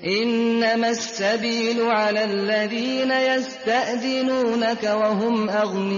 إنما السبيل على الذين يستأذنونك وهم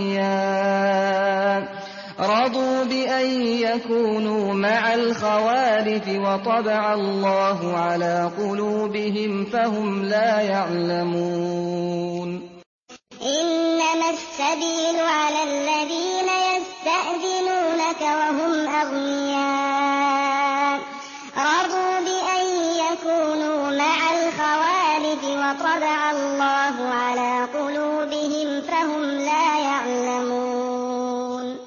أغنياء رضوا بأن يكونوا مع الخوالف وطبع الله على قلوبهم فهم لا يعلمون. إنما السبيل على الذين يستأذنونك وهم أغنياء رضوا بأن يكونوا مع الخوالف وطبع الله على قلوبهم فهم لا يعلمون.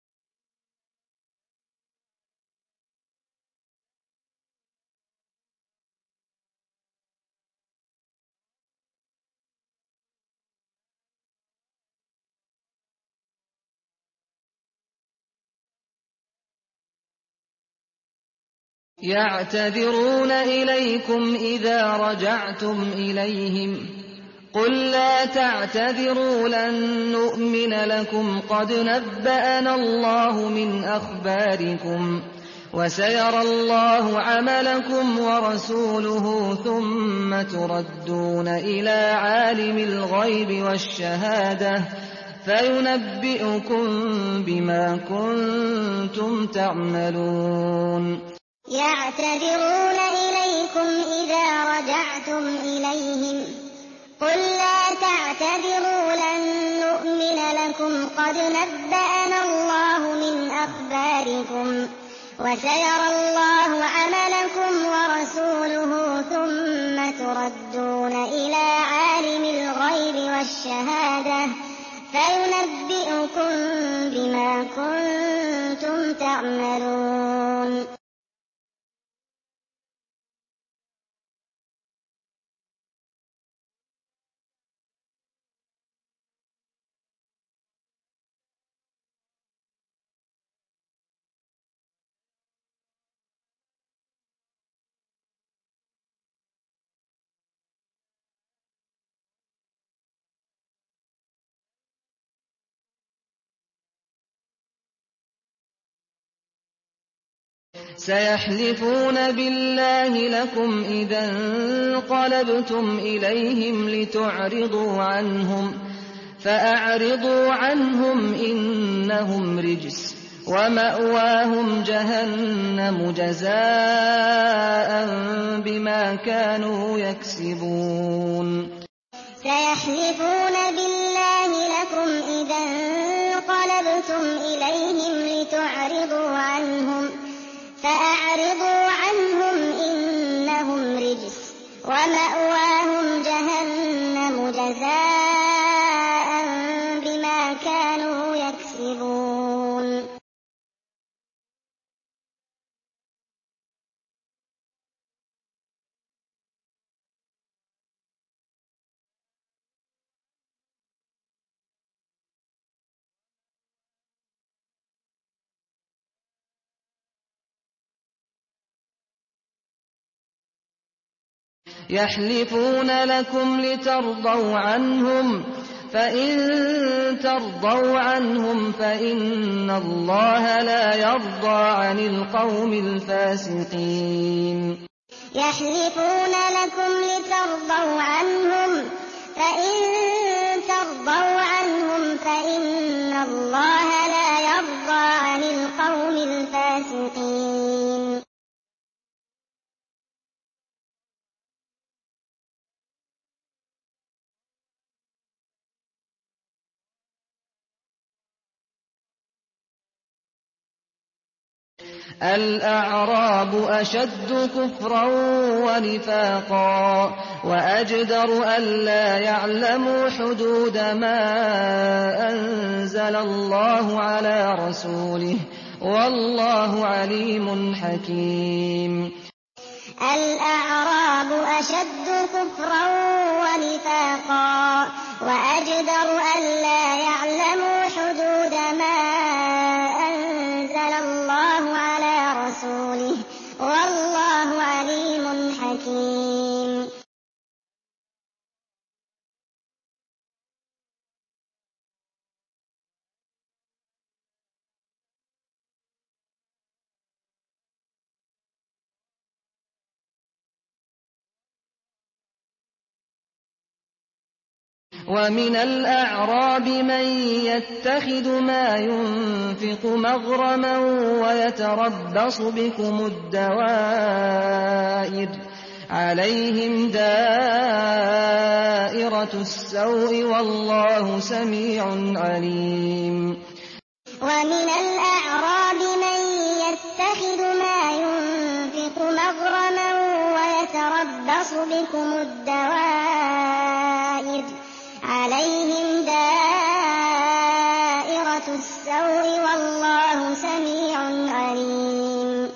يعتذرون إليكم إذا رجعتم إليهم قل لا تعتذروا لن نؤمن لكم قد نبأنا الله من أخباركم وسيرى الله عملكم ورسوله ثم تردون إلى عالم الغيب والشهادة فينبئكم بما كنتم تعملون. يعتذرون إليكم إذا رجعتم إليهم قل لا تعتذروا لن نؤمن لكم قد نبأنا الله من أخباركم وسيرى الله عملكم ورسوله ثم تردون إلى عالم الغيب والشهادة فينبئكم بما كنتم تعملون. سيحلفون بالله لكم إذا انقلبتم إليهم لتعرضوا عنهم فأعرضوا عنهم إنهم رجس ومأواهم جهنم جزاء بما كانوا يكسبون. سيحلفون بالله لكم إذا انقلبتم إليهم لتعرضوا عنهم فأعرضوا عنهم إنهم رجس ومأواهم جهنم جزاء بما كانوا يكسبون. يحلفون لكم لترضوا عنهم فإن ترضوا عنهم فإن الله لا يرضى عن القوم الفاسقين. يحلفون لكم لترضوا عنهم فإن ترضوا عنهم فإن الله لا يرضى عن القوم الفاسقين. الأعراب أشد كفرا ونفاقا وأجدر ألا يعلموا حدود ما أنزل الله على رسوله والله عليم حكيم. الأعراب أشد كفرا ونفاقا وأجدر ألا يعلموا حدود ما أنزل الله على رسوله والله عليم حكيم. ومن الأعراب من يتخذ ما ينفق مغرما ويتربص بكم الدوائر عليهم دائرة السوء والله سميع عليم. ومن الأعراب من يتخذ ما ينفق مغرما ويتربص بكم الدوائر عليهم دائرة السوء والله سميع عليم.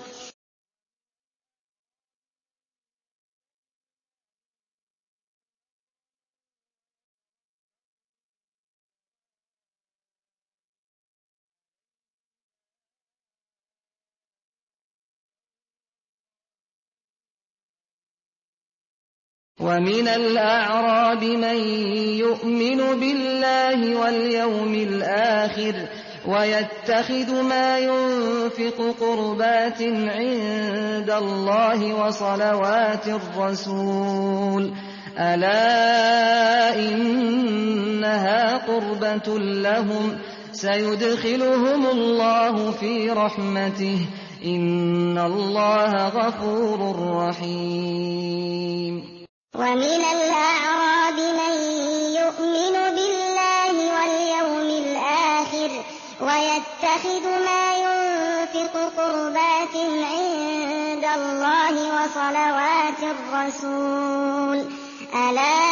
ومن الأعراب من يؤمن بالله واليوم الآخر ويتخذ ما ينفق قربات عند الله وصلوات الرسول ألا إنها قربة لهم سيدخلهم الله في رحمته إن الله غفور رحيم. ومن الأعراب من يؤمن بالله واليوم الآخر ويتخذ ما ينفق قربات عند الله وصلوات الرسول ألا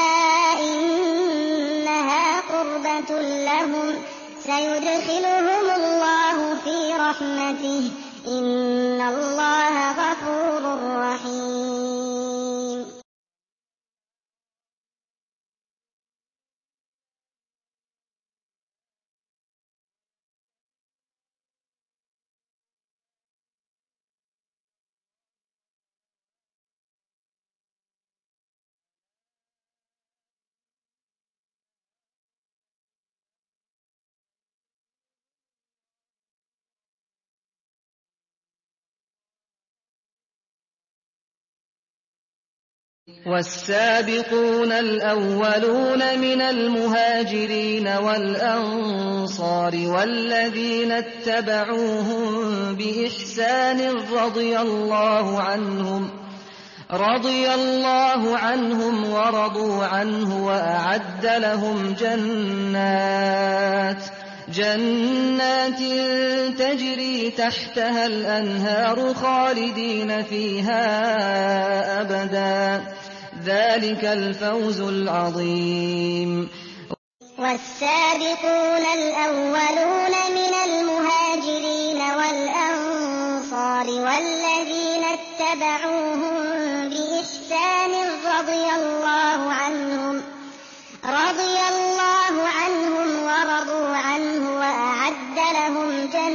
إنها قربة لهم سيدخلهم الله في رحمته إن الله غفور رحيم. والسابقون الأولون من المهاجرين والأنصار والذين اتبعوهم بإحسان رضي الله عنهم ورضوا عنه وأعد لهم جنات تجري تحتها الأنهار خالدين فيها أبدا ذلك الفوز العظيم. والسابقون الأولون من المهاجرين والأنصار والذين اتبعوهم بإحسان رضي الله عنهم ورضوا عنه وأعد لهم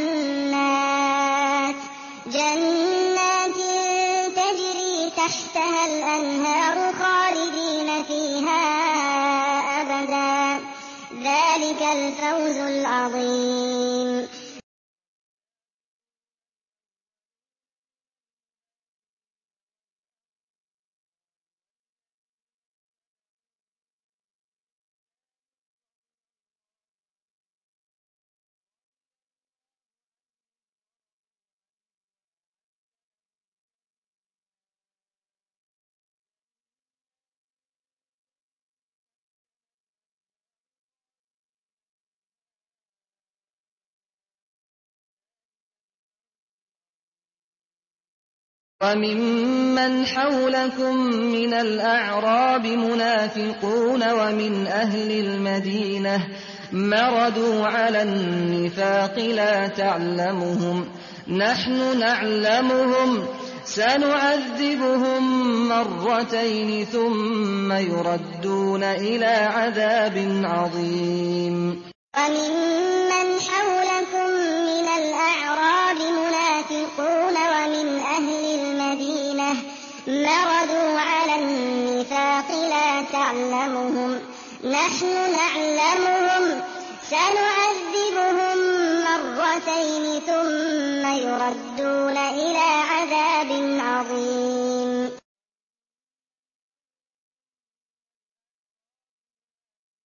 جنات تجري تحتها الأنهار خالدين فيها أبدا ذلك الفوز العظيم. وممن حولكم من الأعراب منافقون ومن أهل المدينة مردوا على النفاق لا تعلمهم نحن نعلمهم سنعذبهم مرتين ثم يردون إلى عذاب عظيم. وممن حولكم من الأعراب منافقون ومن أهل المدينة مردوا على النفاق لا تعلمهم نحن نعلمهم سنعذبهم مرتين ثم يردون إلى عذاب عظيم.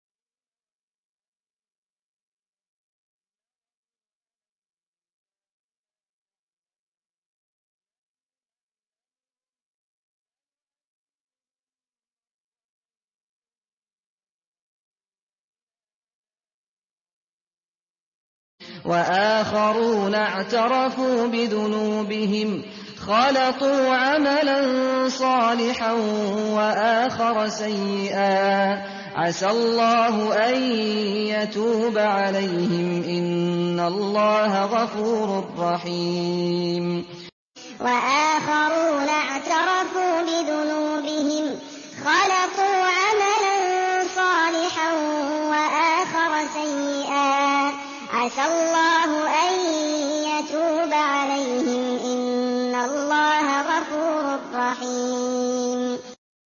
وآخرون اعترفوا بذنوبهم خلطوا عملا صالحا وآخر سيئا عسى الله أن يتوب عليهم إن الله غفور رحيم. وآخرون اعترفوا بذنوبهم خلطوا عملا صالحا وآخر سيئا عسى الله أن يتوب عليهم إن الله غفور رحيم.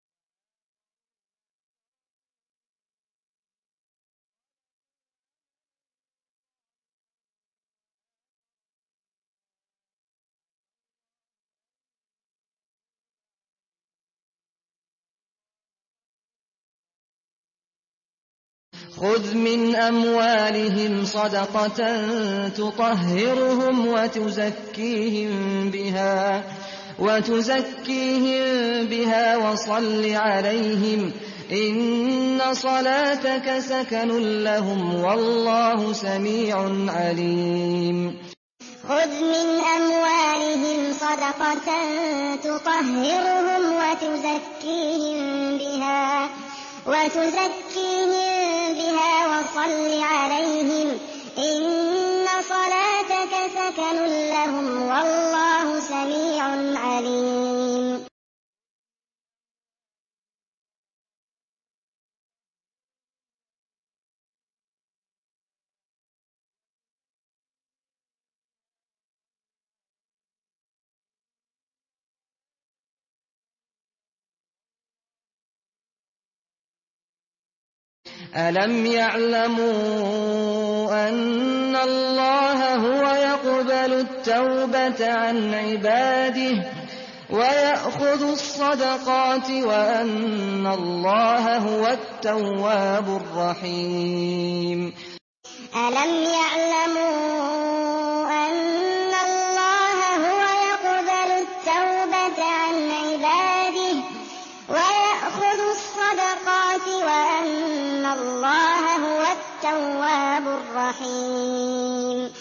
خذ من أموالهم صدقة تطهرهم وتزكيهم بها وصل عليهم إن صلاتك سكن لهم والله سميع عليم. خذ من أموالهم صدقة تطهرهم وتزكيهم بها وصل عليهم إن صلاتك سكن لهم والله سميع عليم. ألم يعلموا أن الله هو يقبل التوبة عن عباده ويأخذ الصدقات وأن الله هو التواب الرحيم. ألم يعلموا أن الله هو يقبل التوبة عن عباده ويأخذ الصدقات وأن الله هو التواب الرحيم.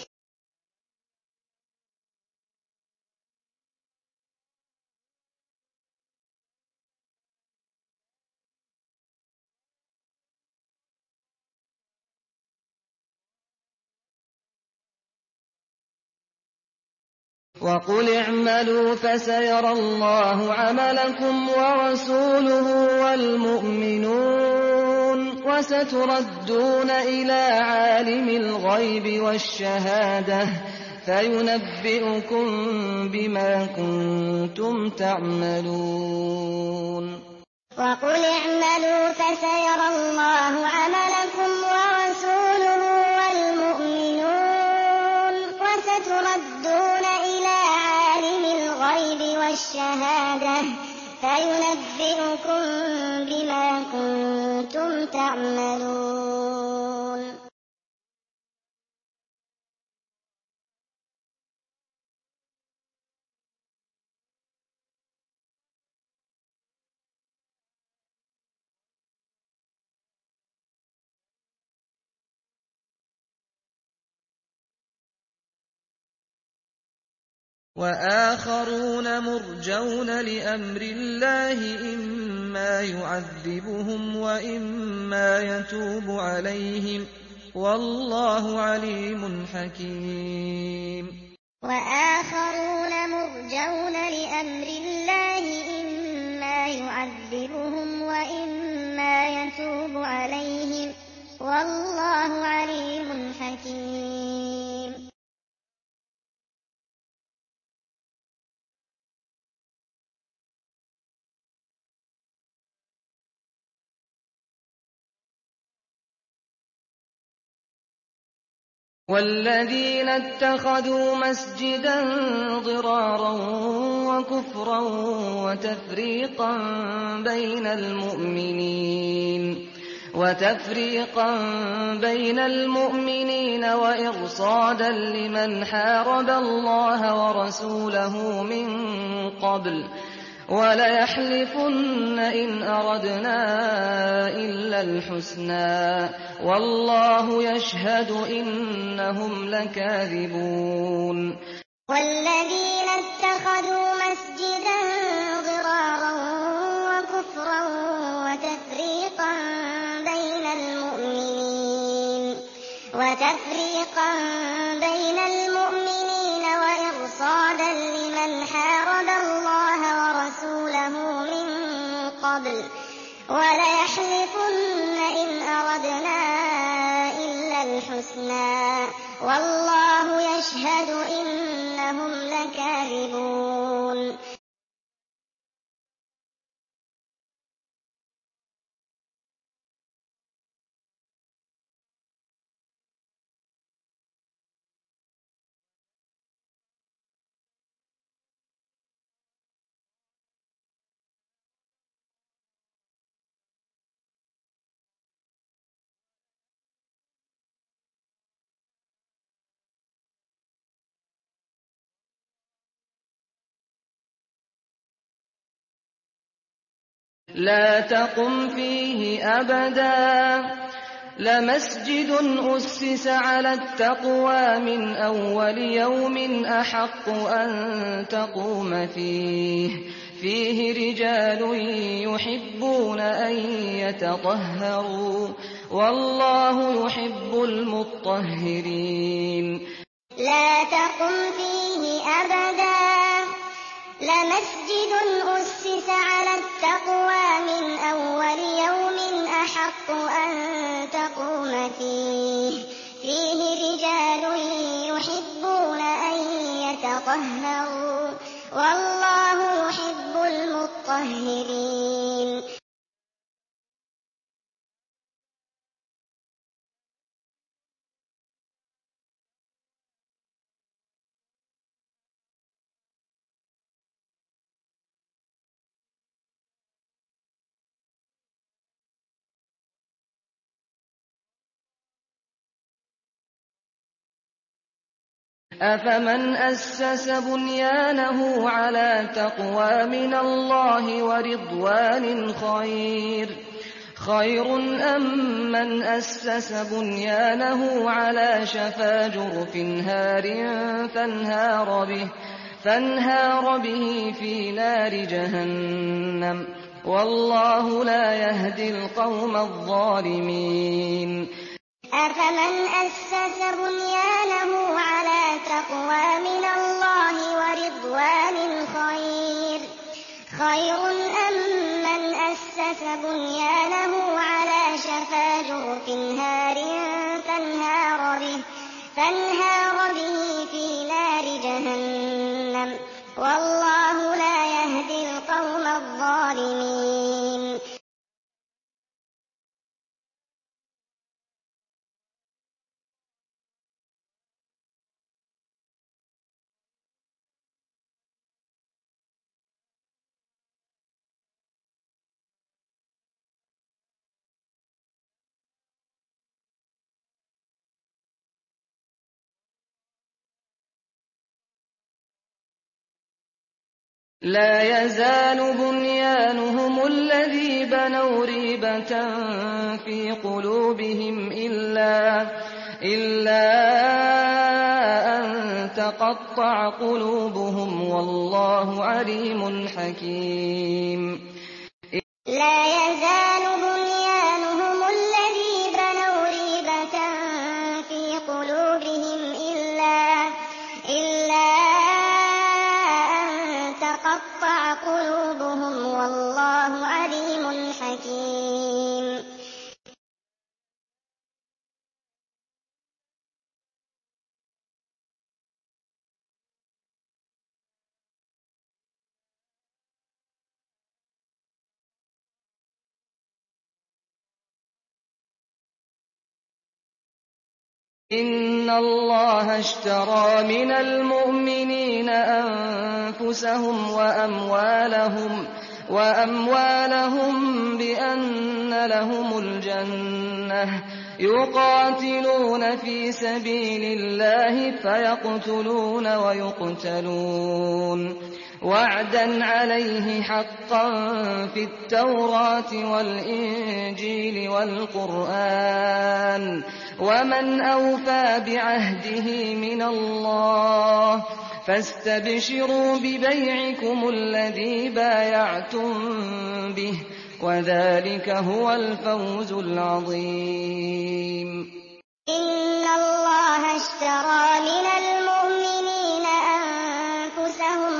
وقل اعملوا فسيرى الله عملكم ورسوله والمؤمنون وستردون إلى عالم الغيب والشهادة فينبئكم بما كنتم تعملون. وقل اعملوا فسيرى الله عملكم ورسوله والمؤمنون وستردون إلى عالم الغيب والشهادة فينبئكم بما كنتم تعملون. وآخرون مرجون لأمر الله إما يعذبهم وإما يتوب عليهم والله عليم حكيم. وآخرون مرجون لأمر الله إما يعذبهم وإما يتوب عليهم والله عليم حكيم. والذين اتخذوا مسجدا ضرارا وكفرا وتفريقا بين المؤمنين وإرصادا لمن حارب الله ورسوله من قبل وَلَيَحْلِفُنَّ إِنْ أَرَدْنَا إِلَّا الْحُسْنَىٰ وَاللَّهُ يَشْهَدُ إِنَّهُمْ لَكَاذِبُونَ وَالَّذِينَ اتَّخَذُوا مَسْجِدًا ضِرَارًا وَكُفْرًا وَتَفْرِيقًا بَيْنَ الْمُؤْمِنِينَ وَإِرْصَادًا لِّمَنْ حَارَبَ اللَّهَ وَرَسُولَهُ مِن قَبْلُ ۚ وَلَيَحْلِفُنَّ إِنْ أَرَدْنَا إِلَّا الْحُسْنَىٰ وَاللَّهُ يَشْهَدُ إِنَّهُمْ لَكَاذِبُونَ لَا تَقُمْ فِيهِ أَبَدًا ۚ لَّمَسْجِدٌ أُسِّسَ عَلَى التَّقْوَىٰ مِنْ أَوَّلِ يَوْمٍ أَحَقُّ أَن تَقُومَ فِيهِ ۚ فِيهِ رِجَالٌ يُحِبُّونَ أَن يَتَطَهَّرُوا ۚ وَاللَّهُ يُحِبُّ الْمُطَّهِّرِينَ لَا تَقُمْ فِيهِ أَبَدًا ۚ لَّمَسْجِدٌ أُسِّسَ عَلَى التَّقْوَىٰ مِنْ أَوَّلِ يَوْمٍ أَحَقُّ أَن تَقُومَ فِيهِ ۚ فِيهِ رِجَالٌ يُحِبُّونَ أَن يَتَطَهَّرُوا ۚ وَاللَّهُ يُحِبُّ الْمُطَّهِّرِينَ أَفَمَنْ أَسَّسَ بُنْيَانَهُ عَلَىٰ تَقْوَىٰ مِنَ اللَّهِ وَرِضْوَانٍ خَيْرٌ أَم مَّنْ أَسَّسَ بُنْيَانَهُ عَلَىٰ شَفَا جُرُفٍ هَارٍ فَانْهَارَ بِهِ فِي نَارِ جَهَنَّمَ ۗ وَاللَّهُ لَا يَهْدِي الْقَوْمَ الظَّالِمِينَ أَفَمَنْ أَسَّسَ بُنْيَانَهُ عَلَىٰ تَقْوَىٰ مِنَ اللَّهِ وَرِضْوَانٍ خَيْرٌ أَم مَّنْ أَسَّسَ بُنْيَانَهُ عَلَىٰ شَفَا جُرُفٍ هَارٍ فَانْهَارَ بِهِ فِي نَارِ جَهَنَّمَ ۗ وَاللَّهُ لَا يَهْدِي الْقَوْمَ الظَّالِمِينَ لَا يَزَالُ بُنْيَانُهُمُ الَّذِي بَنَوْا رِيبَةً فِي قُلُوبِهِمْ إِلَّا أَن تَقَطَّعَ قُلُوبُهُمْ ۗ وَاللَّهُ عَلِيمٌ حَكِيمٌ لَا يَزَالُ بُنْيَانُهُمُ الَّذِي بَنَوْا رِيبَةً فِي قُلُوبِهِمْ إِلَّا أَن تَقَطَّعَ قُلُوبُهُمْ ۗ وَاللَّهُ عَلِيمٌ حَكِيمٌ إِنَّ اللَّهَ اشْتَرَىٰ مِنَ الْمُؤْمِنِينَ أَنفُسَهُمْ وَأَمْوَالَهُم بِأَنَّ لَهُمُ الْجَنَّةَ يُقَاتِلُونَ فِي سَبِيلِ اللَّهِ فَيَقْتُلُونَ وَيُقْتَلُونَ وعدا عليه حقا في التوراة والإنجيل والقرآن ومن أوفى بعهده من الله فاستبشروا ببيعكم الذي بايعتم به وذلك هو الفوز العظيم. إن الله اشترى من المؤمنين أنفسهم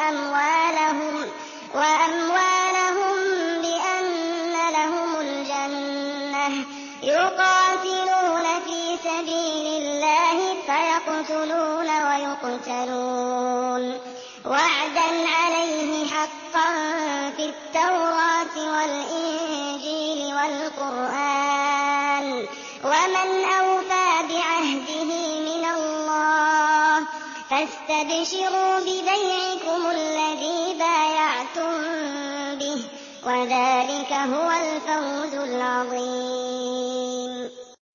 وأموالهم بأن لهم الجنة يقاتلون في سبيل الله فيقتلون ويقتلون وعدا عليه حقا في التوراة والإنجيل والقرآن ومن أوفى بعهده من الله فاستبشروا ببيعكم الذي بايعتم به وذلك هو الفوز العظيم.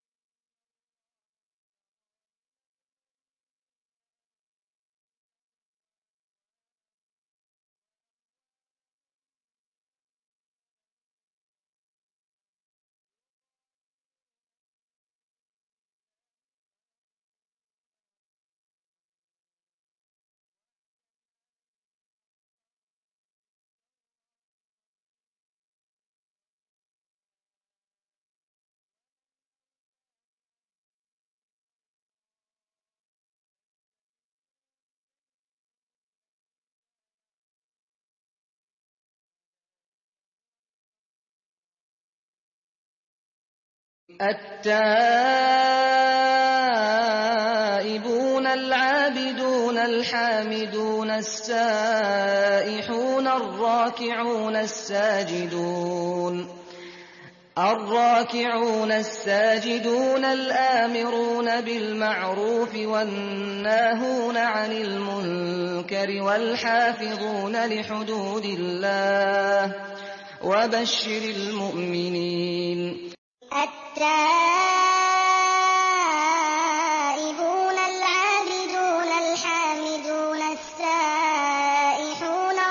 التائبون العابدون الحامدون السائحون الراكعون الساجدون الآمرون بالمعروف والناهون عن المنكر والحافظون لحدود الله وبشر المؤمنين. التائبون العابدون الحامدون السائحون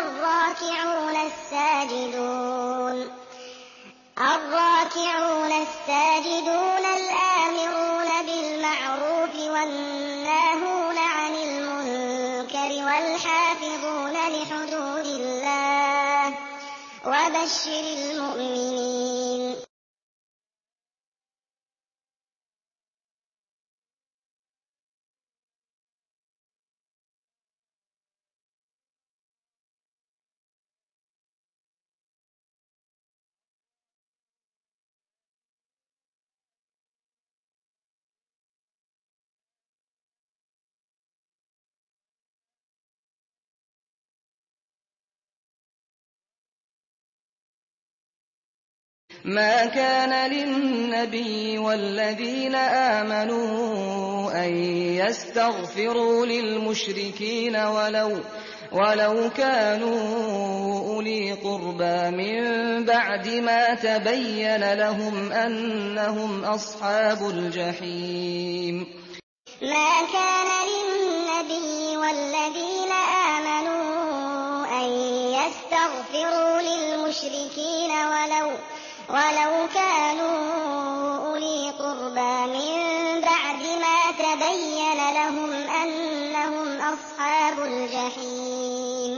الراكعون الساجدون الآمرون بالمعروف والناهون عن المنكر والحافظون لحدود الله وبشر المؤمنين. ما كان للنبي والذين آمنوا أن يستغفروا للمشركين ولو كانوا أولي قربى من بعد ما تبين لهم أنهم أصحاب الجحيم. ما كان للنبي والذين آمنوا أن يستغفروا للمشركين ولو كانوا أولي قربى من بعد ما تبين لهم أنهم أصحاب الجحيم.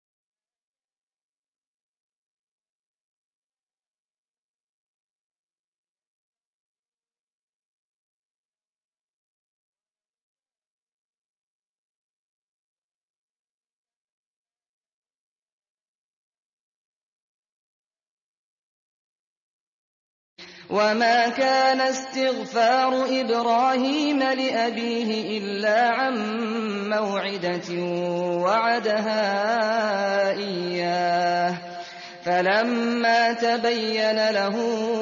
وما كان استغفار إبراهيم لأبيه إلا عن موعدة وعدها إياه فلما تبين له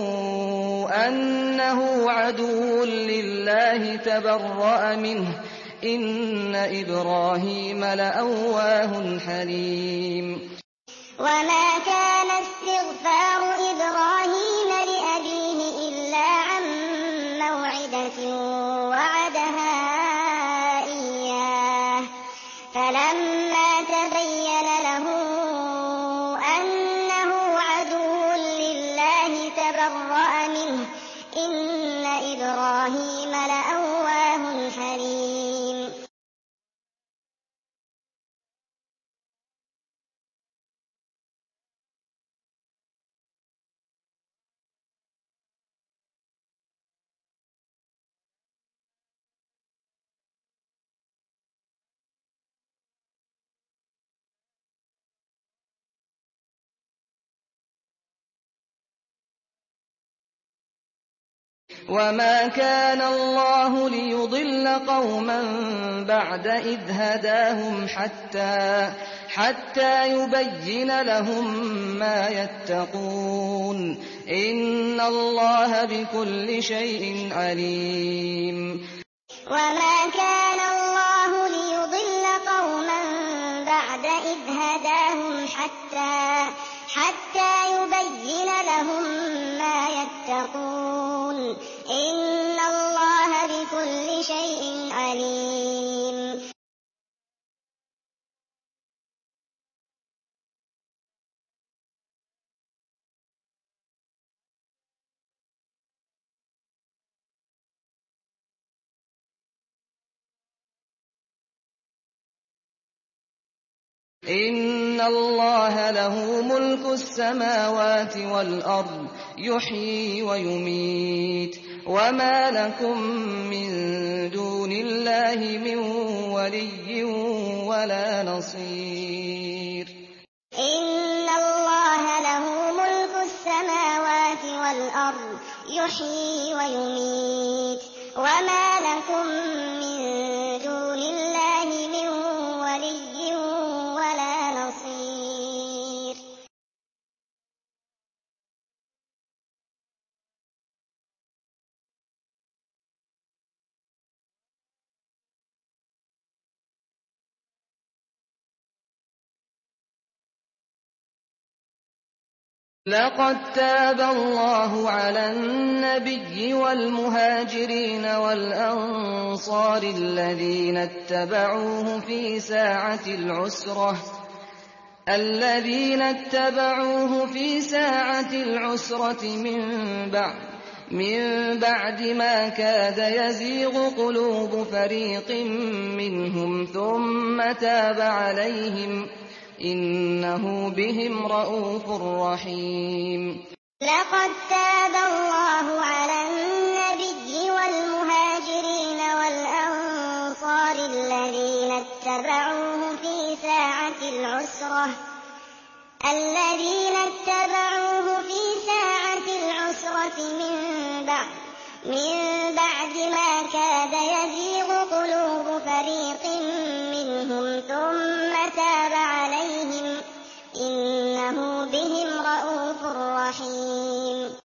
أنه عدو لله تبرأ منه إن إبراهيم لأواه حليم. وما كان استغفار إبراهيم لأبيه إلا عن موعدة وعدها إياه فلما تبين له تبرأ منه إن إبراهيم لأواه حليم. وما كان الله ليضل قوما بعد إذ هداهم حتى يبين لهم ما يتقون إن الله بكل شيء عليم. وما كان الله ليضل قوما بعد إذ هداهم حتى يبين لهم ما يتقون إن الله بكل شيء عليم. إن الله له ملك السماوات والأرض يحيي ويميت وما لكم من دون الله من ولي ولا نصير. إن الله له ملك السماوات والأرض يحيي ويميت وما لكم من دون الله من ولي ولا نصير. لقد تاب الله على النبي والمهاجرين والأنصار الذين اتبعوه في ساعة العسرة من بعد ما كاد يزيغ قلوب فريق منهم ثم تاب عليهم إنه بهم رءوف رحيم. لقد تاب الله على النبي والمهاجرين والأنصار الذين اتبعوه في ساعة العسرة من بعد ما كاد يزيغ قلوب فريق منهم ثم تاب عليهم إنه بهم رءوف رحيم.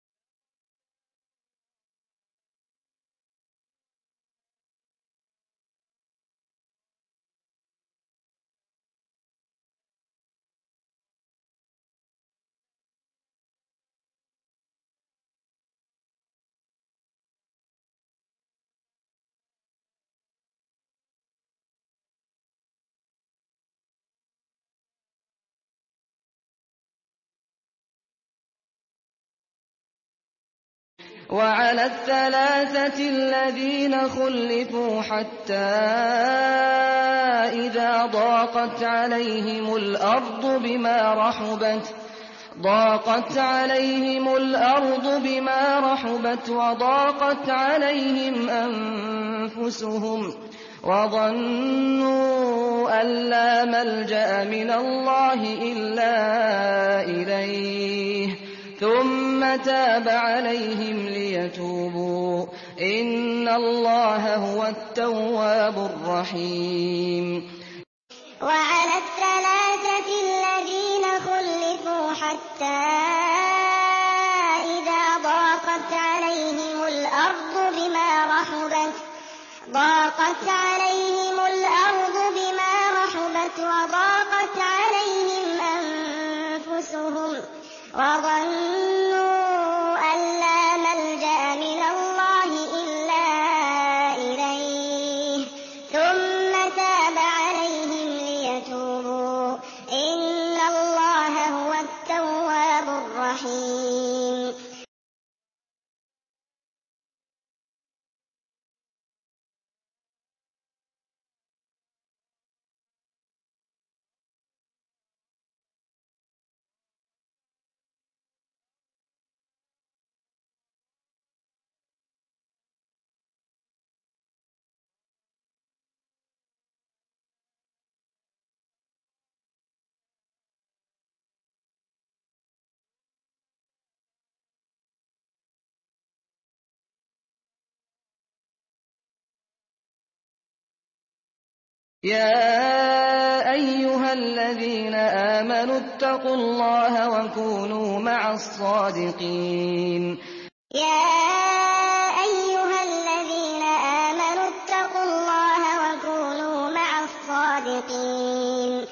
وعلى الثلاثة الذين خلفوا حتى إذا ضاقت عليهم الأرض بما رحبت وضاقت عليهم أنفسهم وظنوا أن لا ملجأ من الله إلا إليه ثم تاب عليهم ليتوبوا إن الله هو التواب الرحيم. وعلى الثلاثة الذين خلفوا حتى إذا ضاقت عليهم الأرض بما رحبت وضاقت عليهم أنفسهم وظنوا أن لا ملجأ من الله إلا إليه ثم تاب عليهم ليتوبوا إن الله هو التواب الرحيم. يَا أَيُّهَا الَّذِينَ آمَنُوا اتَّقُوا اللَّهَ وَكُونُوا مَعَ الصَّادِقِينَ يَا أَيُّهَا الَّذِينَ آمَنُوا اتَّقُوا اللَّهَ وَكُونُوا مَعَ الصَّادِقِينَ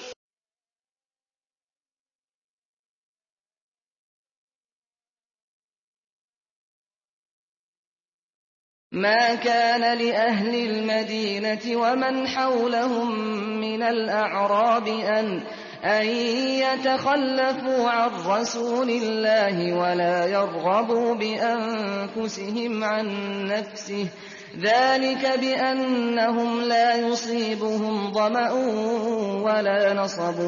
مَا كَانَ لِأَهْلِ الْمَدِينَةِ وَمَنْ حَوْلَهُم مِّنَ الْأَعْرَابِ أَن يَتَخَلَّفُوا عَن رَّسُولِ اللَّهِ وَلَا يَرْغَبُوا بِأَنفُسِهِمْ عَن نَّفْسِهِ ۚ ذَٰلِكَ بِأَنَّهُمْ لَا يُصِيبُهُمْ ظَمَأٌ وَلَا نَصَبٌ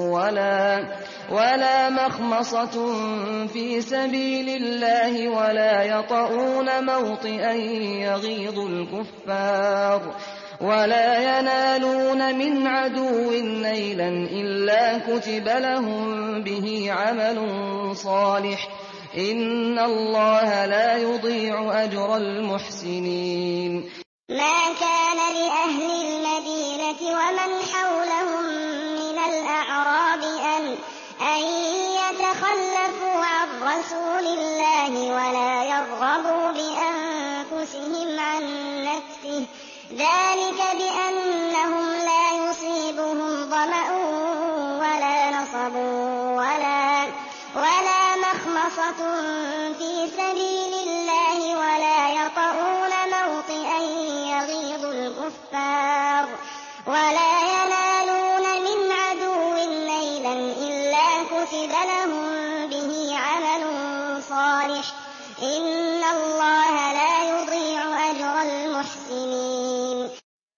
وَلَا مَخْمَصَةٌ فِي سَبِيلِ اللَّهِ وَلَا يَطَئُونَ مَوْطِئًا يَغِيظُ الْكُفَّارَ وَلَا يَنَالُونَ مِنْ عَدُوٍّ نَيْلًا إِلَّا كُتِبَ لَهُم بِهِ عَمَلٌ صَالِحٌ ۚ إِنَّ اللَّهَ لَا يُضِيعُ أَجْرَ الْمُحْسِنِينَ مَا كَانَ لِأَهْلِ الْمَدِينَةِ وَمَنْ حَوْلَهُم مِّنَ الْأَعْرَابِ أَن يَتَخَلَّفُوا عَن رَّسُولِ اللَّهِ وَلَا يَرْغَبُوا بِأَنفُسِهِمْ عَن نَّفْسِهِ ۚ ذَٰلِكَ بِأَنَّهُمْ لَا يُصِيبُهُمْ ظَمَأٌ وَلَا نَصَبٌ وَلَا مَخْمَصَةٌ فِي سَبِيلِ اللَّهِ وَلَا يَطَئُونَ مَوْطِئًا يَغِيظُ الْكُفَّارَ وَلَا يَنَالُونَ مِنْ عَدُوٍّ نَيْلًا إِلَّا كُتِبَ لَهُم بِهِ عَمَلٌ صَالِحٌ ۚ إِنَّ اللَّهَ لَا يُضِيعُ أَجْرَ الْمُحْسِنِينَ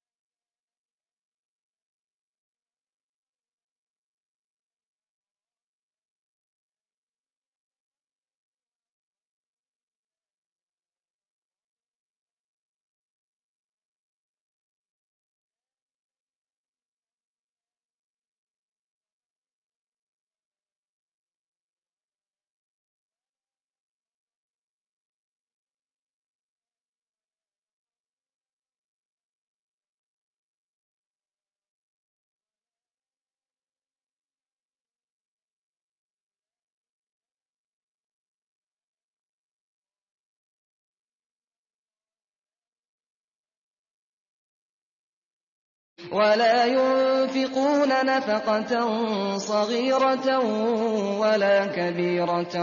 وَلَا يُنفِقُونَ نَفَقَةً صَغِيرَةً وَلَا كَبِيرَةً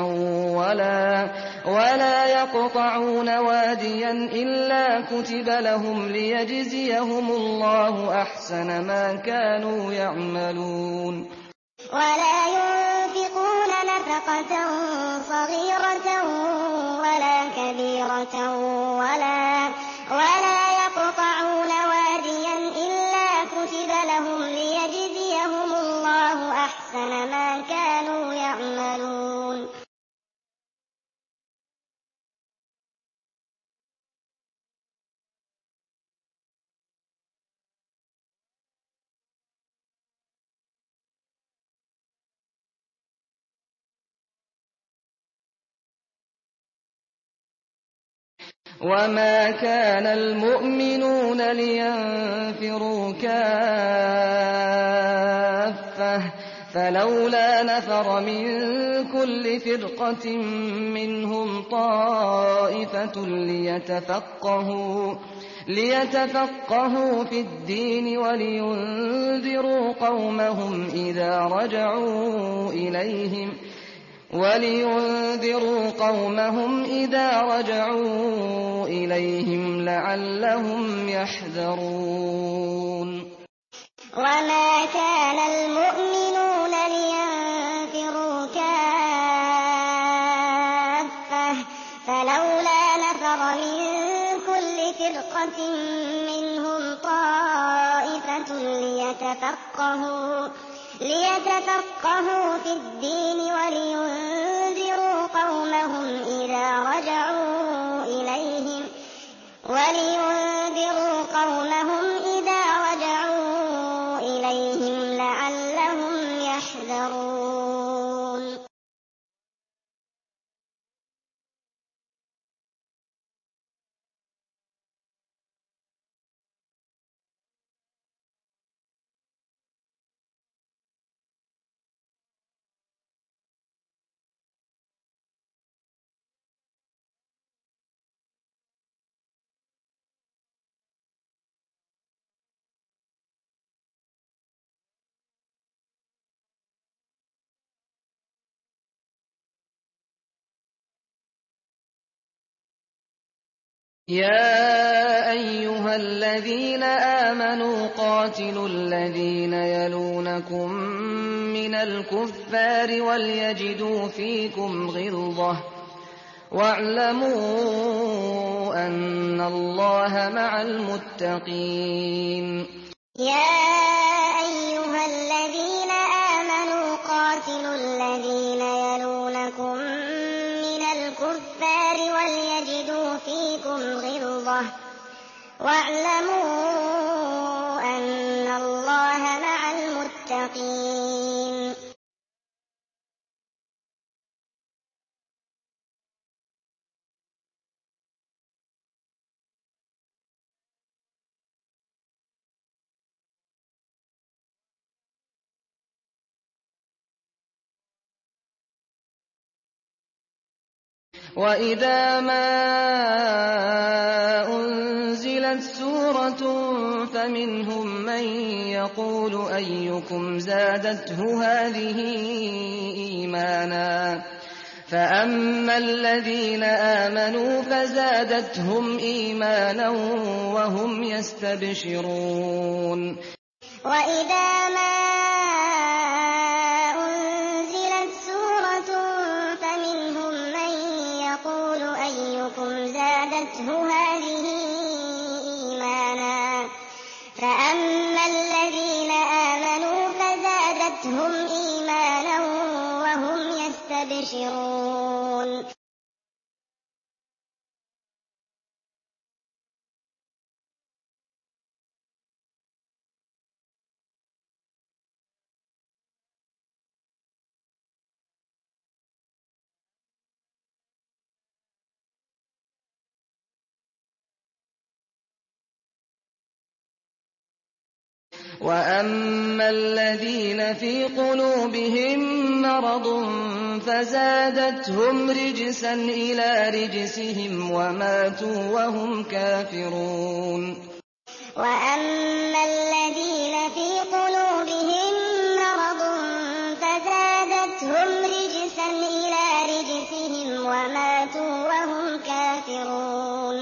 وَلَا يَقْطَعُونَ وَادِيًا إِلَّا كُتِبَ لَهُمْ لِيَجْزِيَهُمُ اللَّهُ أَحْسَنَ مَا كَانُوا يَعْمَلُونَ وَلَا يُنفِقُونَ نَفَقَةً صَغِيرَةً وَلَا كَبِيرَةً وَلَا يَقْطَعُونَ وَادِيًا إِلَّا كُتِبَ لَهُمْ لِيَجْزِيَهُمُ اللَّهُ أَحْسَنَ مَا كَانُوا يَعْمَلُونَ وَمَا كَانَ الْمُؤْمِنُونَ لِيَنفِرُوا كَافَّةً ۚ فَلَوْلَا نَفَرَ مِن كُلِّ فِرْقَةٍ مِّنْهُمْ طَائِفَةٌ لِيَتَفَقَّهُوا فِي الدِّينِ وَلِيُنذِرُوا قَوْمَهُمْ إِذَا رَجَعُوا إِلَيْهِمْ لَعَلَّهُمْ يَحْذَرُونَ وَمَا كَانَ الْمُؤْمِنُونَ لِيَنفِرُوا كَافَّةً ۚ فَلَوْلَا نَفَرَ مِن كُلِّ فِرْقَةٍ مِّنْهُمْ طَائِفَةٌ لِيَتَفَقَّهُوا فِي الدِّينِ وَلِيُنذِرُوا قَوْمَهُمْ إِذَا رَجَعُوا إِلَيْهِمْ لَعَلَّهُمْ يَحْذَرُونَ يَا أَيُّهَا الَّذِينَ آمَنُوا قَاتِلُوا الَّذِينَ يَلُونَكُم مِّنَ الْكُفَّارِ وَلْيَجِدُوا فِيكُمْ غِلْظَةً ۚ وَاعْلَمُوا أَنَّ اللَّهَ مَعَ الْمُتَّقِينَ. يَا أَيُّهَا الَّذِينَ آمَنُوا قَاتِلُوا الَّذِينَ يَلُونَكُم مِّنَ الْكُفَّارِ وَلْيَجِدُوا فِيكُمْ غِلْظَةً ۚ وَاعْلَمُوا أَنَّ اللَّهَ مَعَ الْمُتَّقِينَ. وَإِذَا مَا أُنزِلَتْ سُورَةٌ فَمِنْهُم مَّن يَقُولُ أَيُّكُمْ زَادَتْهُ هَٰذِهِ إِيمَانًا ۚ فَأَمَّا الَّذِينَ آمَنُوا فَزَادَتْهُمْ إِيمَانًا وَهُمْ يَسْتَبْشِرُونَ. وَإِذَا مَا أُنزِلَتْ سُورَةٌ فَمِنْهُم مَّن يَقُولُ أَيُّكُمْ زَادَتْهُ هَٰذِهِ إِيمَانًا ۚ فَأَمَّا الَّذِينَ آمَنُوا فَزَادَتْهُمْ إِيمَانًا وَهُمْ يَسْتَبْشِرُونَ. وَأَمَّا الَّذِينَ فِي قُلُوبِهِم مَّرَضٌ فَزَادَتْهُمْ رِجْسًا إِلَىٰ رِجْسِهِمْ وَمَاتُوا وَهُمْ كَافِرُونَ. وَأَمَّا الَّذِينَ فِي قُلُوبِهِم مَّرَضٌ فَزَادَتْهُمْ رِجْسًا إِلَىٰ رِجْسِهِمْ وَمَاتُوا وَهُمْ كَافِرُونَ.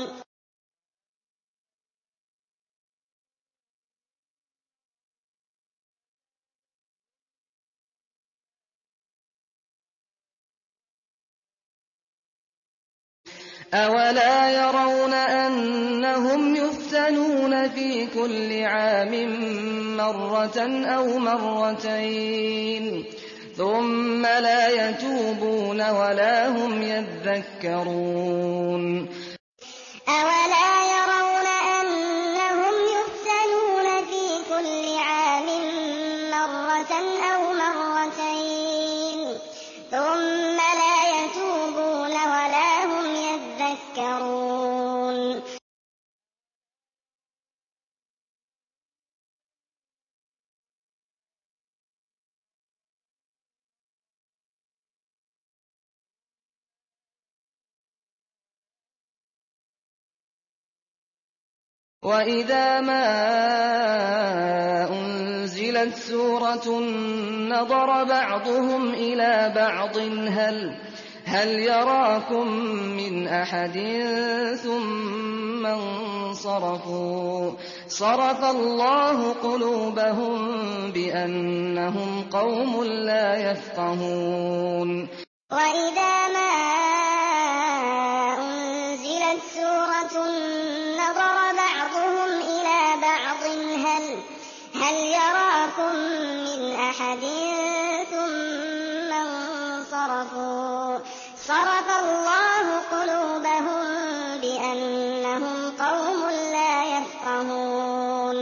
أَوَلَا يَرَوْنَ أَنَّهُمْ يُفْتَنُونَ فِي كُلِّ عَامٍ مَّرَّةً أَوْ مَرَّتَيْنِ ثُمَّ لَا يَتُوبُونَ وَلَا هُمْ يَذَّكَّرُونَ. أَوَلَا يَرَوْنَ أَنَّهُمْ يُفْتَنُونَ فِي كُلِّ عَامٍ مَّرَّةً أَوْ مَرَّتَيْنِ ثُمَّ لَا يَتُوبُونَ وَلَا هُمْ يَذَّكَّرُونَ. وَإِذَا مَا أُنزِلَتْ سُورَةٌ نَّظَرَ بَعْضُهُمْ إِلَىٰ بَعْضٍ هَلْ يَرَاكُم مِّنْ أَحَدٍ ثُمَّ انصَرَفُوا ۚ صَرَفَ اللَّهُ قُلُوبَهُم بِأَنَّهُمْ قَوْمٌ لَّا يَفْقَهُونَ. وَإِذَا مَا أُنزِلَتْ سُورَةٌ نَّظَرَ بَعْضُهُمْ إِلَىٰ بَعْضٍ هَلْ يَرَاكُم مِّنْ أَحَدٍ ثُمَّ انصَرَفُوا ۚ صَرَفَ اللَّهُ قُلُوبَهُم بِأَنَّهُمْ قَوْمٌ لَّا يَفْقَهُونَ.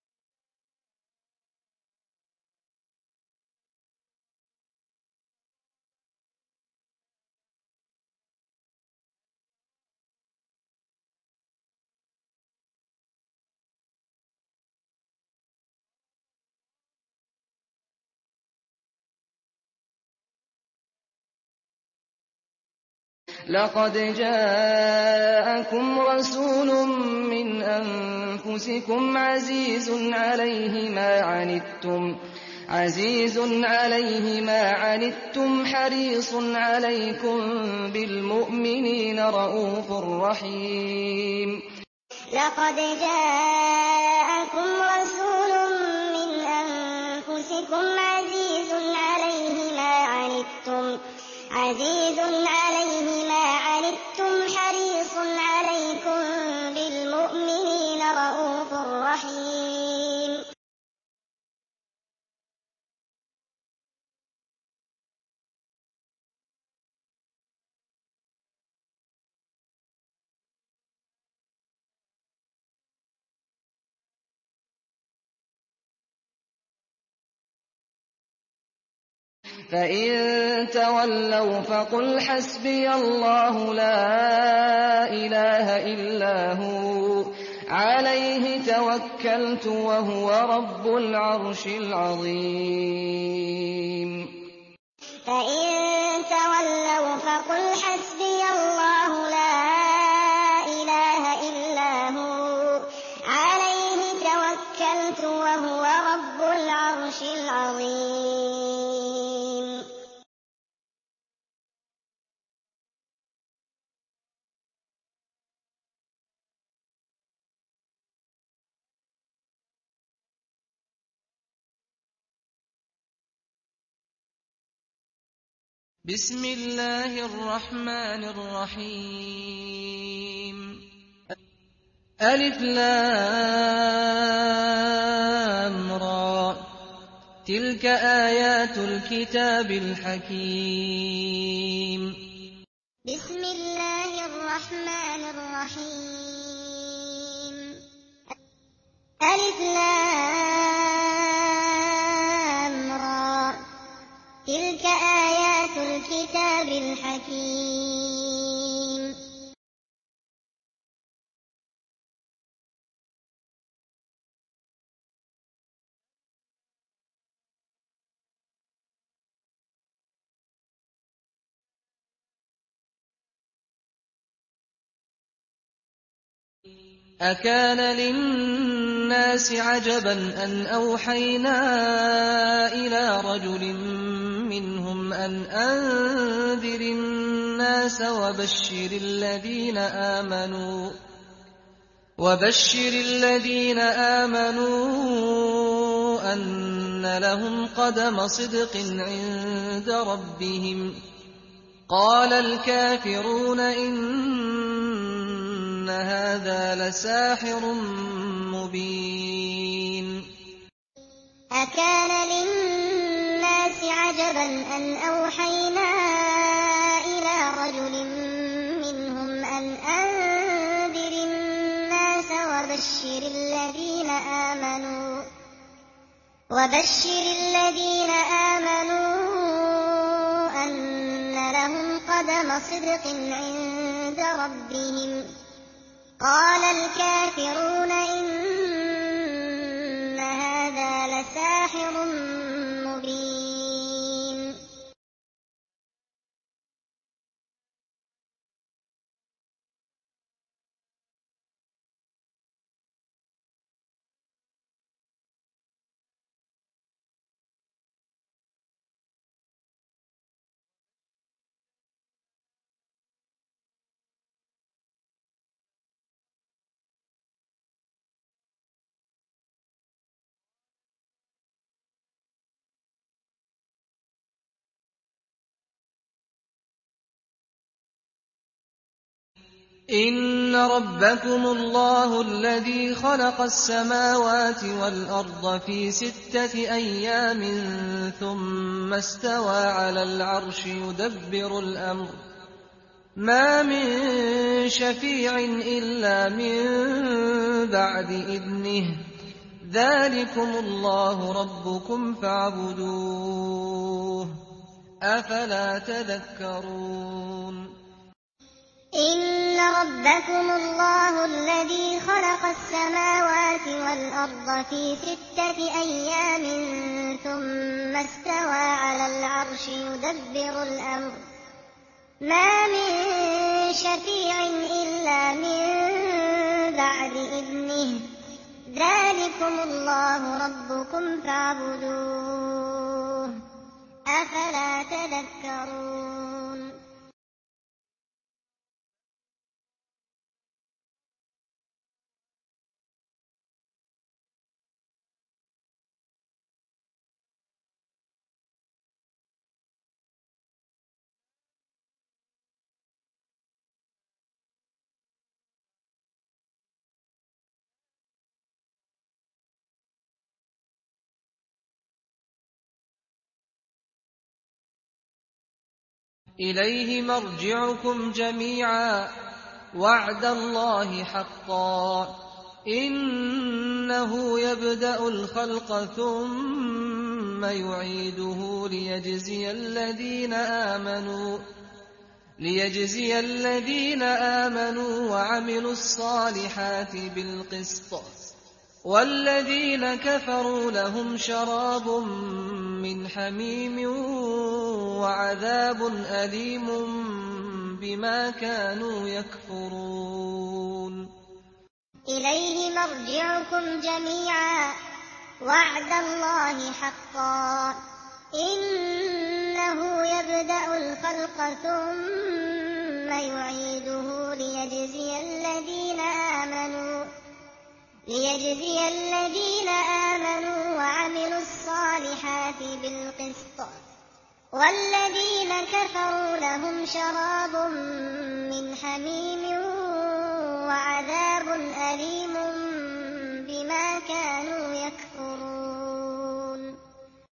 لَقَدْ جَاءَكُمْ رَسُولٌ مِّنْ أَنفُسِكُمْ عَزِيزٌ عَلَيْهِ مَا عَنِتُّمْ حَرِيصٌ عَلَيْكُم بِالْمُؤْمِنِينَ لرءوف رحيم لقد جاءكم رسول من أنفسكم عزيز عليه ما عنتم حريص عليكم بالمؤمنين رءوف رحيم فإن تولوا فقل حسبي الله لا إله إلا هو عليه توكلت وهو رب العرش العظيم فإن تولوا فقل حسبي الله لا إله إلا هو عليه توكلت وهو رب العرش العظيم بسم الله الرحمن الرحيم ألف لام را تلك آيات الكتاب الحكيم بسم الله الرحمن الرحيم ألف لام را تلك آيات الكتاب الحكيم أكان للناس عجبا أن أوحينا إلى رجل منهم أن أنذر الناس وبشر الذين آمنوا أن لهم قدم صدق عند ربهم قال الكافرون إن هذا لساحر مبين أكان للناس عجبا أن أوحينا إلى رجل منهم أن أنذر الناس وبشر الذين آمنوا أن لهم قدم صدق عند ربهم قال الكافرون إن هذا لساحر مبين إن ربكم الله الذي خلق السماوات والأرض في 6 أيام ثم استوى على العرش يدبر الأمر ما من شفيع إلا من بعد إذنه ذلكم الله ربكم فاعبدوه أفلا تذكرون إن ربكم الله الذي خلق السماوات والأرض في 6 أيام ثم استوى على العرش يدبر الأمر ما من شفيع إلا من بعد إذنه ذلكم الله ربكم فاعبدوه أفلا تذكرون إليه مرجعكم جميعا وعد الله حقا إنه يبدأ الخلق ثم يعيده ليجزي الذين آمنوا وعملوا الصالحات بالقسط والذين كفروا لهم شراب من حميم وعذاب أليم بما كانوا يكفرون إليه مرجعكم جميعا وعد الله حقا إنه يبدأ الخلق ثم يعيده ليجزي الذين آمنوا وعملوا الصالحات بالقسط والذين كفروا لهم شراب من حميم وعذاب أليم بما كانوا يكفرون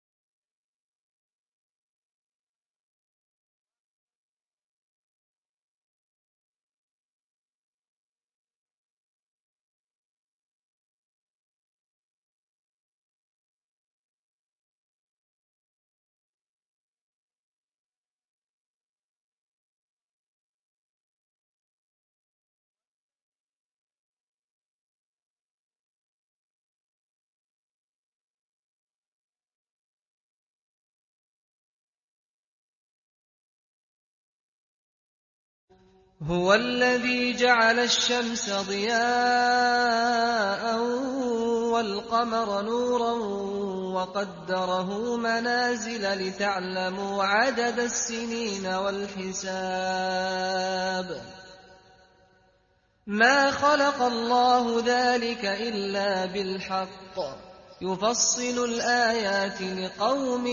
هو الذي جعل الشمس ضياء والقمر نورا وقدره منازل لتعلموا عدد السنين والحساب ما خلق الله ذلك إلا بالحق يفصل الآيات لقوم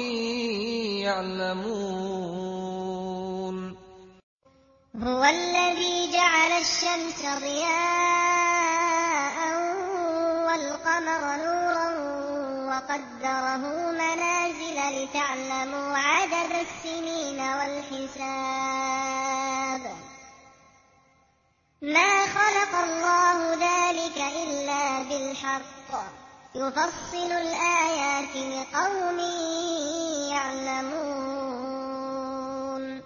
يعلمون هو الذي جعل الشمس ضياء والقمر نورا وقدره منازل لتعلموا عدد السنين والحساب ما خلق الله ذلك إلا بالحق يفصل الآيات لقوم يعلمون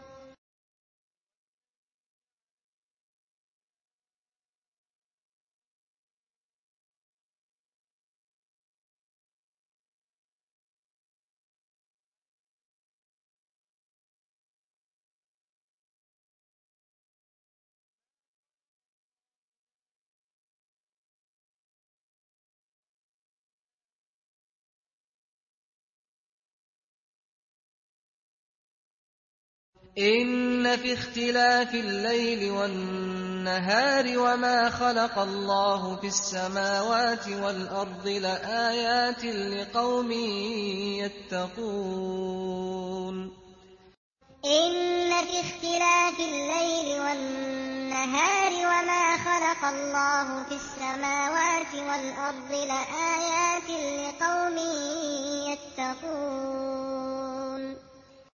إن في اختلاف الليل والنهار وما خلق الله في السماوات والأرض لآيات لقوم يتقون إن في اختلاف الليل والنهار وما خلق الله في السماوات والأرض لآيات لقوم يتقون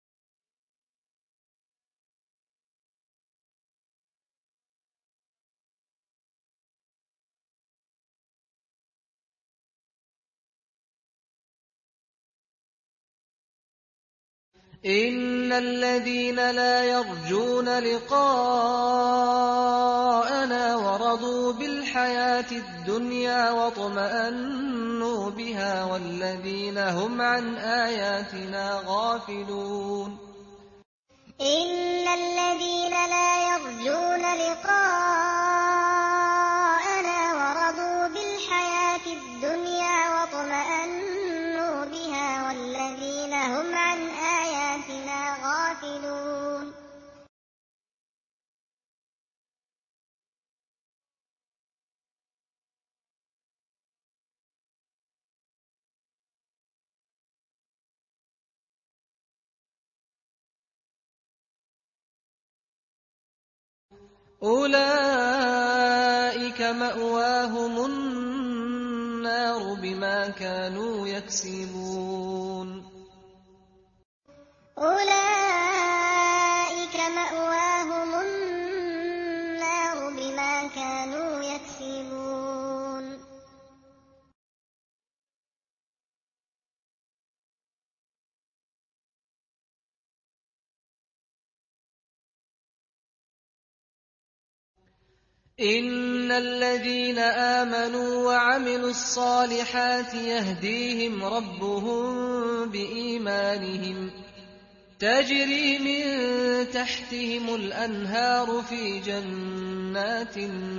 إن الذين لا يرجون لقاءنا ورضوا بالحياة الدنيا واطمأنوا بها والذين هم عن آياتنا غافلون إن الذين لا يرجون لقاءنا ورضوا بالحياة الدنيا واطمأنوا بها والذين هم عن آياتنا غافلون أولئك مأواهم النار بما كانوا يكسبون أولئك كانوا يكسبون. إن الذين آمنوا وعملوا الصالحات يهديهم ربهم بإيمانهم تجري من تحتهم الأنهار في جنات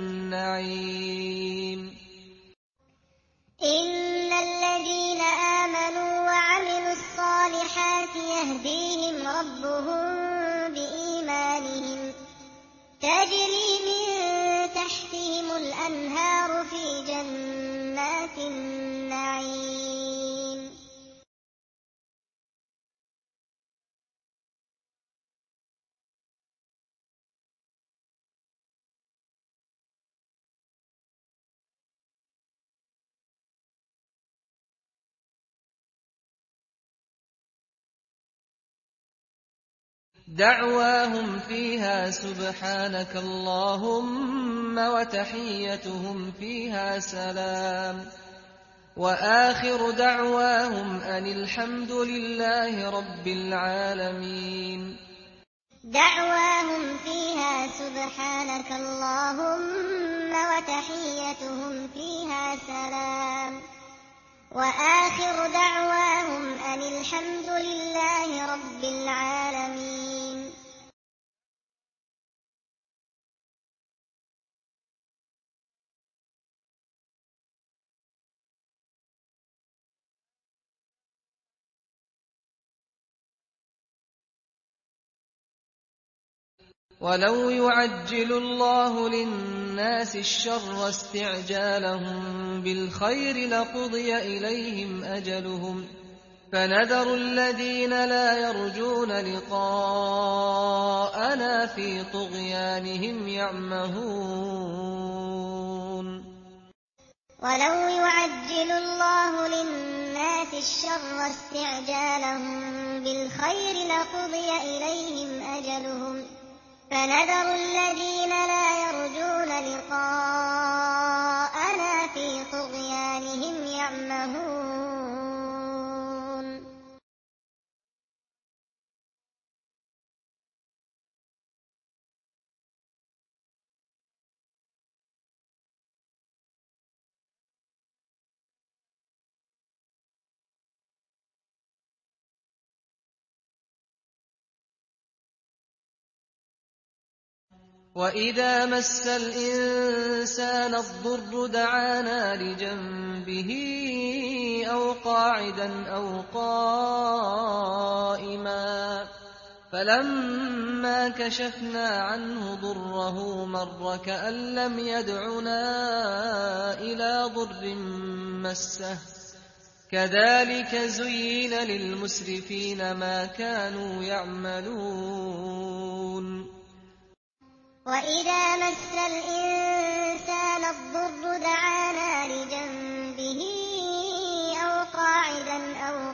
النعيم. إن الذين آمنوا وعملوا الصالحات يهديهم ربهم بإيمانهم تجري من تحتهم الأنهار في جنات النعيم. دعواهم فيها سبحانك اللهم وتحيتهم فيها سلام وآخر دعواهم أن الحمد لله رب العالمين. دعواهم فيها سبحانك اللهم وتحيتهم فيها سلام وآخر دعواهم أن الحمد لله رب العالمين. ولو يعجل الله للناس الشر استعجالهم بالخير لقضي إليهم أجلهم فنذر الذين لا يرجون لقاءنا في طغيانهم يعمهون. ولو يعجل الله للناس الشر استعجالهم بالخير لقضي إليهم أجلهم فنذر الذين لا يرجون لقاءنا في طغيانهم يعمهون. وَإِذَا مَسَّ الْإِنسَانَ الضُّرُّ دَعَانَا لِجَنبِهِ أَوْ قَاعِدًا أَوْ قَائِمًا فَلَمَّا كَشَفْنَا عَنْهُ ضُرَّهُ مَرَّ كَأَن لَّمْ يَدْعُنَا إِلَىٰ ضُرٍّ مَّسَّهُ ۚ كَذَٰلِكَ زُيِّنَ لِلْمُسْرِفِينَ مَا كَانُوا يَعْمَلُونَ. وَإِذَا مَسَّ الْإِنسَانَ الضُّرُّ دَعَانَا لِجَنبِهِ أَوْ قَاعِدًا أَوْ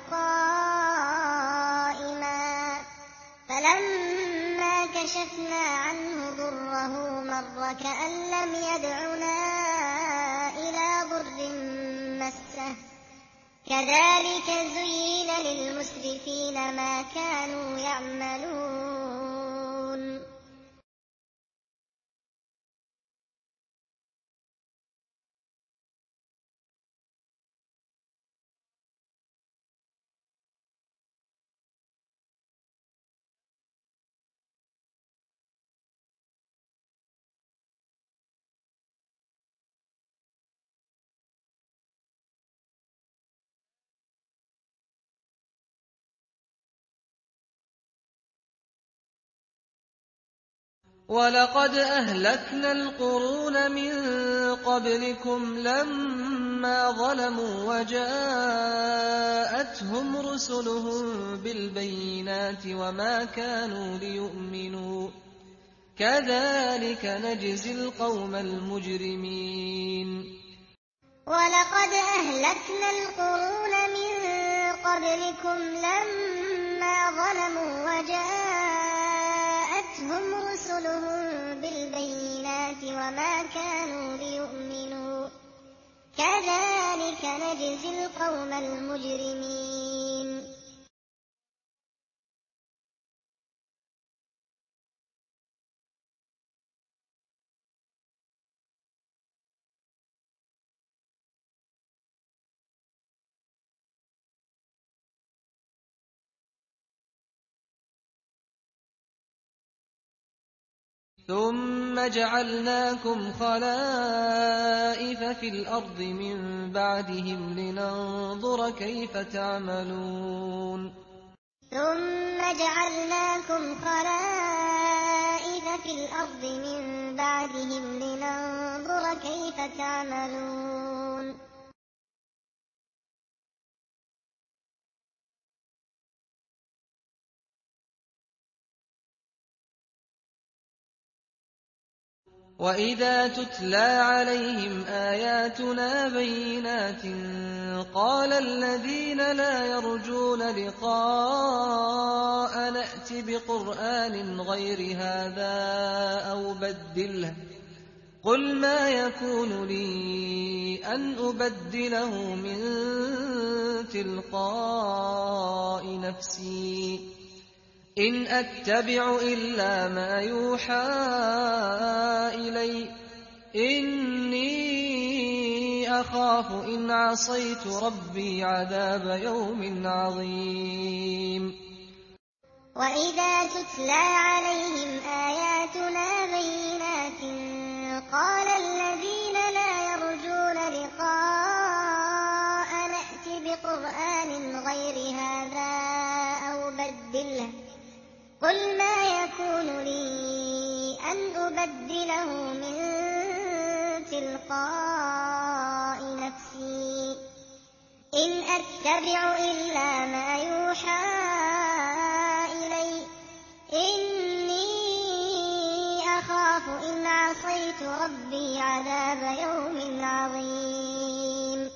قَائِمًا فَلَمَّا كَشَفْنَا عَنْهُ ضُرَّهُ مَرَّ كَأَن لَّمْ يَدْعُنَا إِلَىٰ ضُرٍّ مَّسَّهُ ۚ كَذَٰلِكَ زُيِّنَ لِلْمُسْرِفِينَ مَا كَانُوا يَعْمَلُونَ. وَلَقَدْ أَهْلَكْنَا الْقُرُونَ مِن قَبْلِكُمْ لَمَّا ظَلَمُوا وَجَاءَتْهُمْ رُسُلُهُم بِالْبَيِّنَاتِ وَمَا كَانُوا لِيُؤْمِنُوا ۚ كَذَٰلِكَ نَجْزِي الْقَوْمَ الْمُجْرِمِينَ. وَلَقَدْ أَهْلَكْنَا الْقُرُونَ مِن قَبْلِكُمْ لَمَّا ظَلَمُوا وَجَاءَتْهُمْ رُسُلُهُم بِالْبَيِّنَاتِ وما كانوا ليؤمنوا كذلك نجزي القوم المجرمين ثُمَّ جَعَلْنَاكُمْ خَلَائِفَ فِي الْأَرْضِ مِن بَعْدِهِمْ لِنَنظُرَ كَيْفَ تَعْمَلُونَ ثُمَّ جَعَلْنَاكُمْ خَلَائِفَ فِي الْأَرْضِ مِن بَعْدِهِمْ لِنَنظُرَ كَيْفَ تَعْمَلُونَ وَإِذَا تُتْلَىٰ عَلَيْهِمْ آيَاتُنَا بَيِّنَاتٍ قَالَ الَّذِينَ لَا يَرْجُونَ لِقَاءَنَا ائْتِ بِقُرْآنٍ غَيْرِ هَٰذَا أَوْ بَدِّلْهُ ۚ قُلْ مَا يَكُونُ لِي أَنْ أُبَدِّلَهُ مِن تِلْقَاءِ نَفْسِي ۖ إِنْ أَتَّبِعُ إِلَّا مَا يُوحَىٰ إِلَيَّ ۖ إِنِّي أَخَافُ إِنْ عَصَيْتُ رَبِّي عَذَابَ يَوْمٍ عَظِيمٍ وَإِذَا تُتْلَىٰ عَلَيْهِمْ آيَاتُنَا بَيِّنَاتٍ قَالَ الَّذِينَ لَا يَرْجُونَ لِقَاءَنَا ائْتِ بِقُرْآنٍ غَيْرِ هَٰذَا أَوْ بَدِّلْهُ ۚ قُلْ مَا يَكُونُ لِي أَنْ أُبَدِّلَهُ مِن تِلْقَاءِ نَفْسِي ۖ إِنْ أَتَّبِعُ إِلَّا مَا يُوحَىٰ إِلَيَّ ۖ إِنِّي أَخَافُ إِنْ عَصَيْتُ رَبِّي عَذَابَ يَوْمٍ عَظِيمٍ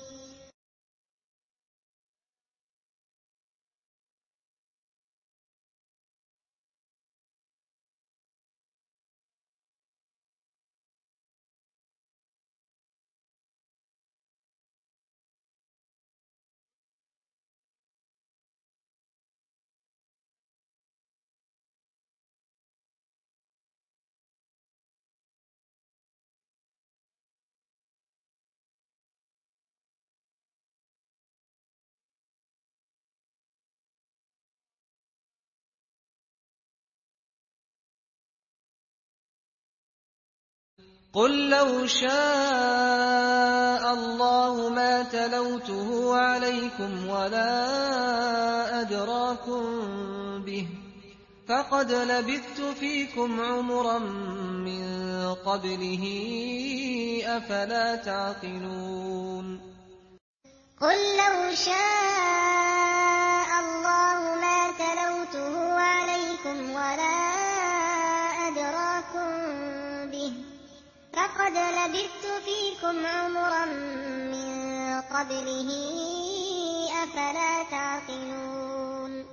قُل لَّوْ شَاءَ اللَّهُ مَا تَلَوْتُهُ عَلَيْكُمْ وَلَا أَدْرَاكُم بِهِ ۖ فَقَدْ لَبِثْتُ فِيكُمْ عُمُرًا مِّن قَبْلِهِ ۚ أَفَلَا تَعْقِلُونَ قُل لَّوْ شَاءَ اللَّهُ مَا تَلَوْتُهُ عَلَيْكُمْ وَلَا أَدْرَاكُم بِهِ ۖ فَقَدْ لَبِثْتُ فِيكُمْ عُمُرًا مِّن قَبْلِهِ ۚ أَفَلَا تَعْقِلُونَ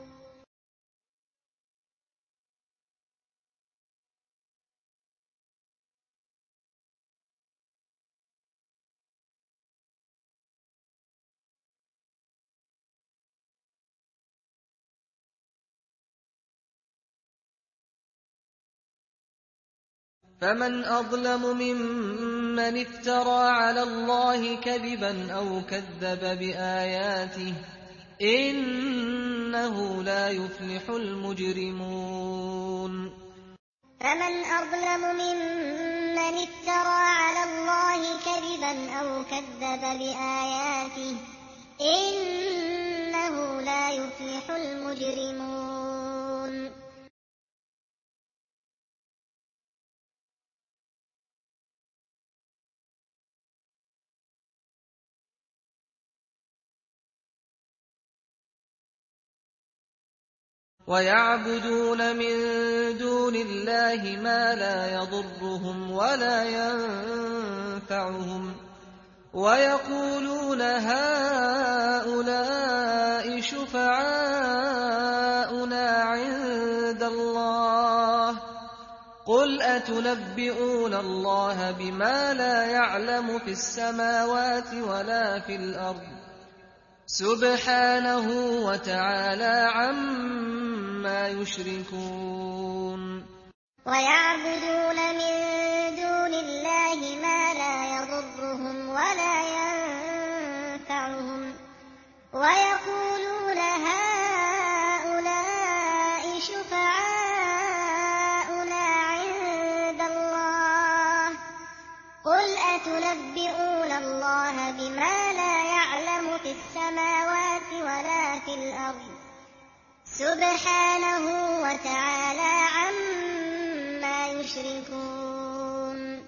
فَمَنْ أَظْلَمُ مِمَّنِ افْتَرَىٰ عَلَى اللَّهِ كَذِبًا أَوْ كَذَّبَ بِآيَاتِهِ ۚ إِنَّهُ لَا يُفْلِحُ الْمُجْرِمُونَ فَمَنْ أَظْلَمُ مِمَّنِ افْتَرَىٰ عَلَى اللَّهِ كَذِبًا أَوْ كَذَّبَ بِآيَاتِهِ ۚ إِنَّهُ لَا يُفْلِحُ الْمُجْرِمُونَ وَيَعْبُدُونَ مِن دُونِ اللَّهِ مَا لَا يَضُرُّهُمْ وَلَا يَنفَعُهُمْ وَيَقُولُونَ هَٰؤُلَاءِ شُفَعَاؤُنَا عِندَ اللَّهِ ۚ قُلْ أَتُنَبِّئُونَ اللَّهَ بِمَا لَا يَعْلَمُ فِي السَّمَاوَاتِ وَلَا فِي الْأَرْضِ سُبْحَانَهُ وَتَعَالَىٰ عَمَّا يُشْرِكُونَ وَيَعْبُدُونَ مِن دُونِ اللَّهِ مَا لَا يَضُرُّهُمْ وَلَا يَنفَعُهُمْ وَيَقُولُونَ هَٰؤُلَاءِ شُفَعَاؤُنَا عِندَ اللَّهِ ۚ قُلْ أَتُنَبِّئُونَ اللَّهَ بِمَا لَا يَعْلَمُ فِي السَّمَاوَاتِ وَلَا فِي الْأَرْضِ سُبْحَانَهُ وَتَعَالَىٰ عَمَّا يُشْرِكُونَ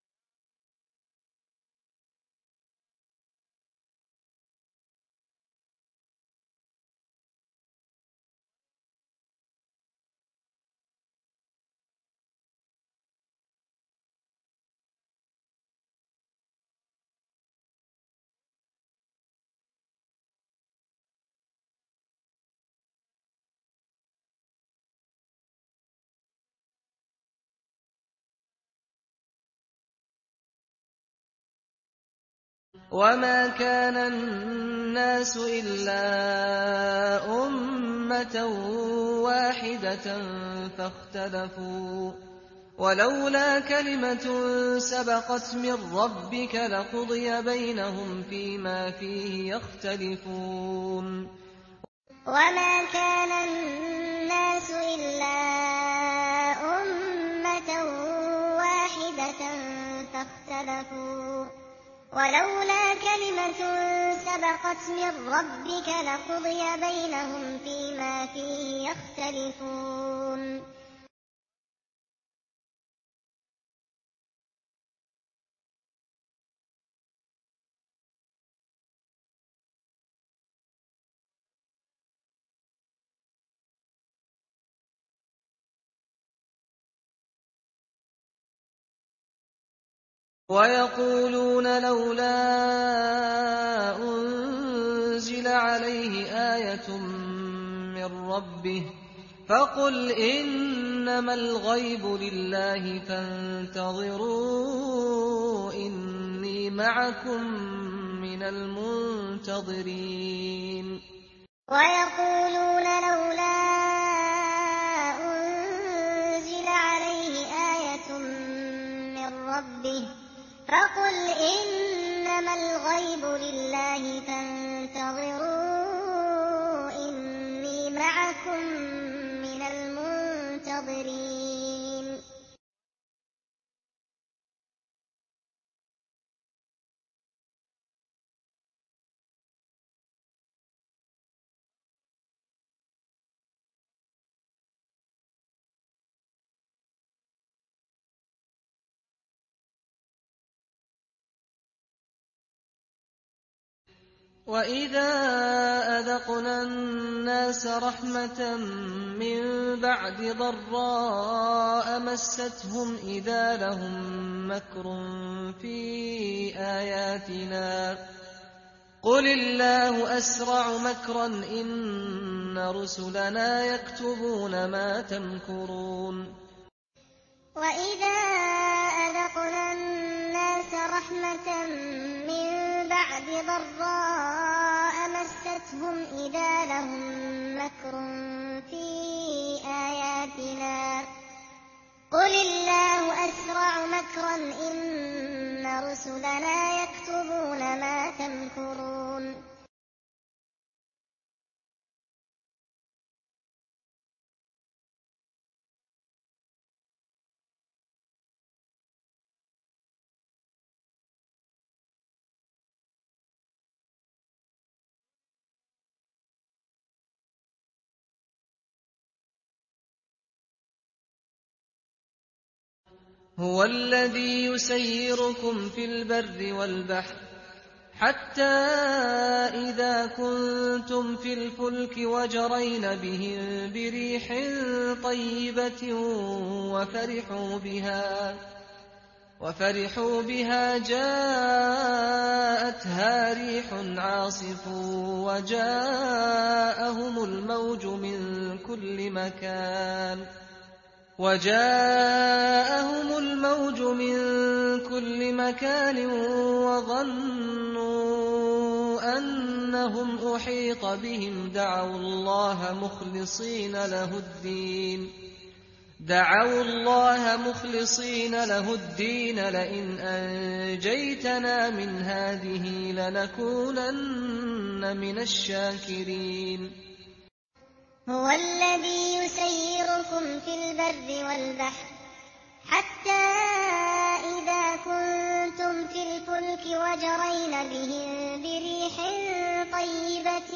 وَمَا كَانَ النَّاسُ إِلَّا أُمَّةً وَاحِدَةً فَاخْتَلَفُوا ۚ وَلَوْلَا كَلِمَةٌ سَبَقَتْ مِن رَّبِّكَ لَقُضِيَ بَيْنَهُمْ فِيمَا فِيهِ يَخْتَلِفُونَ وَمَا كَانَ النَّاسُ إِلَّا أُمَّةً وَاحِدَةً فَاخْتَلَفُوا ۚ وَلَوْلَا كَلِمَةٌ سَبَقَتْ مِن رَّبِّكَ لَقُضِيَ بَيْنَهُمْ فِيمَا فِيهِ يَخْتَلِفُونَ وَيَقُولُونَ لَوْلَا أُنزِلَ عَلَيْهِ آيَةٌ مِّن رَّبِّهِ ۖ فَقُلْ إِنَّمَا الْغَيْبُ لِلَّهِ فَانتَظِرُوا إِنِّي مَعَكُم مِّنَ الْمُنتَظِرِينَ وَيَقُولُونَ لَوْلَا أُنزِلَ عَلَيْهِ آيَةٌ مِّن رَّبِّهِ ۖ فَقُلْ إِنَّمَا الْغَيْبُ لِلَّهِ فَانتَظِرُوا إِنِّي مَعَكُم مِّنَ الْمُنتَظِرِينَ وَإِذَا أَذَقْنَا النَّاسَ رَحْمَةً مِّن بَعْدِ ضَرَّاءَ مَسَّتْهُمْ إِذَا لَهُم مَّكْرٌ فِي آيَاتِنَا ۚ قُلِ اللَّهُ أَسْرَعُ مَكْرًا ۚ إِنَّ رُسُلَنَا يَكْتُبُونَ مَا تَمْكُرُونَ وَإِذَا أَذَقْنَا النَّاسَ رَحْمَةً مِّن بَعْدِ ضَرَّاءَ مَسَّتْهُمْ إِذَا لَهُم مَّكْرٌ فِي آيَاتِنَا ۚ قُلِ اللَّهُ أَسْرَعُ مَكْرًا ۚ إِنَّ رُسُلَنَا يَكْتُبُونَ مَا تَمْكُرُونَ هُوَ الَّذِي يُسَيِّرُكُمْ فِي الْبَرِّ وَالْبَحْرِ حَتَّىٰ إِذَا كُنتُمْ فِي الْفُلْكِ وَجَرَيْنَ بِهِم بِرِيحٍ طَيِّبَةٍ وَفَرِحُوا بِهَا جَاءَتْهَا رِيحٌ عَاصِفٌ وَجَاءَهُمُ الْمَوْجُ مِن كُلِّ مَكَانٍ وَجَاءَهُمُ الْمَوْجُ مِن كُلِّ مَكَانٍ وَظَنُّوا أَنَّهُمْ أُحِيطَ بِهِمْ دَعَوُا اللَّهَ مُخْلِصِينَ لَهُ الدِّينَ لَئِنْ أَنجَيْتَنَا مِنْ هَٰذِهِ لَنَكُونَنَّ مِنَ الشَّاكِرِينَ هُوَ الَّذِي يُسَيِّرُكُمْ في الْبَرِّ وَالْبَحْرِ حَتَّىٰ إِذَا كُنتُمْ في الْفُلْكِ وَجَرَيْنَ بِهِم بِرِيحٍ طَيِّبَةٍ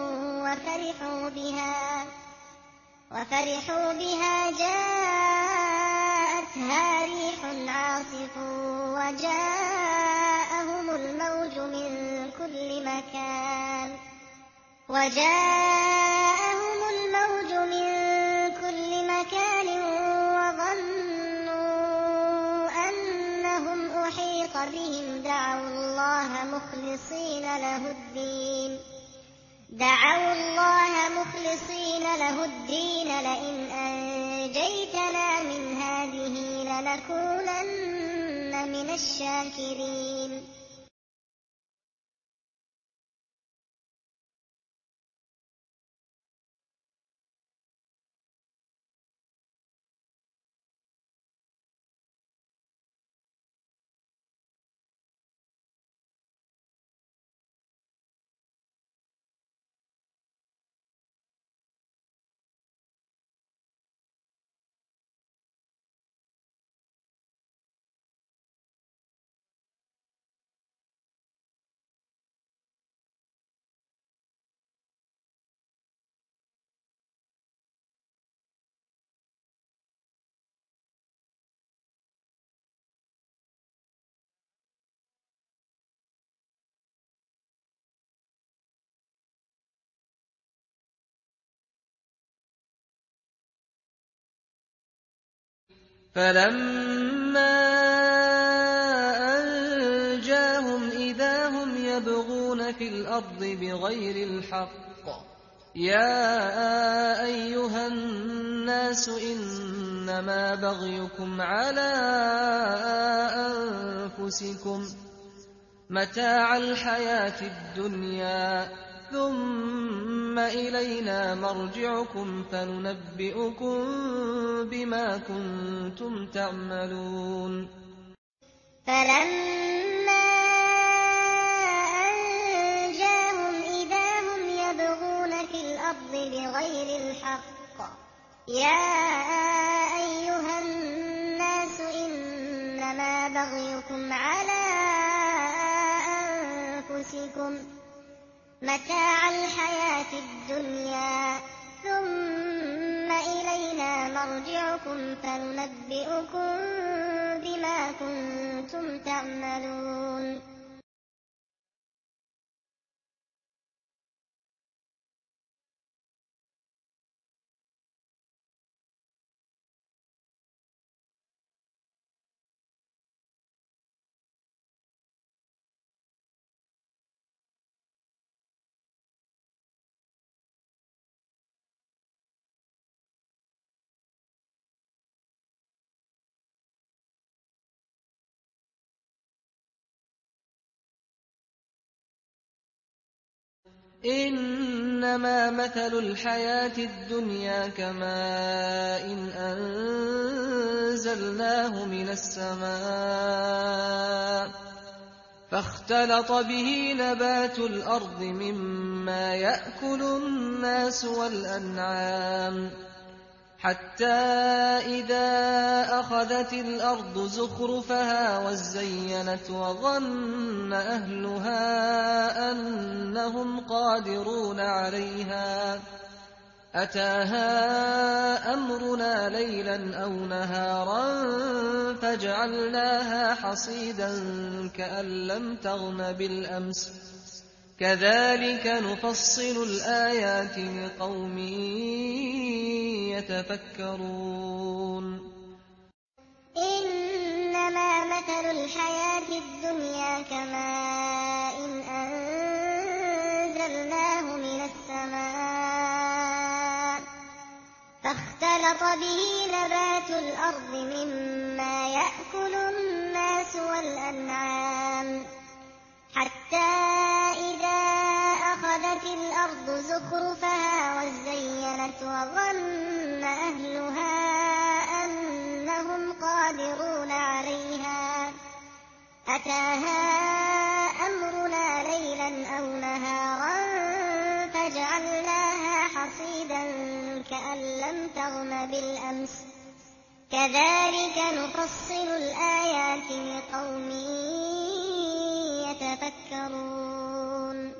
وَفَرِحُوا بِهَا جَاءَتْهَا رِيحٌ عَاصِفٌ وَجَاءَهُمُ الْمَوْجُ مِن كُلِّ مَكَانٍ وَظَنُّوا أَنَّهُمْ أُحِيطَ بِهِمْ دَعَوُا اللَّهَ مُخْلِصِينَ لَهُ الدِّينَ لَئِنْ أَنجَيْتَنَا مِنْ هَٰذِهِ لَنَكُونَنَّ مِنَ الشَّاكِرِينَ فَلَمَّا أَنجَاهُمْ إِذَا هُمْ يَبْغُونَ فِي الْأَرْضِ بِغَيْرِ الْحَقِّ ۗ يَا أَيُّهَا النَّاسُ إِنَّمَا بَغْيُكُمْ عَلَىٰ أَنفُسِكُم ۖ مَّتَاعَ الْحَيَاةِ الدُّنْيَا ۖ ثُمَّ إِلَيْنَا مَرْجِعُكُمْ فَنُنَبِّئُكُم بِمَا كُنتُمْ تَعْمَلُونَ فَلَمَّا أَنجَاهُمْ إِذَا هُمْ يَبْغُونَ فِي الْأَرْضِ بِغَيْرِ الْحَقِّ ۗ يَا أَيُّهَا النَّاسُ إِنَّمَا بَغْيُكُمْ عَلَىٰ أَنفُسِكُم ۖ مَّتَاعَ الْحَيَاةِ الدُّنْيَا ۖ ثُمَّ إِلَيْنَا مَرْجِعُكُمْ فَنُنَبِّئُكُم بِمَا كُنتُمْ تَعْمَلُونَ إِنَّمَا مَثَلُ الْحَيَاةِ الدُّنْيَا كَمَاءٍ أَنزَلْنَاهُ مِنَ السَّمَاءِ فَاخْتَلَطَ بِهِ نَبَاتُ الْأَرْضِ مِمَّا يَأْكُلُ النَّاسُ وَالْأَنْعَامُ حَتَّىٰ إِذَا أَخَذَتِ الْأَرْضُ زُخْرُفَهَا وَازَّيَّنَتْ وَظَنَّ أَهْلُهَا أَنَّهُمْ قَادِرُونَ عَلَيْهَا أَتَاهَا أَمْرُنَا لَيْلًا أَوْ نَهَارًا فَجَعَلْنَاهَا حَصِيدًا كَأَن لَّمْ تَغْنَ بِالْأَمْسِ ۚ كَذَٰلِكَ نُفَصِّلُ الْآيَاتِ لِقَوْمٍ يَتَفَكَّرُونَ إِنَّمَا مَثَلُ الْحَيَاةِ الدُّنْيَا كَمَاءٍ أَنزَلْنَاهُ مِنَ السَّمَاءِ فَاخْتَلَطَ وأحاط به نبات الأرض مما يأكل الناس والأنعام حتى إذا أخذت الأرض زخرفها وزينت وظن أهلها أنهم قادرون عليها أتاها أمرنا ليلا أو نهارا فجعلناها حصيدا كأن لم تغن بالأمس كذلك نفصل الآيات لقوم يتفكرون.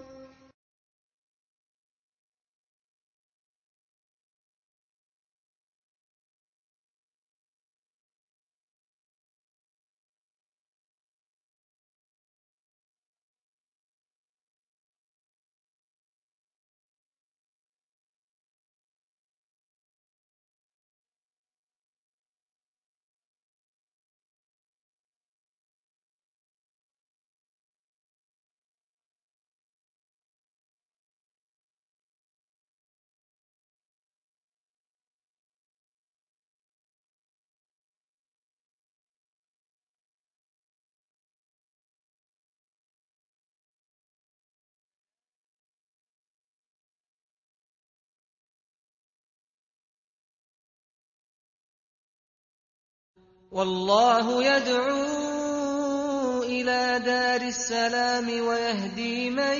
وَاللَّهُ يَدْعُو إِلَىٰ دَارِ السَّلَامِ وَيَهْدِي مَن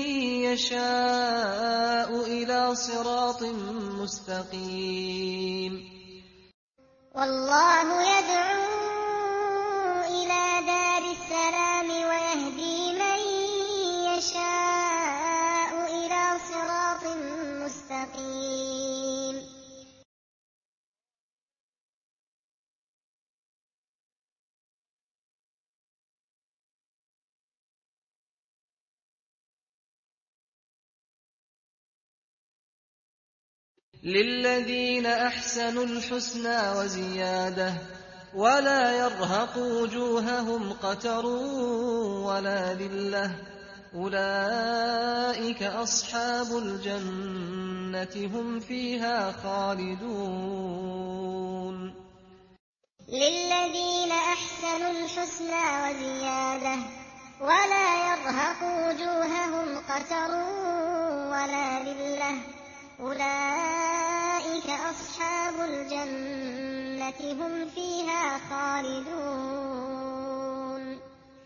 يَشَاءُ إِلَىٰ صِرَاطٍ مُّسْتَقِيمٍ. والله يدعو إلى دار السلام ويهدي من يشاء إلى صراط مستقيم. لِلَّذِينَ أَحْسَنُوا الْحُسْنَىٰ وَزِيَادَةٌ وَلَا يَرْهَقُ وُجُوهَهُمْ قَتَرٌ وَلَا ذِلَّةٌ ۚ أُولَٰئِكَ أَصْحَابُ الْجَنَّةِ هُمْ فِيهَا خَالِدُونَ. للذين أحسنوا الحسنى وزيادة ولا يرهق وجوههم قتر ولا ذلة ۚ أولئك أصحاب الجنة هم فيها خالدون.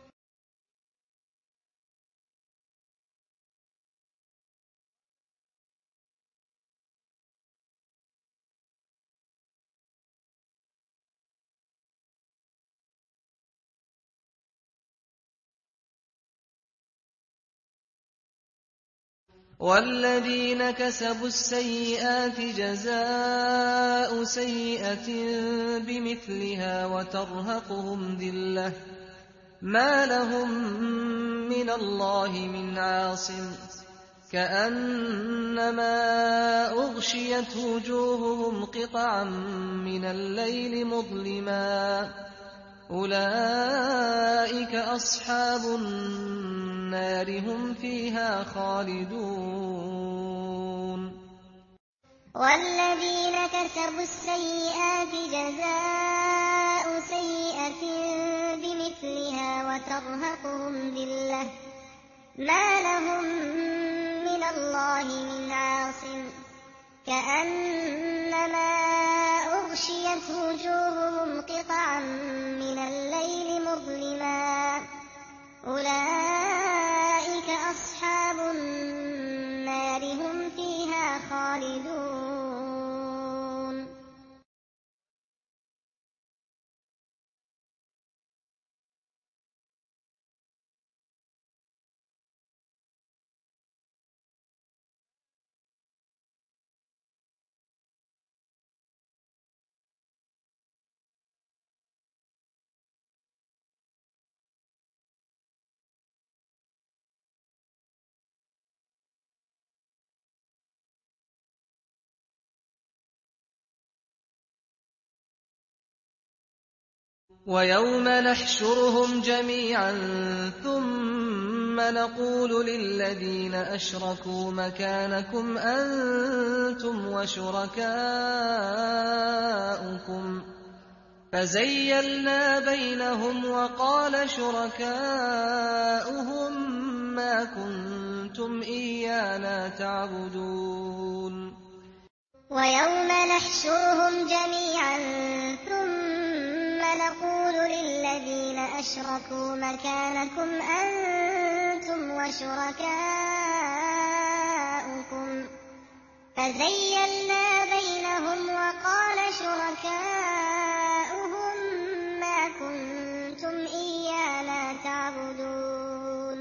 وَالَّذِينَ كَسَبُوا السَّيِّئَاتِ جَزَاءُ سَيِّئَةٍ بِمِثْلِهَا وَتَرْهَقُهُمْ ذِلَّةٌ ۖ مَّا لَهُم مِّنَ اللَّهِ مِنْ عَاصِمٍ ۖ كَأَنَّمَا أُغْشِيَتْ وُجُوهُهُمْ قِطَعًا مِّنَ اللَّيْلِ مُظْلِمًا ۚ أُولَٰئِكَ أَصْحَابُ النَّارِ هُمْ فِيهَا خَالِدُونَ. وَالَّذِينَ كَسَبُوا السَّيِّئَاتِ جَزَاءُ سَيِّئَةٍ بِمِثْلِهَا وَتَرْهَقُهُمْ ذِلَّةٌ ۖ مَّا لَهُم مِّنَ اللَّهِ مِنْ عَاصِمٍ ۖ كَأَنَّمَا أُغْشِيَتْ وُجُوهُهُمْ قِطَعًا مِّنَ اللَّيْلِ مُظْلِمًا ۚ أُولَٰئِكَ أَصْحَابُ النَّارِ هُمْ فِيهَا خَالِدُونَ. وَيَوْمَ نَحْشُرُهُمْ جَمِيعًا ثُمَّ نَقُولُ لِلَّذِينَ أَشْرَكُوا مَكَانَكُمْ أَنتُمْ وَشُرَكَاؤُكُمْ فَزَيَّلْنَا بَيْنَهُمْ وَقَالَ شُرَكَاؤُهُم مَّا كُنتُمْ إِيَّانَا تَعْبُدُونَ وَيَوْمَ نَحْشُرُهُمْ جَمِيعًا ثُمَّ نَقُولُ لِلَّذِينَ أَشْرَكُوا مَكَانَكُمْ أَنتُمْ وَشُرَكَاؤُكُمْ فَزَيَّلْنَا بَيْنَهُمْ وَقَالَ شُرَكَاؤُهُم مَّا كُنتُمْ إِيَّانَا تَعْبُدُونَ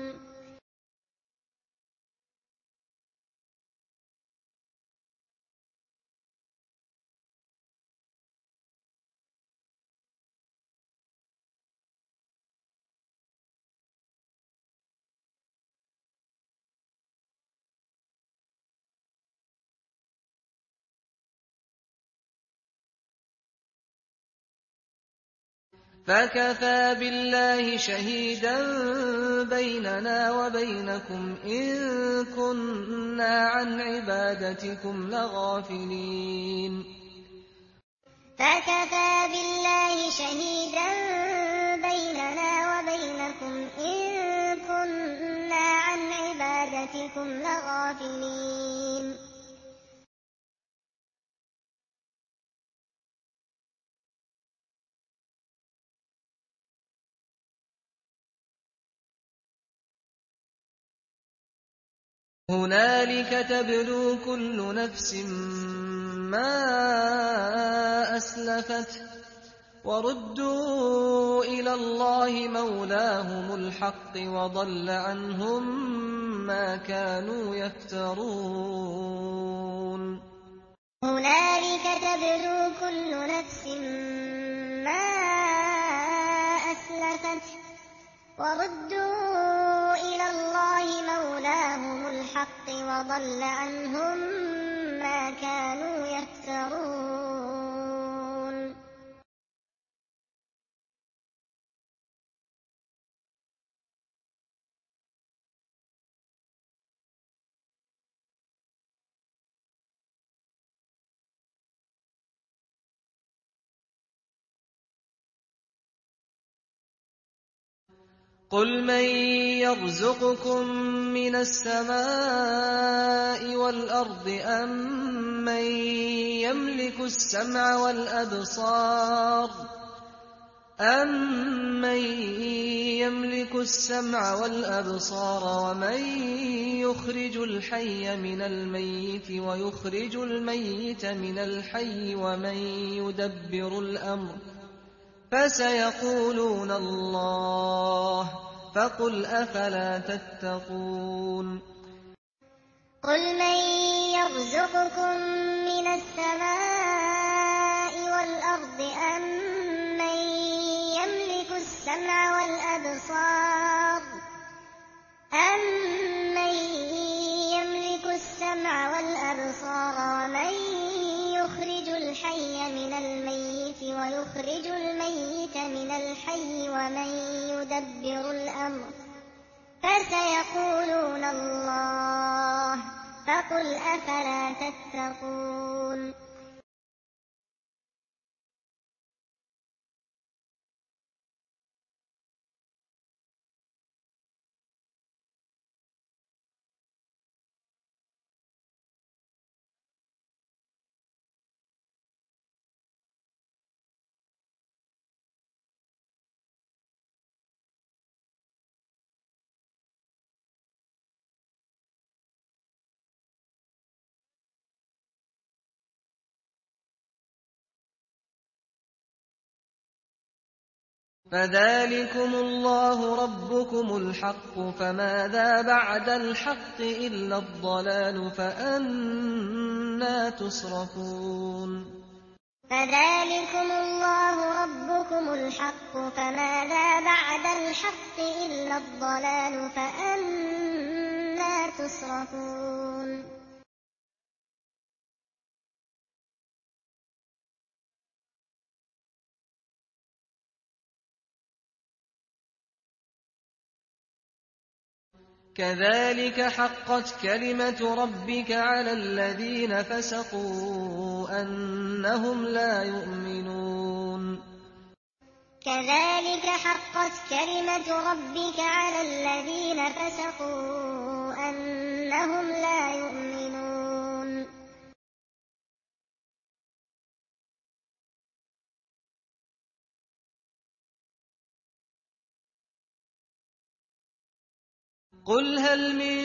فَكَفَىٰ بِاللَّهِ شَهِيدًا بَيْنَنَا وَبَيْنَكُمْ إِن كُنَّا عَنْ عِبَادَتِكُمْ لَغَافِلِينَ فَكَفَىٰ بِاللَّهِ شَهِيدًا بَيْنَنَا وَبَيْنَكُمْ إِن كُنَّا عَنْ عِبَادَتِكُمْ لَغَافِلِينَ هُنَالِكَ تَبْلُو كُلُّ نَفْسٍ مَّا أَسْلَفَتْ ۚ وَرُدُّوا إِلَى اللَّهِ مَوْلَاهُمُ الْحَقِّ وَضَلَّ عَنْهُم مَّا كَانُوا يَفْتَرُونَ هُنَالِكَ تَبْلُو كُلُّ نَفْسٍ مَّا أَسْلَفَتْ ۚ وَرُدُّوا إِلَى اللَّهِ مَوْلَاهُمُ الْحَقِّ وَضَلَّ عَنْهُم مَّا كَانُوا يَفْتَرُونَ قُلْ مَن يَرْزُقُكُم مِّنَ السَّمَاءِ وَالْأَرْضِ أَمَّن يَمْلِكُ السَّمْعَ وَالْأَبْصَارَ وَمَن يُخْرِجُ الْحَيَّ مِنَ الْمَيِّتِ وَيُخْرِجُ الْمَيِّتَ مِنَ الْحَيِّ وَمَن يُدَبِّرُ الْأَمْرَ ۚ فَسَيَقُولُونَ اللَّهُ ۚ فَقُلْ أَفَلَا تَتَّقُونَ قُلْ مَن يَرْزُقُكُم مِّنَ السَّمَاءِ وَالْأَرْضِ أَمَّن يَمْلِكُ السَّمْعَ وَالْأَبْصَارَ وَمَن يُخْرِجُ الْحَيَّ مِنَ الْمَيِّتِ وَيُخْرِجُ الْمَيِّتَ مِنَ الْحَيِّ وَمَن يُدَبِّرُ الْأَمْرَ ۚ فَسَيَقُولُونَ اللَّهُ ۚ فَقُلْ أَفَلَا تَتَّقُونَ فَذَٰلِكُمُ اللَّهُ رَبُّكُمُ الْحَقُّ ۖ فَمَاذَا بَعْدَ الْحَقِّ إِلَّا الضَّلَالُ ۖ فَأَنَّىٰ تُصْرَفُونَ فَذَٰلِكُمُ اللَّهُ رَبُّكُمُ الْحَقُّ ۖ فَمَاذَا بَعْدَ الْحَقِّ إِلَّا الضَّلَالُ ۖ فَأَنَّىٰ تُصْرَفُونَ كَذَٰلِكَ حَقَّتْ كَلِمَةُ رَبِّكَ عَلَى الَّذِينَ فَسَقُوا أَنَّهُمْ لَا يُؤْمِنُونَ كَذَٰلِكَ حَقَّتْ كَلِمَةُ رَبِّكَ عَلَى الَّذِينَ فَسَقُوا أَنَّهُمْ لَا يُؤْمِنُونَ قُلْ هَلْ مِن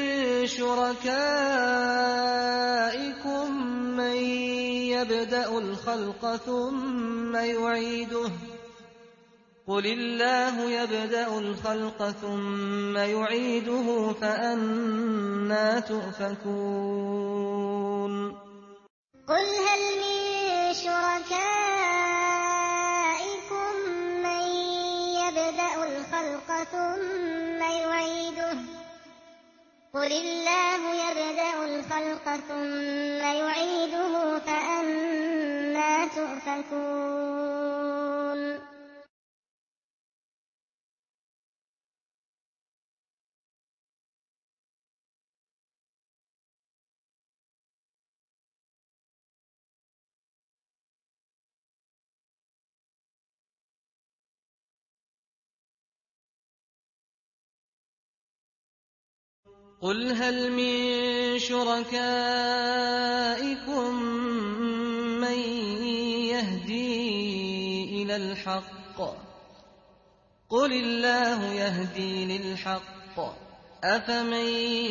شُرَكَائِكُم مَّن يَبْدَأُ الْخَلْقَ ثُمَّ يُعِيدُهُ ۚ قُلِ اللَّهُ يَبْدَأُ الْخَلْقَ ثُمَّ يُعِيدُهُ فَأَنَّىٰ تُؤْفَكُونَ قُلْ هَلْ مِن شُرَكَائِكُم مَّن يَبْدَأُ الْخَلْقَ ثُمَّ يُعِيدُهُ ۚ قُلِ اللَّهُ يَبْدَأُ الْخَلْقَ ثُمَّ يُعِيدُهُ فَأَنَّىٰ تُؤْفَكُونَ قُلْ هَلْ مِن شُرَكَائِكُم مَّن يَهْدِي إِلَى الْحَقِّ ۚ قُلِ اللَّهُ يَهْدِي لِلْحَقِّ ۗ أَفَمَن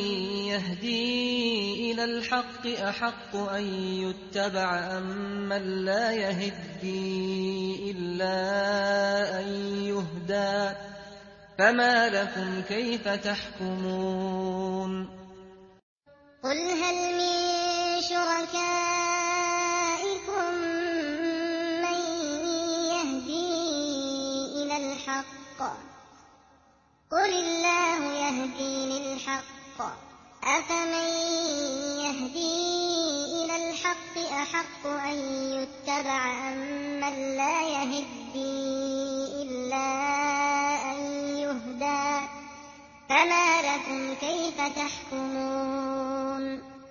يَهْدِي إِلَى الْحَقِّ أَحَقُّ أَن يُتَّبَعَ أَمَّن لَّا يَهِدِّي إِلَّا أَن يُهْدَىٰ ۖ فَمَا لَكُمْ كَيْفَ تَحْكُمُونَ قُلْ هَلْ مِن شُرَكَائِكُم مَّن يَهْدِي إِلَى الْحَقِّ ۚ قُلِ اللَّهُ يَهْدِي لِلْحَقِّ ۗ أَفَمَن يَهْدِي إِلَى الْحَقِّ أَحَقُّ أَن يُتَّبَعَ أَمَّن لَّا يَهِدِّي إِلَّا أَن يُهْدَىٰ ۖ فَمَا لَكُمْ كَيْفَ تَحْكُمُونَ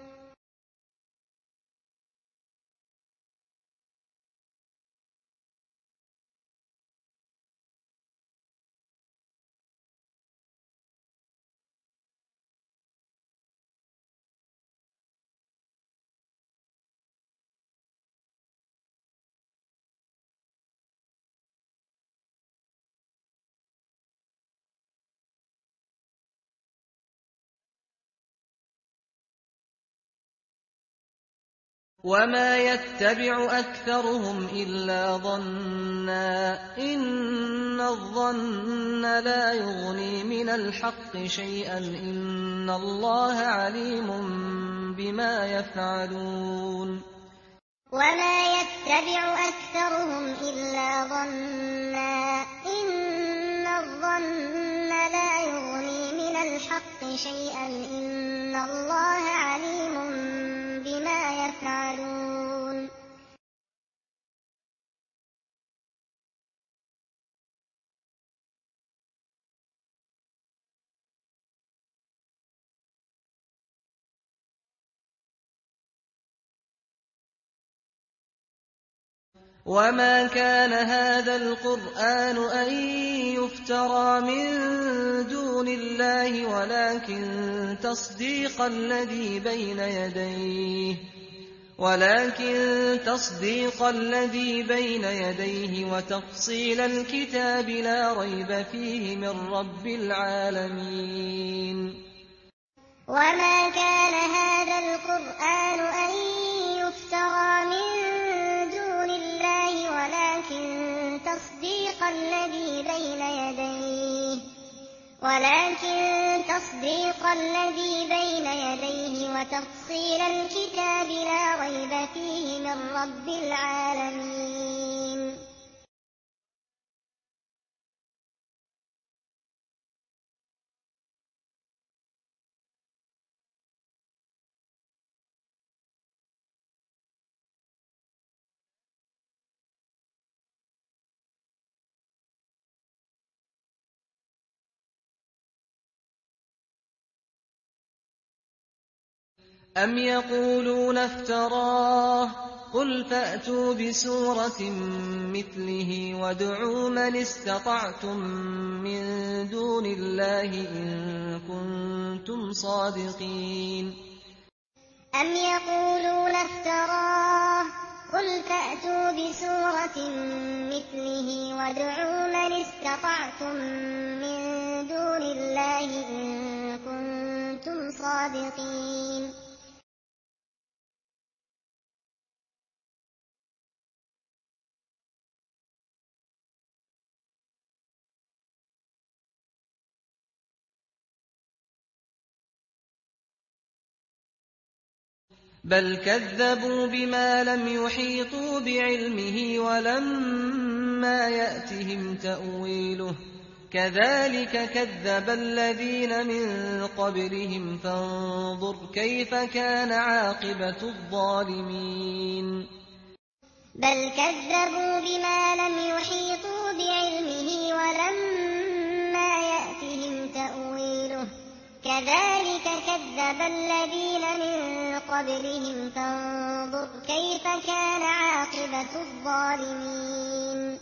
وَمَا يَتَّبِعُ أَكْثَرُهُمْ إِلَّا ظَنًّا ۚ إِنَّ الظَّنَّ لَا يُغْنِي مِنَ الْحَقِّ شَيْئًا ۚ إِنَّ اللَّهَ عَلِيمٌ بِمَا يَفْعَلُونَ وَمَا يَتَّبِعُ أَكْثَرُهُمْ إِلَّا ظَنًّا ۚ إِنَّ الظَّنَّ لَا يُغْنِي مِنَ الْحَقِّ شَيْئًا ۚ إِنَّ اللَّهَ عَلِيمٌ بِمَا يَفْعَلُونَ وَمَا كَانَ هَٰذَا الْقُرْآنُ أَن يُفْتَرَىٰ مِن دُونِ اللَّهِ وَلَٰكِن تَصْدِيقَ الَّذِي بَيْنَ يَدَيْهِ وَتَفْصِيلَ الْكِتَابِ لَا رَيْبَ فِيهِ مِن رَّبِّ الْعَالَمِينَ وَمَا كَانَ هَٰذَا الْقُرْآنُ أَن يُفْتَرَىٰ مِن دُونِ اللَّهِ وَلَٰكِن تَصْدِيقَ الَّذِي بَيْنَ يَدَيْهِ وَتَفْصِيلَ الْكِتَابِ لَا رَيْبَ فِيهِ مِن رَّبِّ الْعَالَمِينَ أَمْ يَقُولُونَ افْتَرَاهُ ۖ قُلْ فَأْتُوا بِسُورَةٍ مِّثْلِهِ وَادْعُوا مَنِ اسْتَطَعْتُم مِّن دُونِ اللَّهِ إِن كُنتُمْ صَادِقِينَ أَمْ يَقُولُونَ افْتَرَاهُ ۖ قُلْ فَأْتُوا بِسُورَةٍ مِّثْلِهِ وَادْعُوا مَنِ اسْتَطَعْتُم مِّن دُونِ اللَّهِ إِن كُنتُمْ صَادِقِينَ بَلْ كَذَّبُوا بِمَا لَمْ يُحِيطُوا بِعِلْمِهِ وَلَمَّا يَأْتِهِمْ تَأْوِيلُهُ ۚ كَذَٰلِكَ كَذَّبَ الَّذِينَ مِن قَبْلِهِمْ فَانظُرْ كَيْفَ كَانَ عَاقِبَةُ الظَّالِمِينَ بَلْ كَذَّبُوا بِمَا لَمْ يُحِيطُوا بِعِلْمِهِ وَلَمَّا يَأْتِهِمْ تَأْوِيلُهُ ۚ كَذَٰلِكَ كَذَّبَ الَّذِينَ مِن قَبْلِهِمْ فَانظُرْ كَيْفَ كَانَ عَاقِبَةُ الظَّالِمِينَ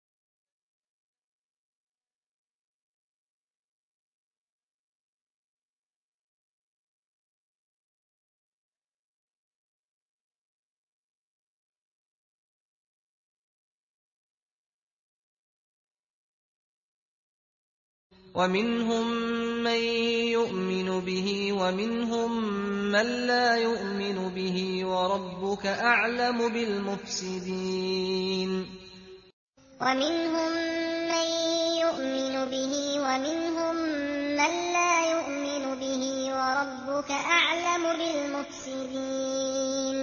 وَمِنْهُم مَّن يُؤْمِنُ بِهِ وَمِنْهُم مَّن لَّا يُؤْمِنُ بِهِ ۚ وَرَبُّكَ أَعْلَمُ بِالْمُفْسِدِينَ وَمِنْهُم مَّن يُؤْمِنُ بِهِ وَمِنْهُم مَّن لَّا يُؤْمِنُ بِهِ ۚ وَرَبُّكَ أَعْلَمُ بِالْمُفْسِدِينَ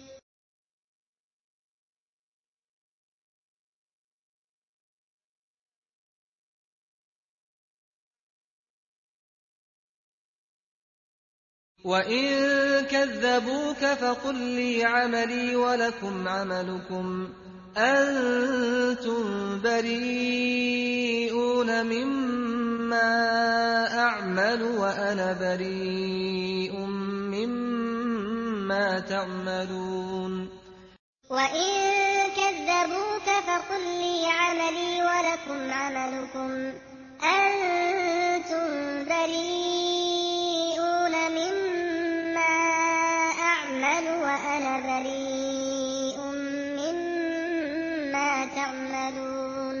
وَإِن كَذَّبُوكَ فَقُل لِّي عَمَلِي وَلَكُمْ عَمَلُكُمْ أَنتُم بَرِيئُونَ مِمَّا أَعْمَلُ وَأَنَا بَرِيءٌ مِّمَّا تَعْمَلُونَ وَإِن كَذَّبُوكَ فَقُل لِّي عَمَلِي وَلَكُمْ عَمَلُكُمْ أَنتُم بَرِيئُونَ مِمَّا أَعْمَلُ وَأَنَا بَرِيءٌ مِّمَّا تَعْمَلُونَ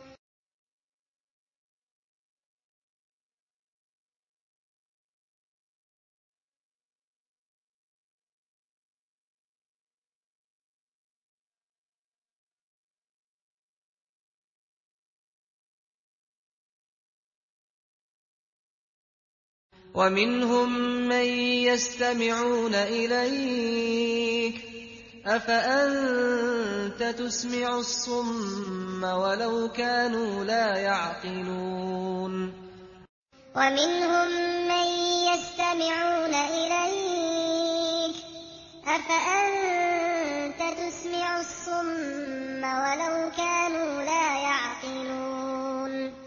وَمِنْهُم مَّن يَسْتَمِعُونَ إِلَيْكَ ۚ أَفَأَنتَ تُسْمِعُ الصُّمَّ وَلَوْ كَانُوا لَا يَعْقِلُونَ وَمِنْهُم مَّن يَسْتَمِعُونَ إِلَيْكَ ۚ أَفَأَنتَ تُسْمِعُ الصُّمَّ وَلَوْ كَانُوا لَا يَعْقِلُونَ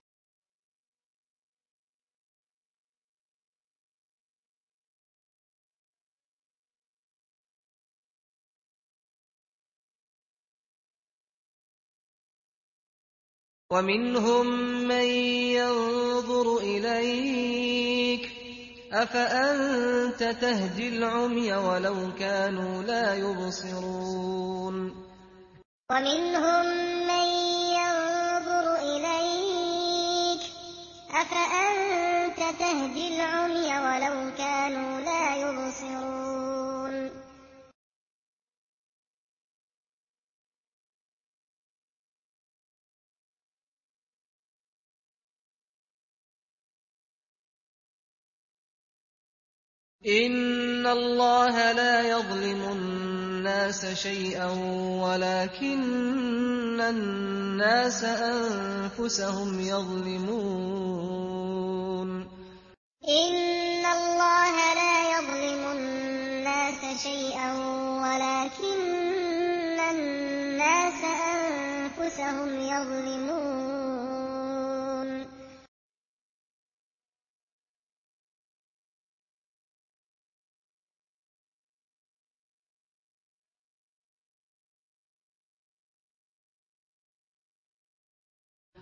وَمِنْهُم مَّن يَنظُرُ إِلَيْكَ ۚ أَفَأَنتَ تَهْدِي الْعُمْيَ وَلَوْ كَانُوا لَا يُبْصِرُونَ وَمِنْهُم مَّن يَنظُرُ إِلَيْكَ ۚ أَفَأَنتَ تَهْدِي الْعُمْيَ وَلَوْ كَانُوا لَا يُبْصِرُونَ إِنَّ اللَّهَ لَا يَظْلِمُ النَّاسَ شَيْئًا وَلَٰكِنَّ النَّاسَ أَنفُسَهُمْ يَظْلِمُونَ إِنَّ اللَّهَ لَا يَظْلِمُ النَّاسَ شَيْئًا وَلَٰكِنَّ النَّاسَ أَنفُسَهُمْ يَظْلِمُونَ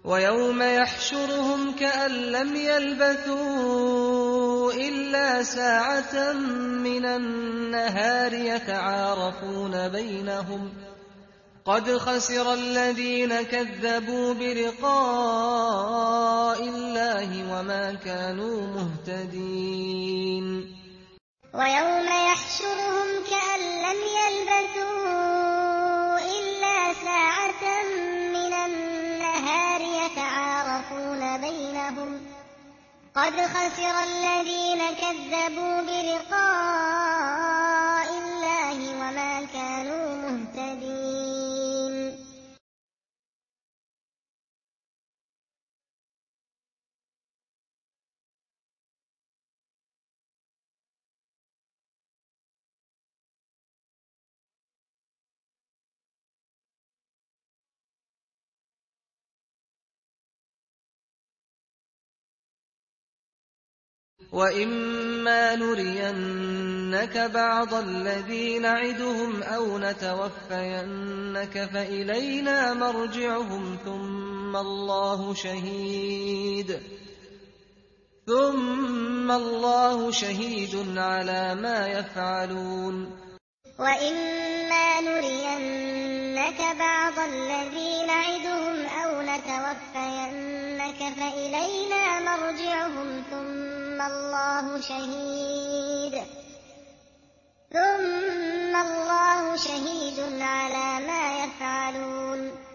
وَيَوْمَ يَحْشُرُهُمْ كَأَن لَّمْ يَلْبَثُوا إِلَّا سَاعَةً مِّنَ النَّهَارِ يَتَعَارَفُونَ بَيْنَهُمْ ۚ قَدْ خَسِرَ الَّذِينَ كَذَّبُوا بِلِقَاءِ اللَّهِ وَمَا كَانُوا مُهْتَدِينَ وَيَوْمَ يَحْشُرُهُمْ كَأَن لَّمْ يَلْبَثُوا إِلَّا سَاعَةً مِّنَ النَّهَارِ يَتَعَارَفُونَ بَيْنَهُمْ ۚ قَدْ خَسِرَ الَّذِينَ كَذَّبُوا بِلِقَاءِ اللَّهِ وَمَا كَانُوا مُهْتَدِينَ وَإِمَّا نُرِيَنَّكَ بَعْضَ الَّذِي نَعِدُهُمْ أَوْ نَتَوَفَّيَنَّكَ فَإِلَيْنَا مَرْجِعُهُمْ ثُمَّ اللَّهُ شَهِيدٌ عَلَىٰ مَا يَفْعَلُونَ وَإِمَّا نُرِيَنَّكَ بَعْضَ الَّذِي نَعِدُهُمْ أَوْ نَتَوَفَّيَنَّكَ فَإِلَيْنَا مَرْجِعُهُمْ ثُمَّ اللَّهُ شَهِيدٌ عَلَىٰ مَا يَفْعَلُونَ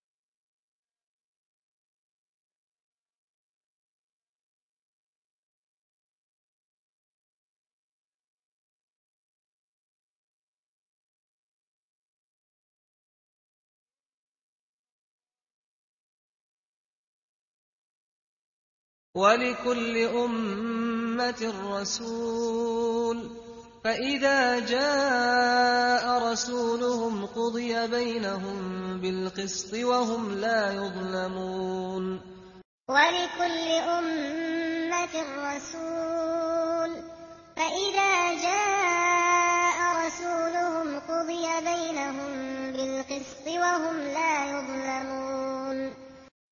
وَلِكُلِّ أُمَّةٍ رَّسُولٌ ۖ فَإِذَا جَاءَ رَسُولُهُمْ قُضِيَ بَيْنَهُم بِالْقِسْطِ وَهُمْ لَا يُظْلَمُونَ وَلِكُلِّ أُمَّةٍ رَّسُولٌ ۖ فَإِذَا جَاءَ رَسُولُهُمْ قُضِيَ بَيْنَهُم بِالْقِسْطِ وَهُمْ لَا يُظْلَمُونَ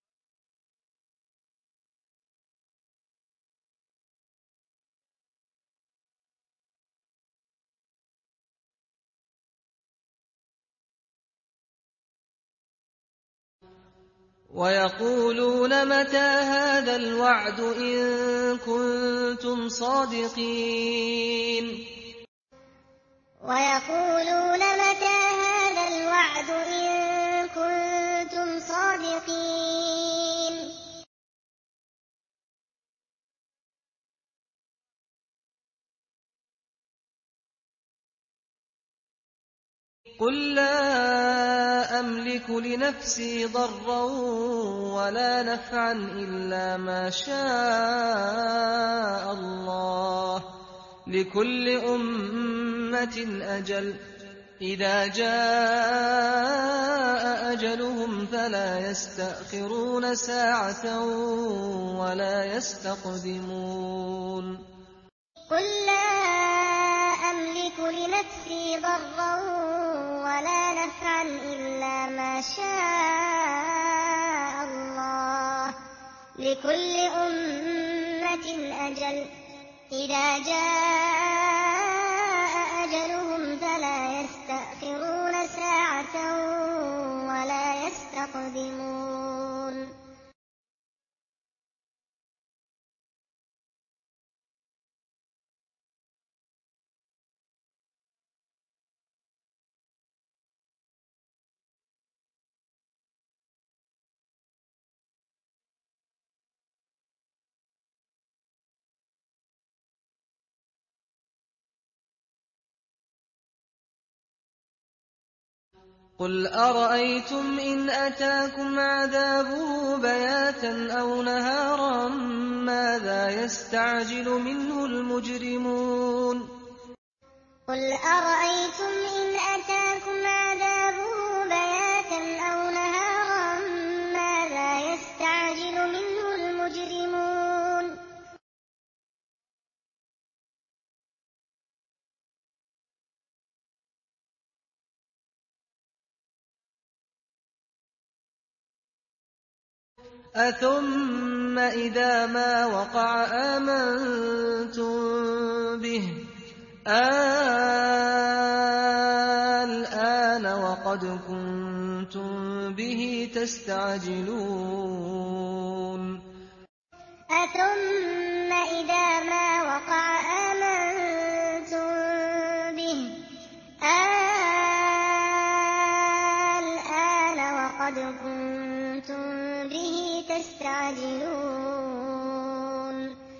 وَيَقُولُونَ مَتَىٰ هَٰذَا الْوَعْدُ إِن كُنتُمْ صَادِقِينَ وَيَقُولُونَ مَتَىٰ هَٰذَا الْوَعْدُ إِن كُنتُمْ صَادِقِينَ قُل لَّا أَمْلِكُ لِنَفْسِي ضَرًّا وَلَا نَفْعًا إِلَّا مَا شَاءَ اللَّهُ ۗ لِكُلِّ أُمَّةٍ أَجَلٌ ۚ إِذَا جَاءَ أَجَلُهُمْ فَلَا يَسْتَأْخِرُونَ سَاعَةً وَلَا يَسْتَقْدِمُونَ قُل لَّا أَمْلِكُ لِنَفْسِي ضَرًّا وَلَا نَفْعًا إِلَّا مَا شَاءَ اللَّهُ ۗ لِكُلِّ أُمَّةٍ أَجَلٌ ۚ إِذَا جَاءَ أَجَلُهُمْ فَلَا يَسْتَأْخِرُونَ سَاعَةً وَلَا يَسْتَقْدِمُونَ قُلْ أَرَأَيْتُمْ إِنْ أَتَاكُمْ عَذَابُهُ بَيَاتًا أَوْ نَهَارًا مَّاذَا يَسْتَعْجِلُ مِنْهُ الْمُجْرِمُونَ قُلْ أَرَأَيْتُمْ إِنْ أَتَاكُمْ عَذَابُهُ بَيَاتًا أَوْ نَهَارًا مَّاذَا يَسْتَعْجِلُ مِنْهُ الْمُجْرِمُونَ أثم إذا ما وقع آمنتم به الآن وقد كنتم به تستعجلون أثم إذا ما وقع آمنتم به الآن وقد كنتم به تستعجلون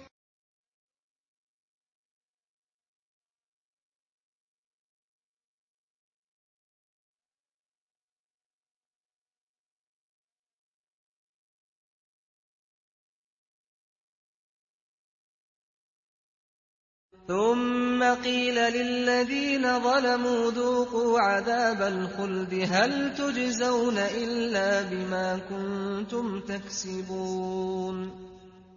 ثم قيل للذين ظلموا ذوقوا عذاب الخلد هل تجزون إلا بما كنتم تكسبون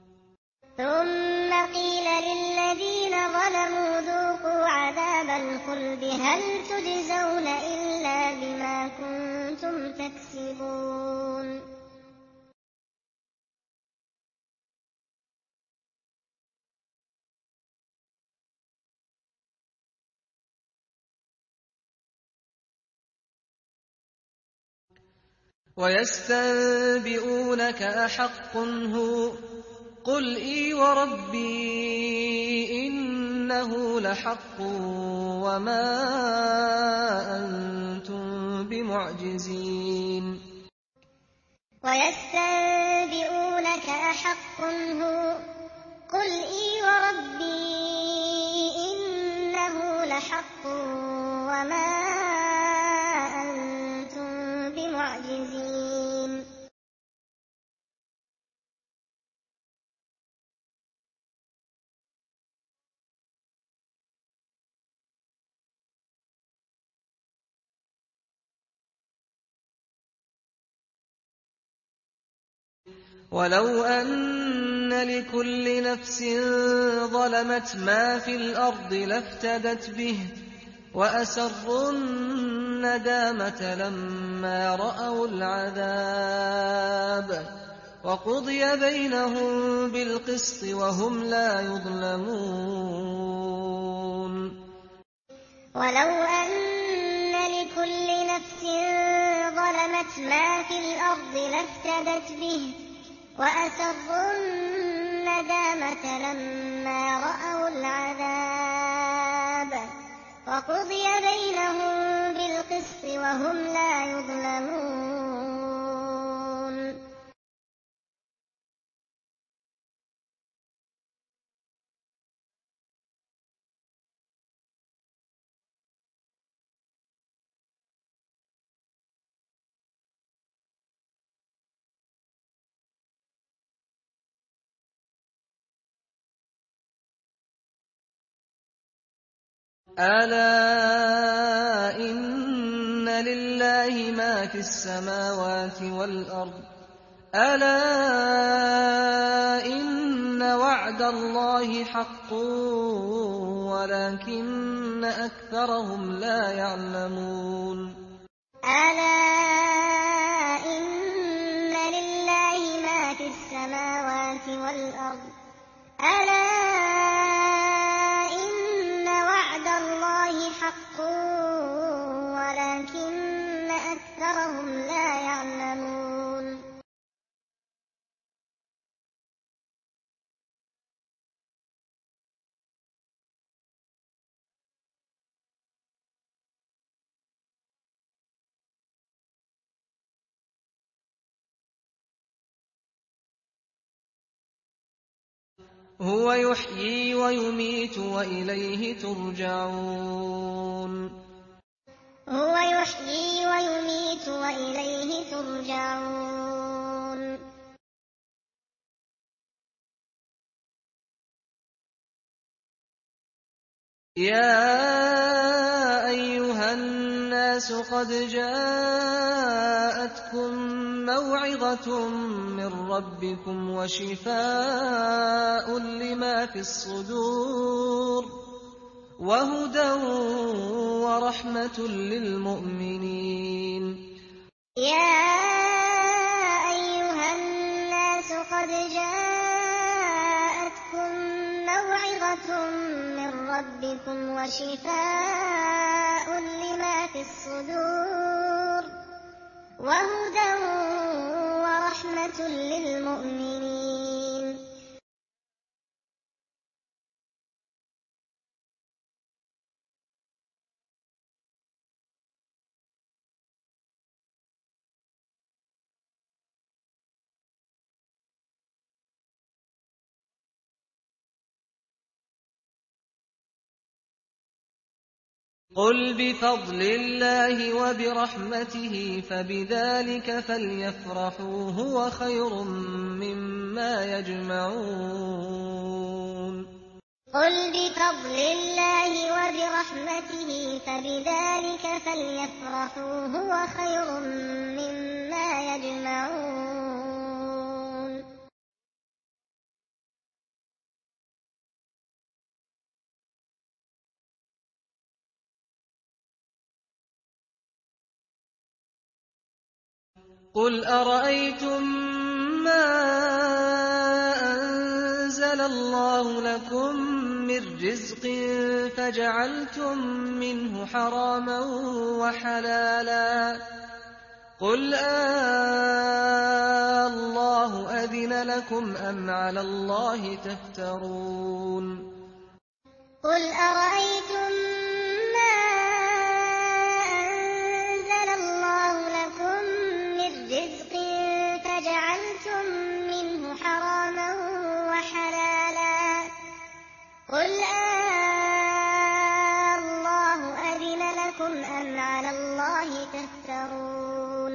ثم قيل للذين ظلموا ذوقوا عذاب الخلد هل تجزون إلا بما كنتم تكسبون ويستنبئونك أحق هو قل إي وربي إنه لحق وما أنتم بمعجزين ويستنبئونك أحق هو قل إي وربي إنه لحق وما أنتم بمعجزين ولو أن لكل نفس ظلمت ما في الأرض لافتدت به وأسروا الندامة لما رأوا العذاب وقضي بينهم بالقسط وهم لا يظلمون ولو أن لكل نفس ظلمت ما في الأرض لافتدت به وأسروا الندامة لما رأوا العذاب وقضي بينهم بالقسط وهم لا يظلمون ألا إن لله ما في السماوات والأرض ألا إن وعد الله حق ولكن أكثرهم لا يعلمون ألا إن لله ما في السماوات والأرض ألا إن وعد الله حق ولكن أكثرهم لا يعلمون هو يحيي ويميت وإليه ترجعون هو يحيي ويميت وإليه ترجعون يا أيها الناس قد جاءتكم موعظة من ربكم وشفاء لما في الصدور وهدى ورحمة للمؤمنين يا أيها الناس رَحْمَةٌ مِّن رَّبِّكُمْ وَشِفَاءٌ لِّمَا فِي الصُّدُورِ وَهُدًى وَرَحْمَةٌ لِّلْمُؤْمِنِينَ. قُلْ بِفَضْلِ اللَّهِ وَبِرَحْمَتِهِ فَبِذَٰلِكَ فَلْيَفْرَحُوا هُوَ خَيْرٌ مِّمَّا يَجْمَعُونَ. قُلْ بِفَضْلِ اللَّهِ وَبِرَحْمَتِهِ فَبِذَٰلِكَ فَلْيَفْرَحُوا هُوَ خَيْرٌ مِّمَّا يَجْمَعُونَ. قُلْ أَرَأَيْتُم مَّا أَنزَلَ اللَّهُ لَكُم مِّن رِّزْقٍ فَجَعَلْتُم مِّنْهُ حَرَامًا وَحَلَالًا ۖ قُلْ آللَّهُ أَذِنَ لَكُمْ أَمْ عَلَى اللَّهِ تَفْتَرُونَ. قُلْ أَرَأَيْتُم مَّا أَنزَلَ اللَّهُ لَكُم مِّن رِّزْقٍ فَجَعَلْتُم مِّنْهُ حَرَامًا وَحَلَالًا ۖ قُلْ آللَّهُ أَذِنَ لَكُمْ أَمْ عَلَى اللَّهِ تَفْتَرُونَ.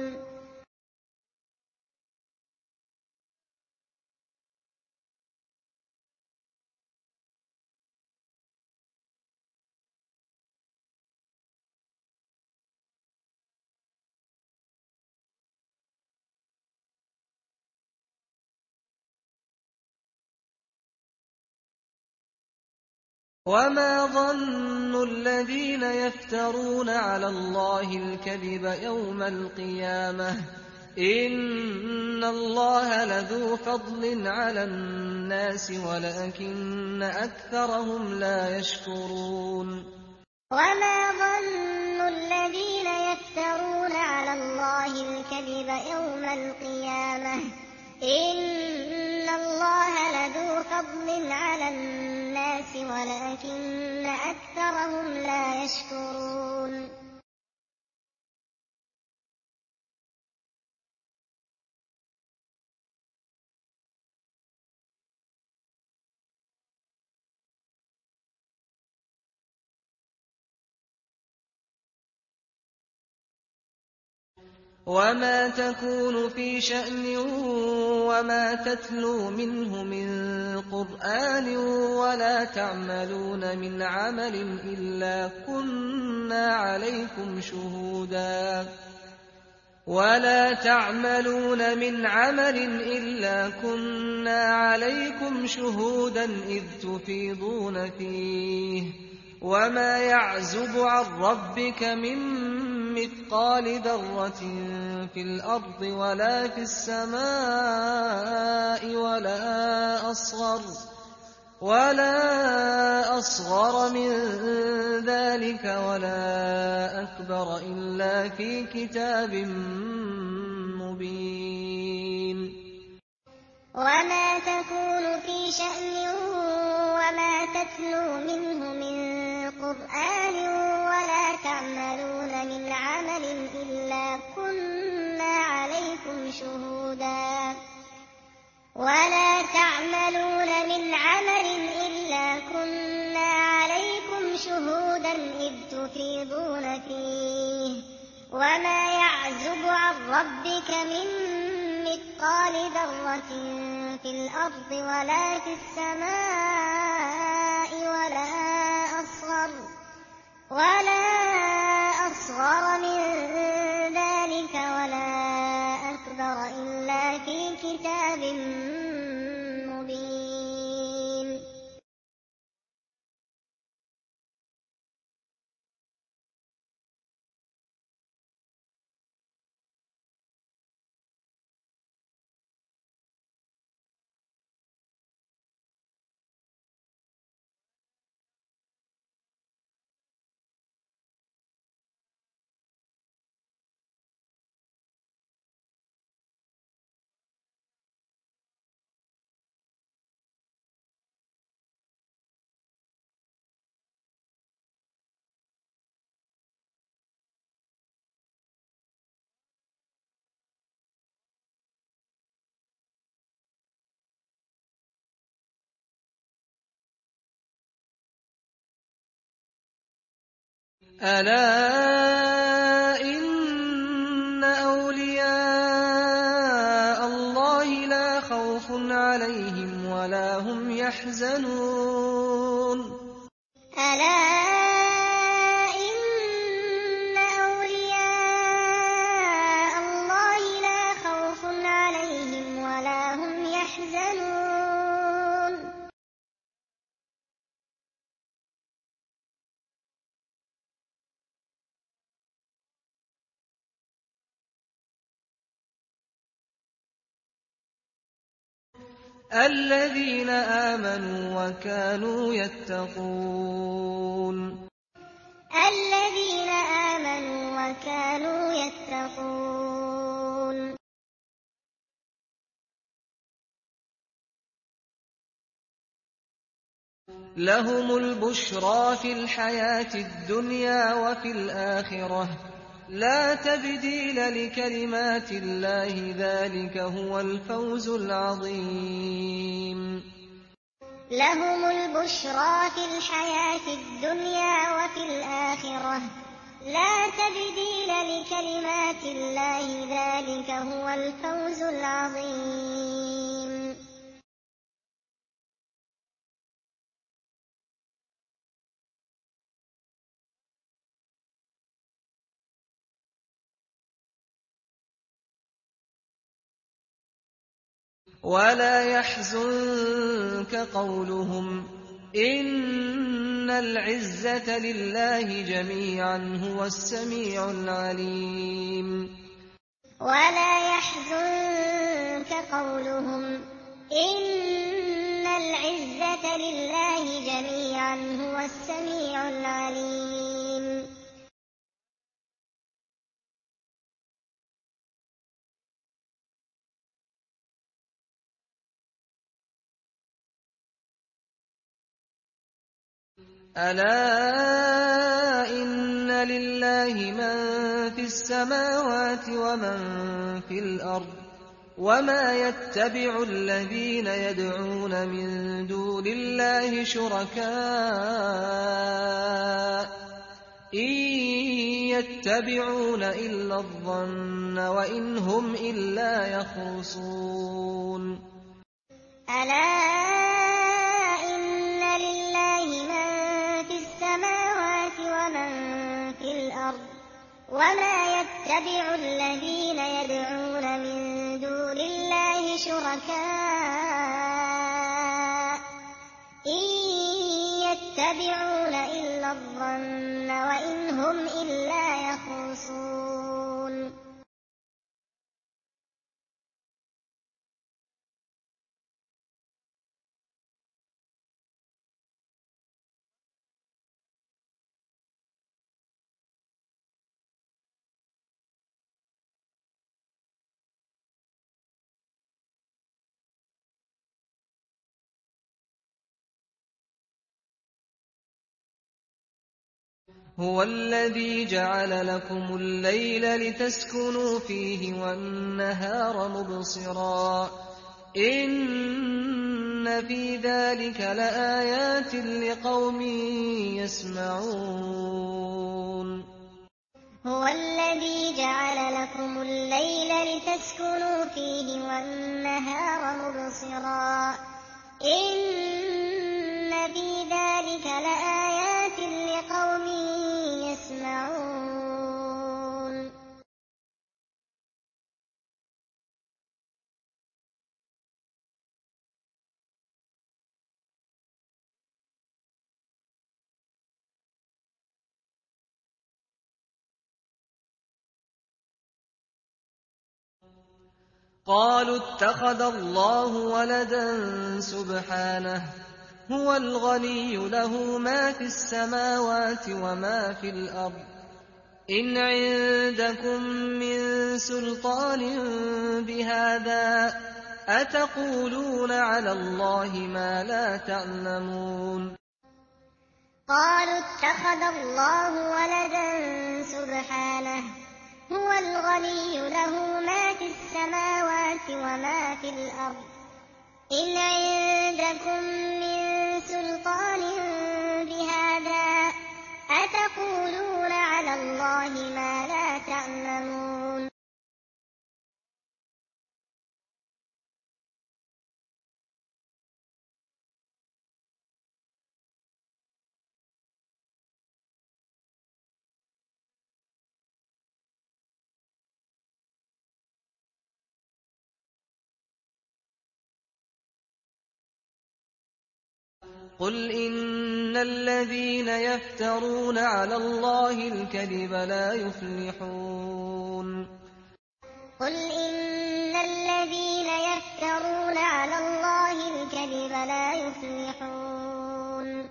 وَمَا ظَنُّ الَّذِينَ يَفْتَرُونَ عَلَى اللَّهِ الْكَذِبَ يَوْمَ الْقِيَامَةِ ۗ إِنَّ اللَّهَ لَذُو فَضْلٍ عَلَى النَّاسِ وَلَٰكِنَّ أَكْثَرَهُمْ لَا يَشْكُرُونَ. وَمَا ظَنُّ الَّذِينَ يَفْتَرُونَ عَلَى اللَّهِ الْكَذِبَ يَوْمَ الْقِيَامَةِ ۗ إِنَّ اللَّهَ لَذُو فَضْلٍ عَلَى النَّاسِ وَلَٰكِنَّ أَكْثَرَهُمْ لَا يَشْكُرُونَ. وَمَا تَكُونُ فِي شَأْنٍ وَمَا تَتْلُو مِنْهُ مِن قُرْآنٍ وَلَا تَعْمَلُونَ مِنْ عَمَلٍ إِلَّا كُنَّا عَلَيْكُمْ شُهُودًا إِذْ تُفِيضُونَ فِيهِ ۚ وَمَا يَعْزُبُ عَن رَّبِّكَ مِن مِّثْقَالِ ذَرَّةٍ فِي الْأَرْضِ وَلَا فِي السَّمَاءِ وَلَا أَصْغَرَ مِن ذَٰلِكَ وَلَا أَكْبَرَ إِلَّا فِي كِتَابٍ مُّبِينٍ. وَمَا تَكُونُ فِي شَأْنٍ وَمَا تَتْلُو مِنْهُ مِن قُرْآنٍ وَلَا تَعْمَلُونَ مِنْ عَمَلٍ إِلَّا كُنَّا عَلَيْكُمْ شُهُودًا إِذْ تُفِيضُونَ فِيهِ ۚ وَمَا يَعْزُبُ عَن رَّبِّكَ مِن مِّثْقَالِ ذَرَّةٍ فِي الْأَرْضِ وَلَا فِي السَّمَاءِ وَلَا أَصْغَرَ مِن ذَٰلِكَ وَلَا أَكْبَرَ إِلَّا فِي كِتَابٍ مُّبِينٍ. أَلَا إِنَّ أَوْلِيَاءَ اللَّهِ لَا خَوْفٌ عَلَيْهِمْ وَلَا هُمْ يَحْزَنُونَ أَلَا إِنَّ أَوْلِيَاءَ اللَّهِ لَا خَوْفٌ عَلَيْهِمْ وَلَا هُمْ يَحْزَنُونَ الَّذِينَ آمَنُوا وَكَانُوا يَتَّقُونَ الَّذِينَ آمَنُوا وَكَانُوا يَتَّقُونَ لَهُمُ الْبُشْرَىٰ فِي الْحَيَاةِ الدُّنْيَا وَفِي الْآخِرَةِ ۖ لَا تَبْدِيلَ لِكَلِمَاتِ اللَّهِ ۚ ذَٰلِكَ هُوَ الْفَوْزُ الْعَظِيمُ لَهُمُ الْبُشْرَىٰ فِي الْحَيَاةِ الدُّنْيَا وَفِي الْآخِرَةِ ۖ لَا تَبْدِيلَ لِكَلِمَاتِ اللَّهِ ۚ ذَٰلِكَ هُوَ الْفَوْزُ الْعَظِيمُ وَلَا يَحْزُنكَ قَوْلُهُمْ ۘ إِنَّ الْعِزَّةَ لِلَّهِ جَمِيعًا ۚ هُوَ السَّمِيعُ الْعَلِيمُ وَلَا يَحْزُنكَ قَوْلُهُمْ ۘ إِنَّ الْعِزَّةَ لِلَّهِ جَمِيعًا ۚ هُوَ السَّمِيعُ الْعَلِيمُ أَلَا إِنَّ لِلَّهِ مَن فِي السَّمَاوَاتِ وَمَن فِي الْأَرْضِ ۗ وَمَا يَتَّبِعُ الَّذِينَ يَدْعُونَ مِن دُونِ اللَّهِ شُرَكَاءَ ۚ إِن يَتَّبِعُونَ إِلَّا الظَّنَّ وَإِنْ هُمْ إِلَّا يَخْرُصُونَ أَلَا إِنَّ لِلَّهِ مَن فِي السَّمَاوَاتِ وَمَن فِي الْأَرْضِ ۗ وَمَا يَتَّبِعُ الَّذِينَ يَدْعُونَ مِن دُونِ اللَّهِ شُرَكَاءَ ۚ إِن يَتَّبِعُونَ إِلَّا الظَّنَّ وَإِنْ هُمْ إِلَّا يَخْرُصُونَ هُوَ الَّذِي جَعَلَ لَكُمُ اللَّيْلَ لِتَسْكُنُوا فِيهِ وَالنَّهَارَ مُبْصِرًا ۚ إِنَّ فِي ذَٰلِكَ لَآيَاتٍ لِّقَوْمٍ يَسْمَعُونَ هُوَ الَّذِي جَعَلَ لَكُمُ اللَّيْلَ لِتَسْكُنُوا فِيهِ وَالنَّهَارَ مُبْصِرًا ۚ إِنَّ فِي ذَٰلِكَ لَآيَاتٍ لِّقَوْمٍ يَسْمَعُونَ قَالُوا اتَّخَذَ اللَّهُ وَلَدًا ۖ سُبْحَانَهُ ۖ هُوَ الْغَنِيُّ لَهُ مَا فِي السَّمَاوَاتِ وَمَا فِي الْأَرْضِ ۚ إِنْ عِندَكُم مِّن سُلْطَانٍ بِهَٰذَا ۚ أَتَقُولُونَ عَلَى اللَّهِ مَا لَا تَعْلَمُونَ قَالُوا اتَّخَذَ اللَّهُ وَلَدًا ۖ سُبْحَانَهُ ۖ هُوَ الْغَنِيُّ لَهُ مَا فِي السَّمَاوَاتِ وَمَا فِي الْأَرْضِ ۚ إِنْ عِندَكُم مِّن سُلْطَانٍ بِهَٰذَا ۚ أَتَقُولُونَ قُلْ إِنَّ الَّذِينَ يَفْتَرُونَ عَلَى اللَّهِ الْكَذِبَ لَا يُفْلِحُونَ قُلْ إِنَّ الَّذِينَ يَفْتَرُونَ عَلَى اللَّهِ الْكَذِبَ لَا يُفْلِحُونَ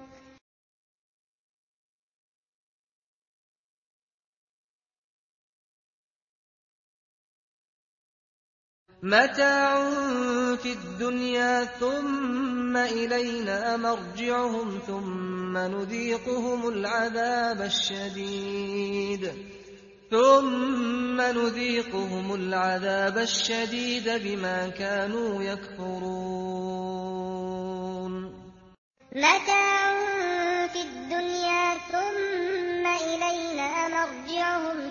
مَتَاعٌ فِي الدُّنْيَا ثُمَّ إِلَيْنَا مَرْجِعُهُمْ ثُمَّ نُذِيقُهُمُ الْعَذَابَ الشَّدِيدَ بِمَا كَانُوا يَكْفُرُونَ مَتَاعٌ فِي الدُّنْيَا ثُمَّ إِلَيْنَا مَرْجِعُهُمْ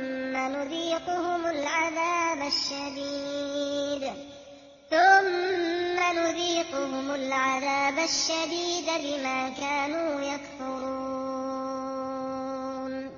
ثُمَّ نُذِيقُهُمُ الْعَذَابَ الشَّدِيدَ بِمَا كَانُوا يَكْفُرُونَ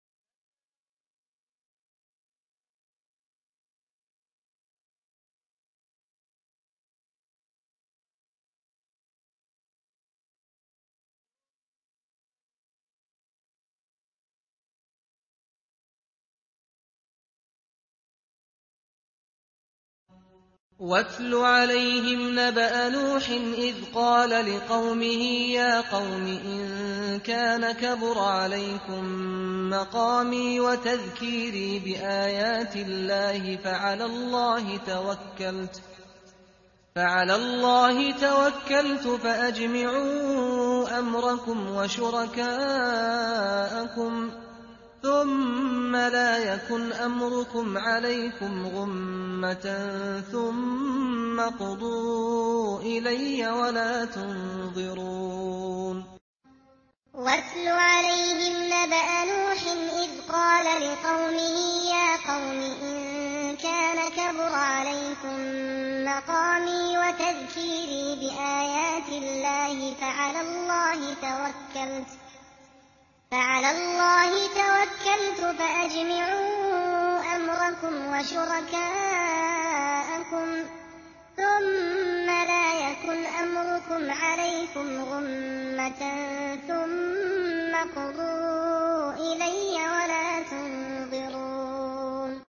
وَاتْلُ عَلَيْهِمْ نَبَأَ نُوحٍ إِذْ قَالَ لِقَوْمِهِ يَا قَوْمِ إِن كَانَ كَبُرَ عَلَيْكُم مَّقَامِي وَتَذْكِيرِي بِآيَاتِ اللَّهِ فَعَلَى اللَّهِ تَوَكَّلْتُ فَأَجْمِعُوا أَمْرَكُمْ وَشُرَكَاءَكُمْ ثُمَّ لَا يَكُنْ أَمْرُكُمْ عَلَيْكُمْ غُمَّةً ثُمَّ اقْضُوا إِلَيَّ وَلَا تُنظِرُونِ وَاتْلُ عَلَيْهِمْ نَبَأَ نُوحٍ إِذْ قَالَ لِقَوْمِهِ يَا قَوْمِ إِن كَانَ كَبُرَ عَلَيْكُم مَّقَامِي وَتَذْكِيرِي بِآيَاتِ اللَّهِ فَعَلَى اللَّهِ تَوَكَّلْتُ فَأَجْمِعُوا أَمْرَكُمْ وَشُرَكَاءَكُمْ ثُمَّ لَا يَكُنْ أَمْرُكُمْ عَلَيْكُمْ غُمَّةً ثُمَّ اقْضُوا إِلَيَّ وَلَا تُنظِرُونِ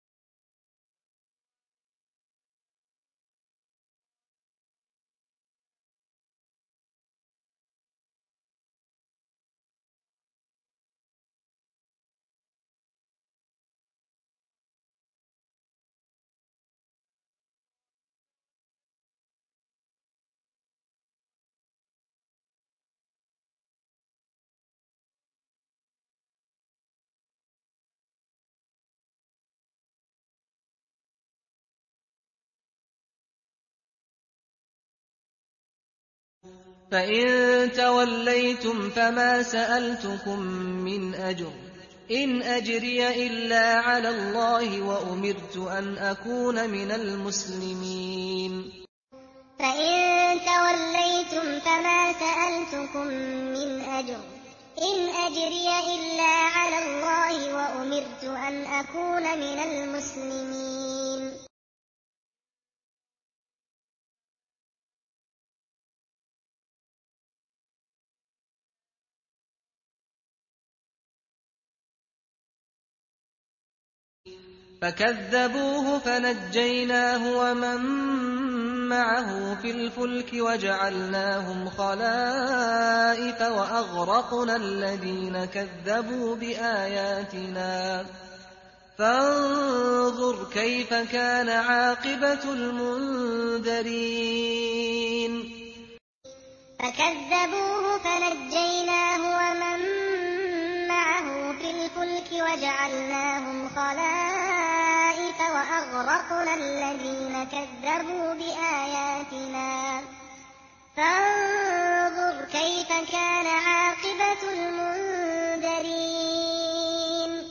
فَإِن تَوَلَّيْتُمْ فَمَا سَأَلْتُكُم مِّنْ أَجْرٍ ۖ إِنْ أَجْرِيَ إِلَّا عَلَى اللَّهِ وَأُمِرْتُ أَنْ أَكُونَ مِنَ الْمُسْلِمِينَ فَإِن تَوَلَّيْتُمْ فَمَا سَأَلْتُكُم مِّنْ أَجْرٍ ۖ إِنْ أَجْرِيَ إِلَّا عَلَى اللَّهِ وَأُمِرْتُ أَنْ أَكُونَ مِنَ الْمُسْلِمِينَ فَكَذَّبُوهُ فَنَجَّيْنَاهُ وَمَن مَّعَهُ فِي الْفُلْكِ وَجَعَلْنَاهُمْ خَلَائِفَ وَأَغْرَقْنَا الَّذِينَ كَذَّبُوا بِآيَاتِنَا ۖ فَانظُرْ كَيْفَ كَانَ عَاقِبَةُ الْمُنذَرِينَ فَكَذَّبُوهُ فَنَجَّيْنَاهُ وَمَن مَّعَهُ فِي الْفُلْكِ وَجَعَلْنَاهُمْ خَلَائِفَ وَأَغْرَقْنَا الَّذِينَ كَذَّبُوا بِآيَاتِنَا ۖ فَانظُرْ كَيْفَ كَانَ عَاقِبَةُ الْمُنذَرِينَ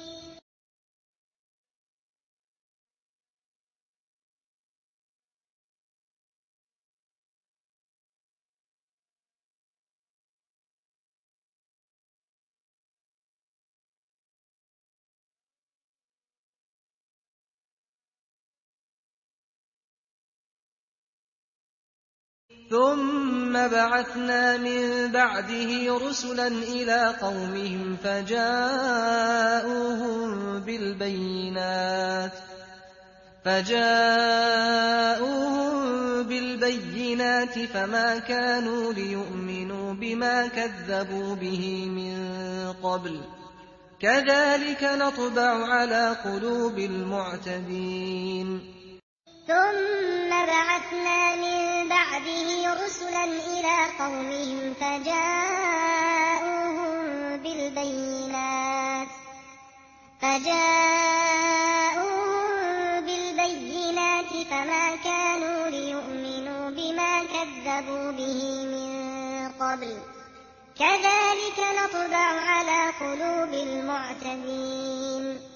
ثُمَّ بَعَثْنَا مِن بَعْدِهِ رُسُلًا إِلَىٰ قَوْمِهِمْ فَجَاءُوهُم بِالْبَيِّنَاتِ فَمَا كَانُوا لِيُؤْمِنُوا بِمَا كَذَّبُوا بِهِ مِن قَبْلُ ۚ كَذَٰلِكَ نَطْبَعُ عَلَىٰ قُلُوبِ الْمُعْتَدِينَ ثُمَّ بَعَثْنَا مِن بَعْدِهِ رُسُلًا إِلَىٰ قَوْمِهِمْ فَجَاءُوهُم بِالْبَيِّنَاتِ فَمَا كَانُوا لِيُؤْمِنُوا بِمَا كَذَّبُوا بِهِ مِن قَبْلُ ۚ كَذَٰلِكَ نَطْبَعُ عَلَىٰ قُلُوبِ الْمُعْتَدِينَ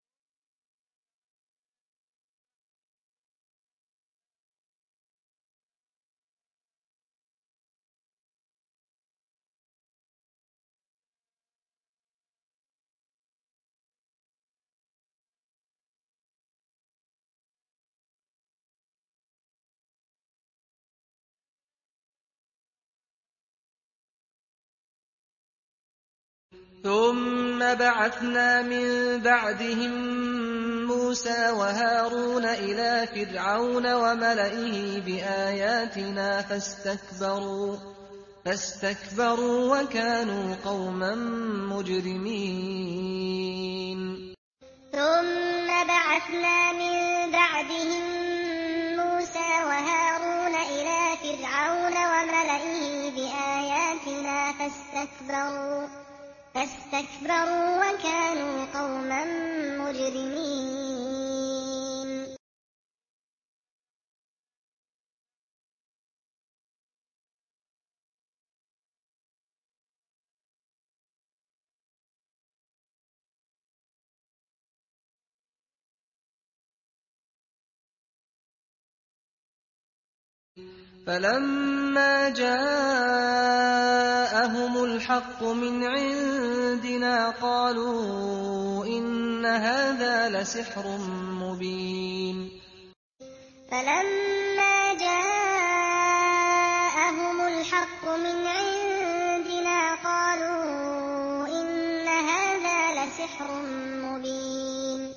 ثُمَّ بَعَثْنَا مِن بَعْدِهِم مُّوسَىٰ وَهَارُونَ إِلَىٰ فِرْعَوْنَ وَمَلَئِهِ بِآيَاتِنَا فَاسْتَكْبَرُوا وَكَانُوا قَوْمًا مُّجْرِمِينَ ثُمَّ بَعَثْنَا مِن بَعْدِهِم مُّوسَىٰ وَهَارُونَ إِلَىٰ فِرْعَوْنَ وَمَلَئِهِ بِآيَاتِنَا فَاسْتَكْبَرُوا وَكَانُوا قَوْمًا مُّجْرِمِينَ فَلَمَّا جَاءَهُمُ الْحَقُّ مِنْ عِندِنَا قَالُوا إِنَّ هَٰذَا لَسِحْرٌ مُّبِينٌ فَلَمَّا جَاءَهُمُ الْحَقُّ مِنْ عِندِنَا قَالُوا إِنَّ هَٰذَا لَسِحْرٌ مُّبِينٌ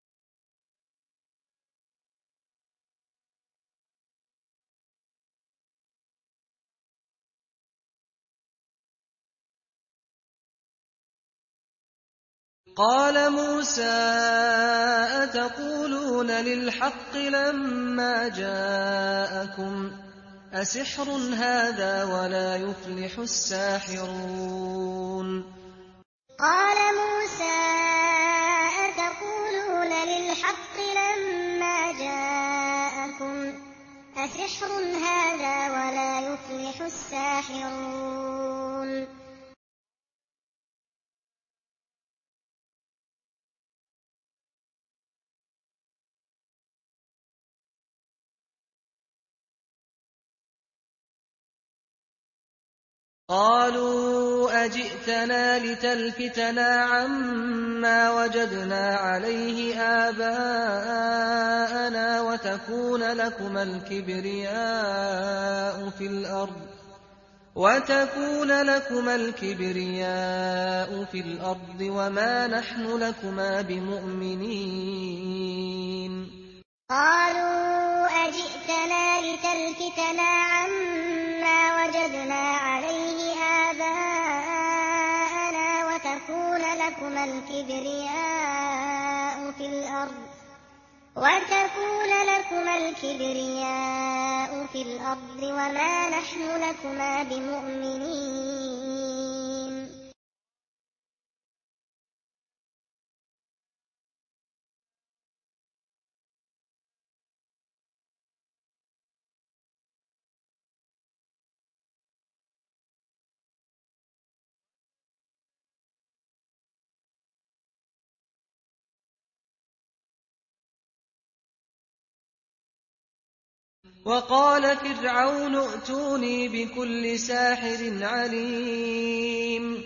قَالَ مُوسَىٰ أَتَقُولُونَ لِلْحَقِّ لَمَّا جَاءَكُمْ ۖ أَسِحْرٌ هَٰذَا وَلَا يُفْلِحُ السَّاحِرُونَ قَالَ مُوسَىٰ أَتَقُولُونَ لِلْحَقِّ لَمَّا جَاءَكُمْ ۖ أَسِحْرٌ هَٰذَا وَلَا يُفْلِحُ السَّاحِرُونَ قَالُوا أَجِئْتَنَا لِتَلْفِتَنَا عَمَّا وَجَدْنَا عَلَيْهِ آبَاءَنَا وَتَكُونَ لَكُمَا الْكِبْرِيَاءُ فِي الْأَرْضِ وَمَا نَحْنُ لَكُمَا بِمُؤْمِنِينَ قَالُوا أَجِئْتَنَا لِتَلْفِتَنَا عَمَّا وَجَدْنَا عَلَيْهِ آبَاءَنَا وَتَكُونَ لَكُمَا الْكِبْرِيَاءُ فِي الْأَرْضِ وَمَا نَحْنُ لَكُمَا بِمُؤْمِنِينَ وَقَالَ فِرْعَوْنُ ائْتُونِي بِكُلِّ سَاحِرٍ عَلِيمٍ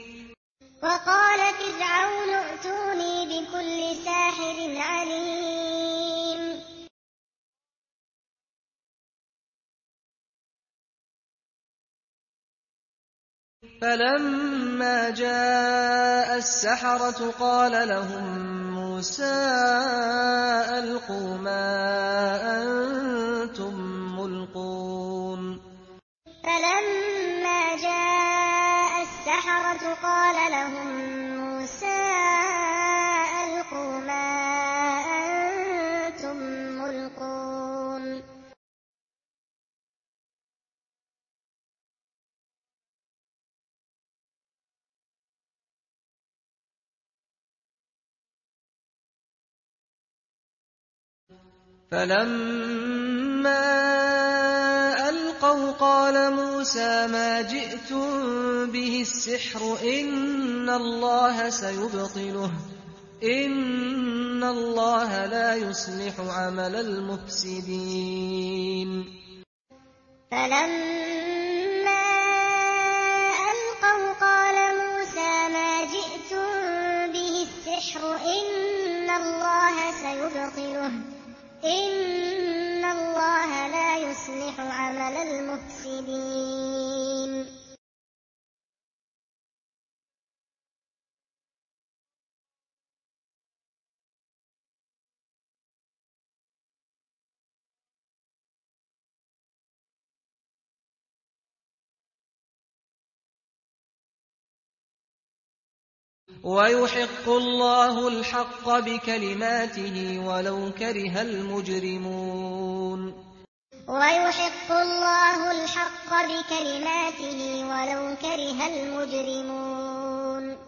فَلَمَّا جَاءَ السَّحَرَةُ قَالَ لَهُم مُوسَىٰ أَلْقُوا مَا أَنتُم مُّلْقُونَ فَلَمَّا جَاءَ السَّحَرَةُ قَالَ لَهُم مُوسَىٰ أَلْقُوا مَا أَنتُم مُّلْقُونَ فَلَمَّا أَلْقَوْا قَالَ مُوسَىٰ مَا جِئْتُم بِهِ السِّحْرُ ۖ إِنَّ اللَّهَ سَيُبْطِلُهُ ۖ إِنَّ اللَّهَ لَا يُصْلِحُ عَمَلَ الْمُفْسِدِينَ فَلَمَّا أَلْقَوْا قَالَ مُوسَىٰ مَا جِئْتُم بِهِ السِّحْرُ ۖ إِنَّ اللَّهَ سَيُبْطِلُهُ ۖ إِنَّ اللَّهَ لَا يُصْلِحُ عَمَلَ الْمُفْسِدِينَ وَيُحِقُّ اللَّهُ الْحَقَّ بِكَلِمَاتِهِ وَلَوْ كَرِهَ الْمُجْرِمُونَ وَيُحِقُّ اللَّهُ الْحَقَّ بِكَلِمَاتِهِ وَلَوْ كَرِهَ الْمُجْرِمُونَ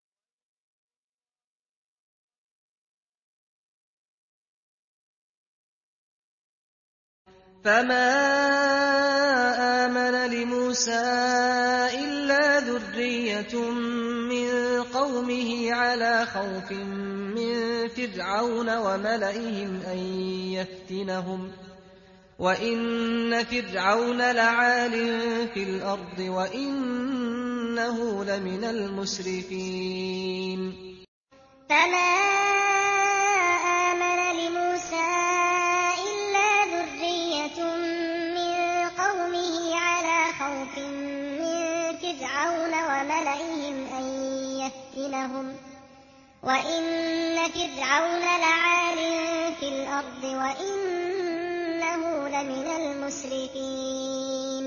فَمَا آمَنَ لِمُوسَىٰ إِلَّا ذُرِّيَّةٌ مِّن قَوْمِهِ عَلَىٰ خَوْفٍ مِّن فِرْعَوْنَ وَمَلَئِهِمْ أَن يَفْتِنَهُمْ ۚ وَإِنَّ فِرْعَوْنَ لَعَالٍ فِي الْأَرْضِ وَإِنَّهُ لَمِنَ الْمُسْرِفِينَ فَمَا آمَنَ لِمُوسَىٰ إِلَّا ذُرِّيَّةٌ مِّن قَوْمِهِ عَلَىٰ خَوْفٍ مِّن فِرْعَوْنَ وَمَلَئِهِمْ أَن يَفْتِنَهُمْ ۚ وَإِنَّ فِرْعَوْنَ لَعَالٍ فِي الْأَرْضِ وَإِنَّهُ لَمِنَ الْمُسْرِفِينَ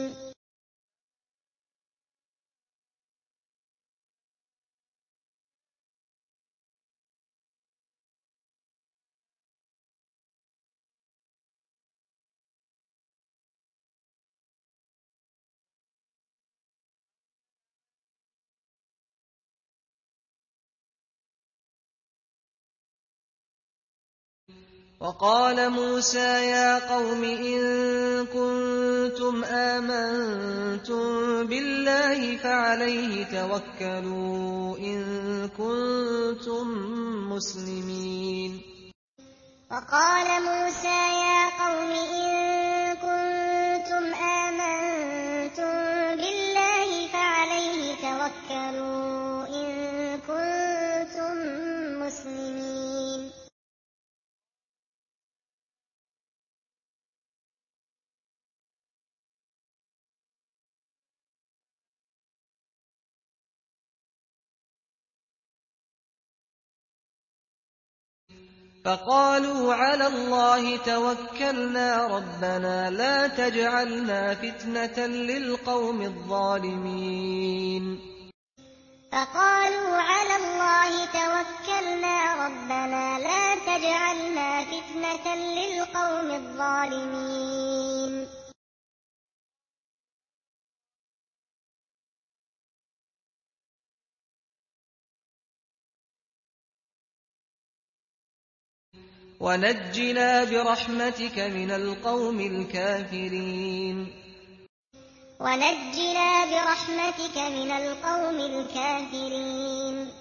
وَقَالَ مُوسَىٰ يَا قَوْمِ إِن كُنتُمْ آمَنتُم بِاللَّهِ فَعَلَيْهِ تَوَكَّلُوا إِن كُنتُم مُّسْلِمِينَ وَقَالَ مُوسَىٰ يَا قَوْمِ إِن كُنتُمْ آمَنتُم بِاللَّهِ فَعَلَيْهِ تَوَكَّلُوا إِن كُنتُم مُّسْلِمِينَ فَقَالُوا عَلَى اللَّهِ تَوَكَّلْنَا رَبَّنَا لَا تَجْعَلْنَا فِتْنَةً لِّلْقَوْمِ الظَّالِمِينَ فَقَالُوا عَلَى اللَّهِ تَوَكَّلْنَا رَبَّنَا لَا تَجْعَلْنَا فِتْنَةً لِّلْقَوْمِ الظَّالِمِينَ وَنَجِّنَا بِرَحْمَتِكَ مِنَ الْقَوْمِ الْكَافِرِينَ وَنَجِّنَا بِرَحْمَتِكَ مِنَ الْقَوْمِ الْكَافِرِينَ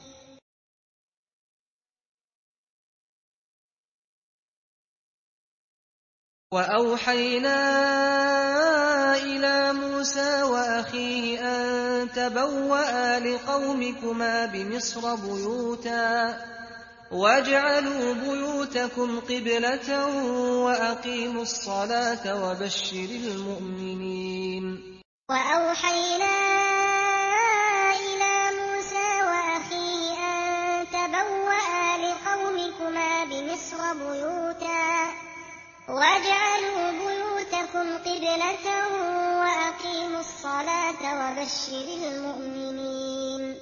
وَأَوْحَيْنَا إِلَىٰ مُوسَىٰ وَأَخِيهِ أَن تَبَوَّآ لِقَوْمِكُمَا بِمِصْرَ بُيُوتًا وَاجْعَلُوا بُيُوتَكُمْ قِبْلَةً وَأَقِيمُوا الصَّلَاةَ وَبَشِّرِ الْمُؤْمِنِينَ وَأَوْحَيْنَا وَاجْعَلُوا بُيُوتَكُمْ قِبْلَةً وَأَقِيمُوا الصَّلَاةَ وَبَشِّرِ الْمُؤْمِنِينَ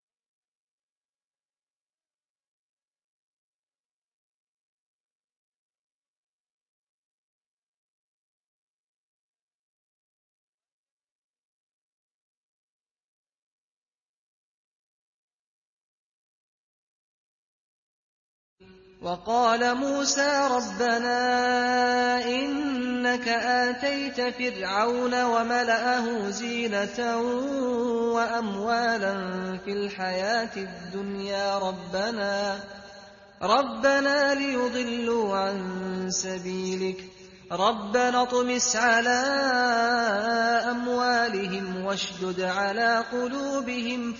وَقَالَ مُوسَىٰ رَبَّنَا إِنَّكَ آتَيْتَ فِرْعَوْنَ وَمَلَأَهُ زِينَةً وَأَمْوَالًا فِي الْحَيَاةِ الدُّنْيَا رَبَّنَا لِيُضِلُّوا عَن سَبِيلِكَ رَبَّنَا اطْمِسْ عَلَىٰ أَمْوَالِهِمْ وَاشْدُدْ عَلَىٰ قُلُوبِهِمْ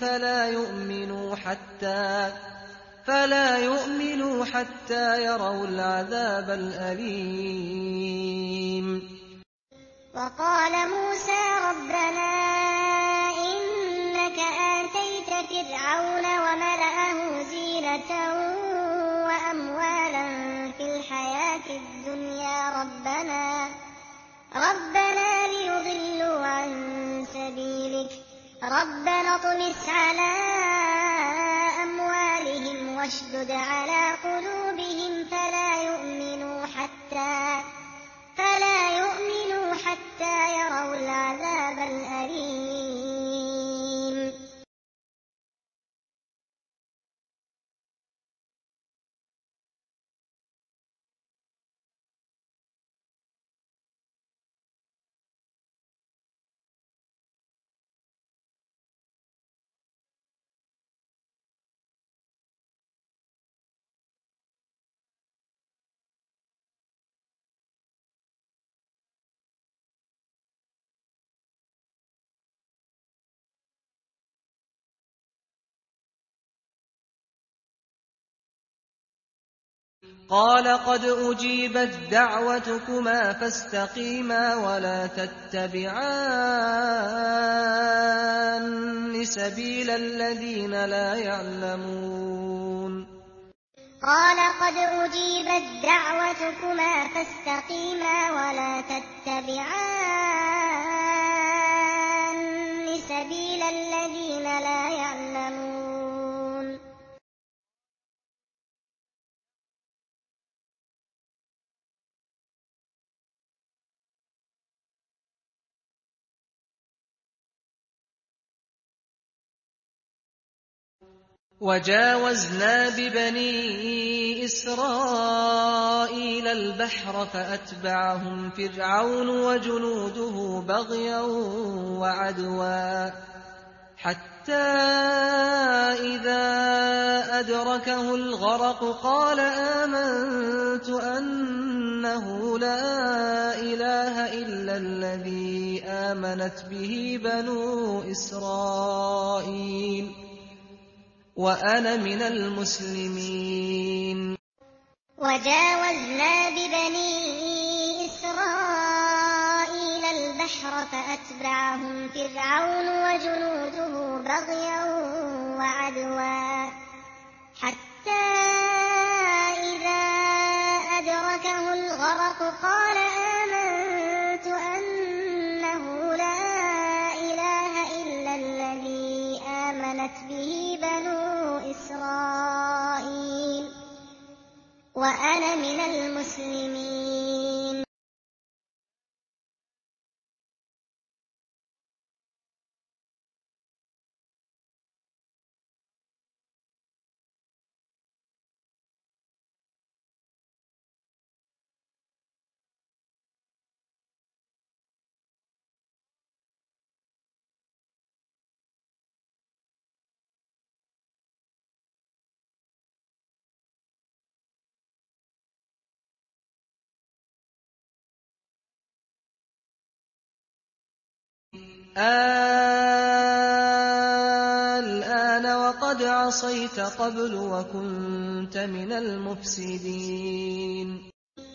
فَلَا يُؤْمِنُوا حَتَّىٰ يَرَوُا الْعَذَابَ الْأَلِيمَ وَقَالَ مُوسَىٰ رَبَّنَا إِنَّكَ آتَيْتَ فِرْعَوْنَ وَمَلَأَهُ زِينَةً وَأَمْوَالًا فِي الْحَيَاةِ الدُّنْيَا رَبَّنَا لِيُضِلُّوا عَن سَبِيلِكَ رَبَّنَا اطْمِسْ عَلَىٰ أَمْوَالِهِمْ وَاشْدُدْ عَلَىٰ قُلُوبِهِمْ فَلَا يُؤْمِنُوا حَتَّىٰ يَرَوُا الْعَذَابَ الْأَلِيمَ قَالَ قَدْ أُجِيبَتْ دَعْوَتُكُمَا فَاسْتَقِيمَا وَلَا تَتَّبِعَانِّ سَبِيلَ الَّذِينَ لَا يَعْلَمُونَ قَالَ قَدْ أُجِيبَتْ دَعْوَتُكُمَا فَاسْتَقِيمَا وَلَا تَتَّبِعَانِّ سَبِيلَ الَّذِينَ لَا يَعْلَمُونَ وَجَاوَزْنَا بِبَنِي إِسْرَائِيلَ الْبَحْرَ فَأَتْبَعَهُمْ فِرْعَوْنُ وَجُنُودُهُ بَغْيًا وَعَدْوًا حَتَّىٰ إِذَا أَدْرَكَهُ الْغَرَقُ قَالَ آمَنتُ أَنَّهُ لَا إِلَٰهَ إِلَّا الَّذِي آمَنَتْ بِهِ بَنُو إِسْرَائِيلَ وَأَنَا مِنَ الْمُسْلِمِينَ وَجَاوَزْنَا بِبَنِي إِسْرَائِيلَ الْبَحْرَ فَأَتْبَعَهُمْ فِرْعَوْنُ وَجُنُودُهُ بَغْيًا وَعَدْوًا حَتَّىٰ إِذَا أَدْرَكَهُ الْغَرَقُ قَالَ آمَنتُ أَنَّهُ لَا إِلَٰهَ إِلَّا الَّذِي آمَنَتْ بِهِ بَنُو إِسْرَائِيلَ وَأَنَا مِنَ الْمُسْلِمِينَ الْآنَ وَقَدْ عَصَيْتَ قَبْلُ وَكُنتَ مِنَ الْمُفْسِدِينَ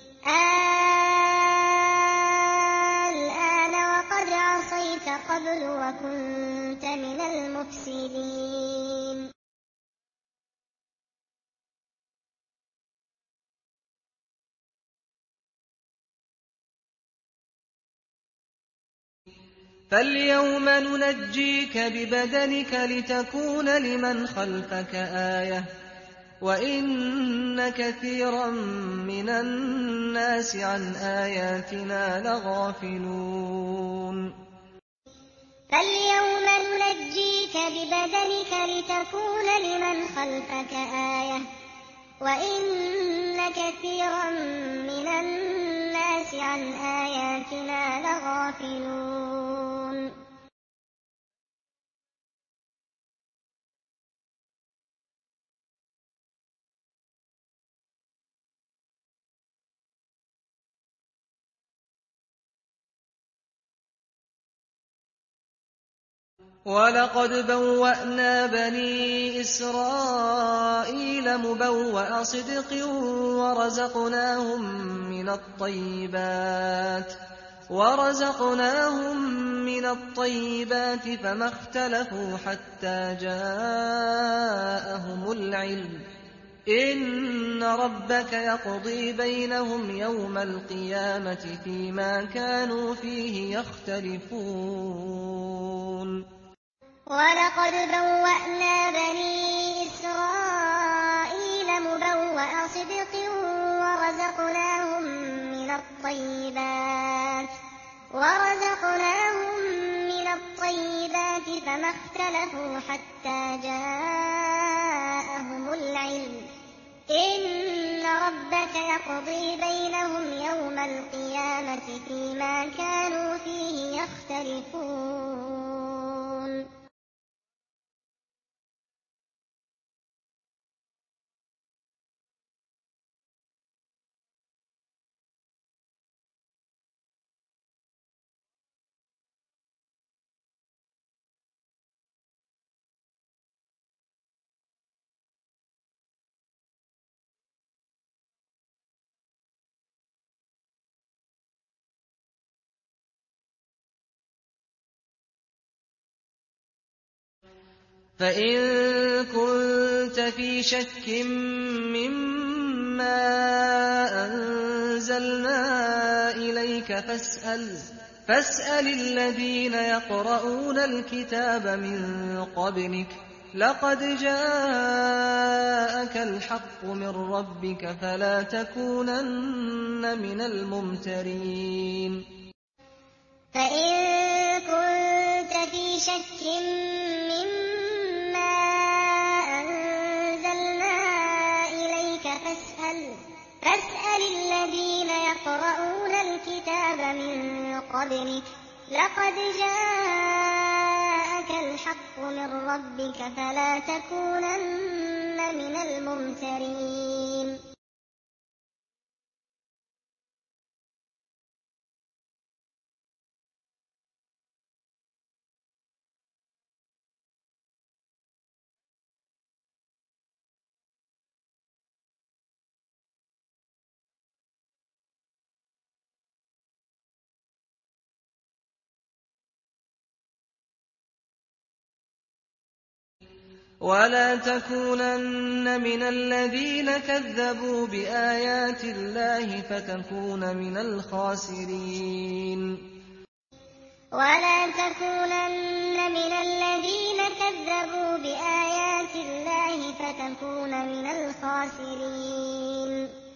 الْآنَ وَقَدْ عَصَيْتَ قَبْلُ وَكُنتَ مِنَ الْمُفْسِدِينَ فَالْيَوْمَ نُنَجِّيكَ بِبَدَنِكَ لِتَكُونَ لِمَنْ خَلْفَكَ آيَةً ۚ وَإِنَّ كَثِيرًا مِّنَ النَّاسِ عَنْ آيَاتِنَا لَغَافِلُونَ فَالْيَوْمَ نُنَجِّيكَ بِبَدَنِكَ لِتَكُونَ لِمَنْ خَلْفَكَ آيَةً ۚ وَإِنَّ كَثِيرًا مِّنَ النَّاسِ عَنْ آيَاتِنَا لَغَافِلُونَ وَلَقَدْ بَوَّأْنَا بَنِي إِسْرَائِيلَ مُبَوَّأَ صِدْقٍ وَرَزَقْنَاهُم مِّنَ الطَّيِّبَاتِ فَمَا اخْتَلَفُوا حَتَّىٰ جَاءَهُمُ الْعِلْمُ ۚ إِنَّ رَبَّكَ يَقْضِي بَيْنَهُمْ يَوْمَ الْقِيَامَةِ فِيمَا كَانُوا فِيهِ يَخْتَلِفُونَ وَلَقَدْ بَوَّأْنَا بَنِي إِسْرَائِيلَ مُبَوَّأَ صِدْقٍ وَرَزَقْنَاهُم مِّنَ الطَّيِّبَاتِ فَمَا اخْتَلَفُوا حَتَّىٰ جَاءَهُمُ الْعِلْمُ ۚ إِنَّ رَبَّكَ يَقْضِي بَيْنَهُمْ يَوْمَ الْقِيَامَةِ فِيمَا كَانُوا فِيهِ يَخْتَلِفُونَ فَإِن كُنتَ فِي شَكٍّ مِّمَّا أَنزَلْنَا إِلَيْكَ فَاسْأَلِ الَّذِينَ يَقْرَءُونَ الْكِتَابَ مِن قَبْلِكَ ۚ لَقَدْ جَاءَكَ الْحَقُّ مِن رَّبِّكَ فَلَا تَكُونَنَّ مِنَ الْمُمْتَرِينَ فَإِن كُنتَ فِي شَكٍّ مِّمَّا أَنزَلْنَا إِلَيْكَ فَاسْأَلِ الَّذِينَ يَقْرَءُونَ الْكِتَابَ مِن قَبْلِكَ ۚ لَقَدْ جَاءَكَ الْحَقُّ مِن رَّبِّكَ فَلَا تَكُونَنَّ مِنَ الْمُمْتَرِينَ وَلَا تَكُونَنَّ مِنَ الَّذِينَ كَذَّبُوا بِآيَاتِ اللَّهِ فَتَكُونَ مِنَ الْخَاسِرِينَ وَلَا تَكُونَنَّ مِنَ الَّذِينَ كَذَّبُوا بِآيَاتِ اللَّهِ فَتَكُونَ مِنَ الْخَاسِرِينَ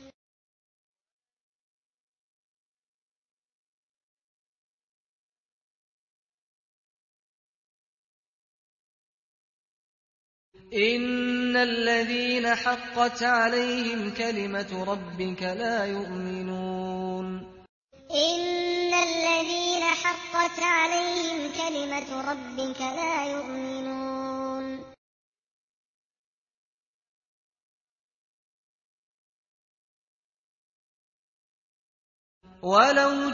إِنَّ الَّذِينَ حَقَّتْ عَلَيْهِمْ كَلِمَةُ رَبِّكَ لَا يُؤْمِنُونَ إِنَّ الَّذِينَ حَقَّتْ عَلَيْهِمْ كَلِمَةُ رَبِّكَ لَا يُؤْمِنُونَ وَلَوْ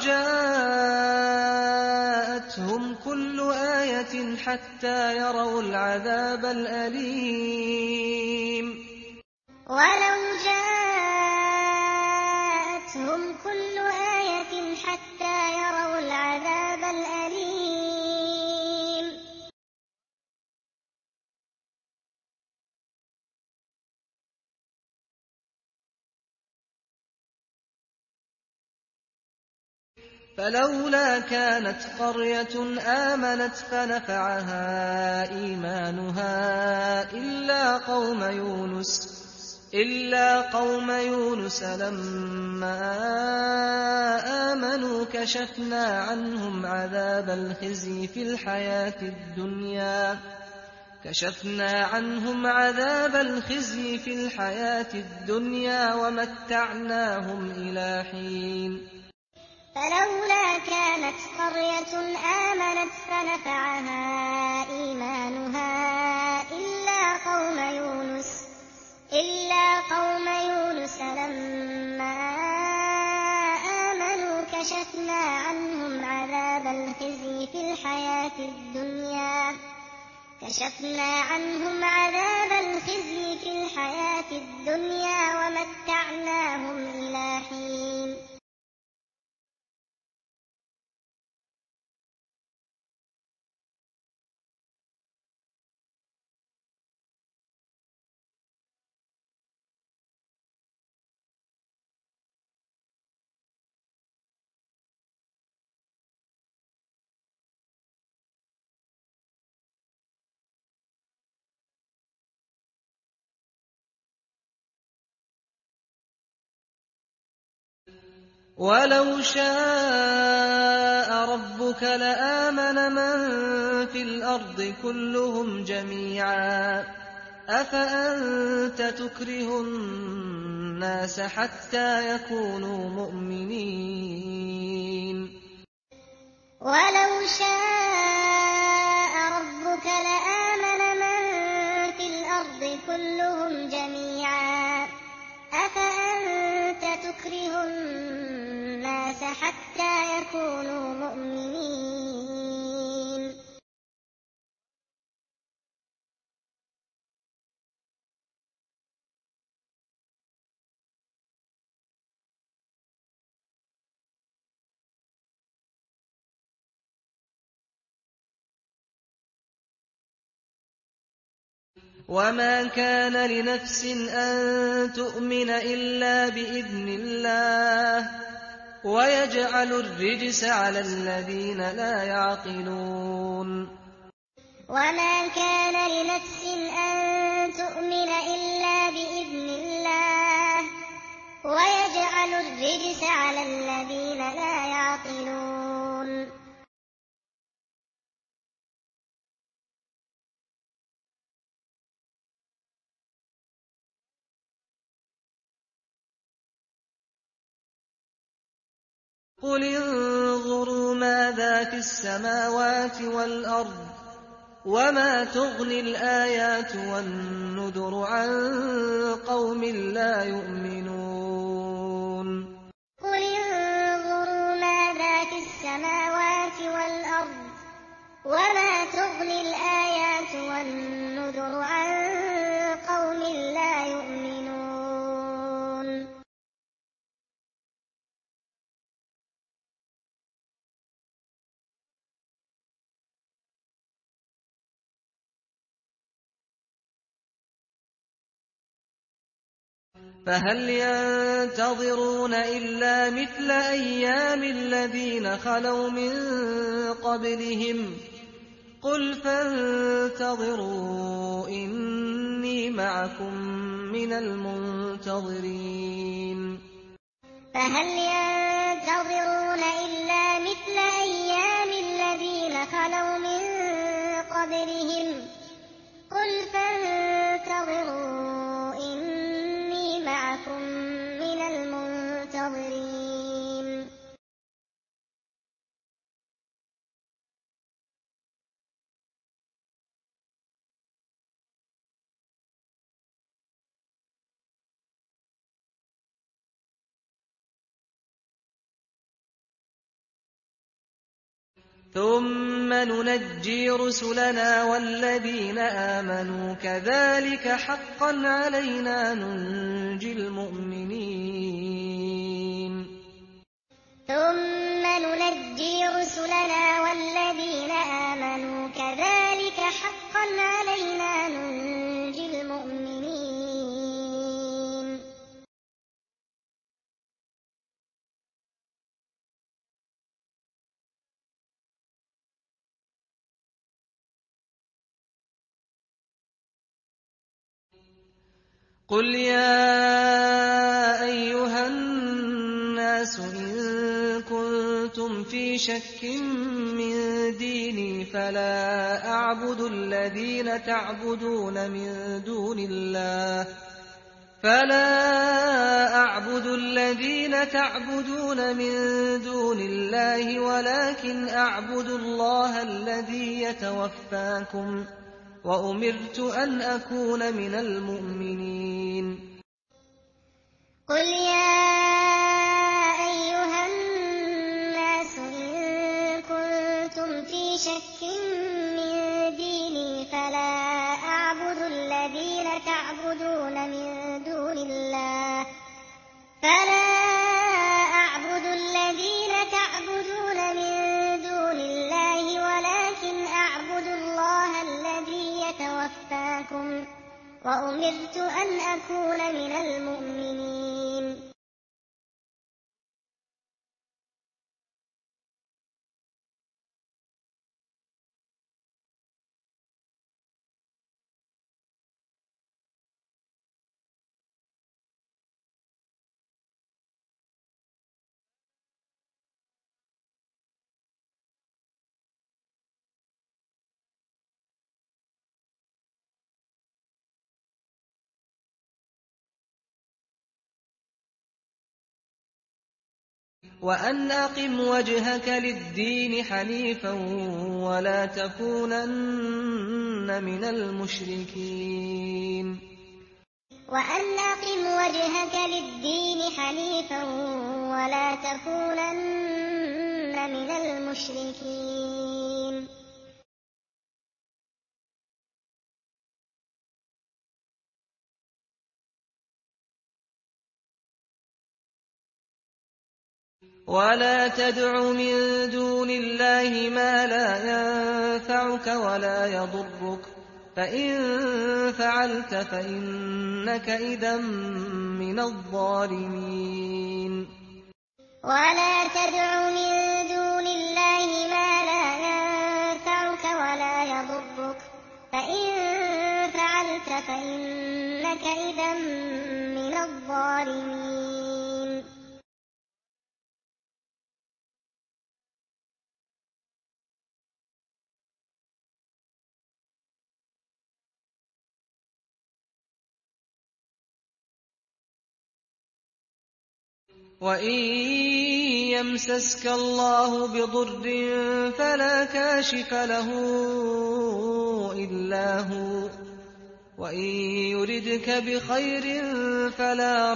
جَاءَتْهُمْ كُلُّ آيَةٍ حَتَّىٰ يَرَوُا الْعَذَابَ الْأَلِيمَ وَلَوْ جَاءَتْهُمْ كُلُّ آيَةٍ حَتَّىٰ يَرَوُا الْعَذَابَ الْأَلِيمَ فلولا كانت قرية آمنت فنفعها إيمانها إلا قوم يونس لما آمنوا كشفنا عنهم عذاب الخزي في الحياة الدنيا ومتعناهم إلى حين فلولا كانت قرية آمنت فنفعها إيمانها إلا قوم يونس لما آمنوا كشفنا عنهم عذاب الخزي في الحياة الدنيا ومتعناهم إلى حين ولو شاء ربك لآمن من في الأرض كلهم جميعا أفأنت تكره الناس حتى يكونوا مؤمنين ولو شاء ربك لآمن من في الأرض كلهم جميعا أفأنت تكره الناس حتى يكونوا مؤمنين وما كان لنفس أن تؤمن إلا بإذن الله ويجعل الرجس على الذين لا يعقلون وما كان لنفس أن تؤمن إلا بإذن الله ويجعل الرجس على الذين لا يعقلون قل انظروا ماذا في السماوات والأرض وما تغني الآيات والنذر عن قوم لا يؤمنون قل انظروا ماذا في السماوات والأرض وما تغني الآيات والنذر عن قوم لا يؤمنون فهل ينتظرون إلا مثل أيام الذين خلوا من قبلهم قل فانتظروا إني معكم من المنتظرين فهل ينتظرون إلا مثل أيام الذين خلوا من قبلهم قل فانتظروا إني معكم من المنتظرين ثم ننجي رسلنا والذين آمنوا كذلك حقا علينا ننجي المؤمنين ثم ننجي رسلنا والذين آمنوا كذلك حقا علينا ننجي المؤمنين قُلْ يَا أَيُّهَا النَّاسُ إِن كُنتُمْ فِي شَكٍّ مِّن دِينِي فَلَا أَعْبُدُ الَّذِينَ تعْبُدُونَ مِن دُونِ اللَّهِ وَلَٰكِنْ أَعْبُدُ اللَّهَ الَّذِي يَتَوَفَّاكُمْ ۖ وَأُمِرْتُ أَنْ أَكُونَ مِنَ الْمُؤْمِنِينَ قُلْ يَا أَيُّهَا النَّاسُ إِن كُنتُمْ فِي شَكٍّ مِّن دِينِي فَلَا أَعْبُدُ الَّذِينَ تَعْبُدُونَ مِن دُونِ اللَّهِ وَلَٰكِنْ أَعْبُدُ اللَّهَ الَّذِي يَتَوَفَّاكُمْ ۖ وَأُمِرْتُ أَنْ أَكُونَ مِنَ الْمُؤْمِنِينَ وَأَنْ أَقِمْ وَجْهَكَ لِلدِّينِ حَنِيفًا وَلَا تَكُونَنَّ مِنَ الْمُشْرِكِينَ وَأَنْ أَقِمْ وَجْهَكَ لِلدِّينِ حَنِيفًا وَلَا تَكُونَنَّ مِنَ الْمُشْرِكِينَ وَلَا تَدْعُ مِن دُونِ اللَّهِ مَا لَا يَنفَعُكَ وَلَا يَضُرُّكَ ۖ فَإِن فَعَلْتَ فَإِنَّكَ إِذًا مِّنَ الظَّالِمِينَ وَلَا تَدْعُ مِن دُونِ اللَّهِ مَا لَا يَنفَعُكَ وَلَا يَضُرُّكَ ۖ فَإِن فَعَلْتَ فَإِنَّكَ إِذًا مِّنَ الظَّالِمِينَ وَإِن يَمْسَسْكَ اللَّهُ بِضُرٍّ فَلَا كَاشِفَ لَهُ إِلَّا هُوَ ۖ وَإِن يُرِدْكَ بِخَيْرٍ فَلَا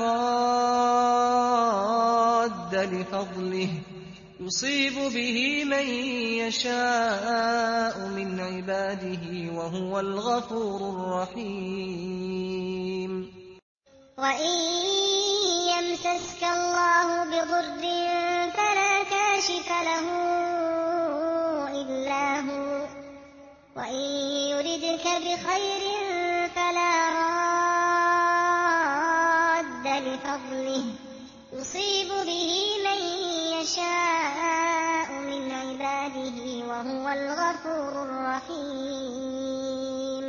رَادَّ لِفَضْلِهِ ۚ يُصِيبُ بِهِ مَن يَشَاءُ مِنْ عِبَادِهِ ۚ وَهُوَ الْغَفُورُ الرَّحِيمُ وَإِن يَمْسَسْكَ اللَّهُ بِضُرٍّ فَلَا كَاشِفَ لَهُ إِلَّا هُوَ ۖ وَإِن يُرِدْكَ بِخَيْرٍ فَلَا رَادَّ لِفَضْلِهِ ۚ يُصِيبُ بِهِ مَن يَشَاءُ مِنْ عِبَادِهِ ۚ وَهُوَ الْغَفُورُ الرَّحِيمُ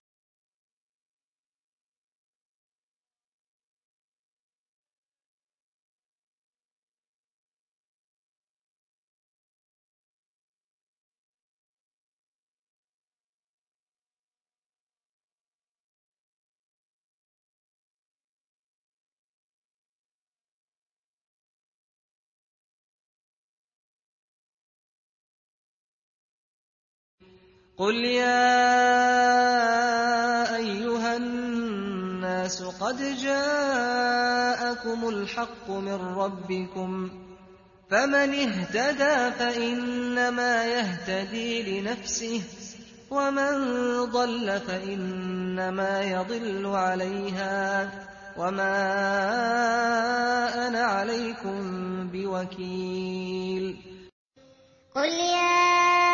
قُلْ يَا أَيُّهَا النَّاسُ قَدْ جَاءَكُمُ الْحَقُّ مِن رَّبِّكُمْ ۖ فَمَنِ اهْتَدَىٰ فَإِنَّمَا يَهْتَدِي لِنَفْسِهِ ۖ وَمَن ضَلَّ فَإِنَّمَا يَضِلُّ عَلَيْهَا ۖ وَمَا أَنَا عَلَيْكُم بِوَكِيلٍ قُلْ يَا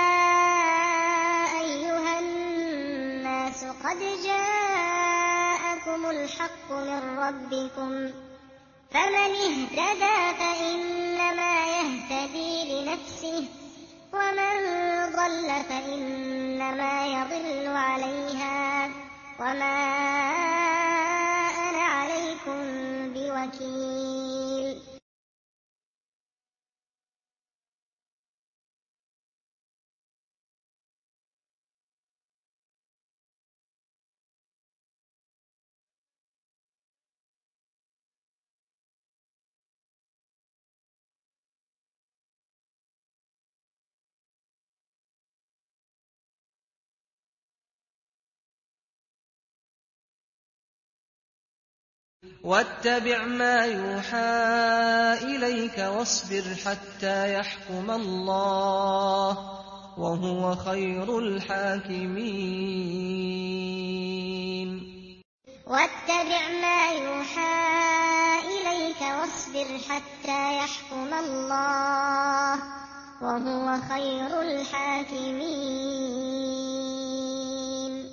أَيُّهَا النَّاسُ قَدْ جَاءَكُمُ الْحَقُّ مِن رَّبِّكُمْ ۖ فَمَنِ اهْتَدَىٰ فَإِنَّمَا يَهْتَدِي لِنَفْسِهِ ۖ وَمَن ضَلَّ فَإِنَّمَا يَضِلُّ عَلَيْهَا ۖ وَمَا أَنَا واتبع ما يوحى إليك واصبر حتى يحكم الله وهو خير الحاكمين. واتبع ما يوحى إليك واصبر حتى يحكم الله وهو خير الحاكمين.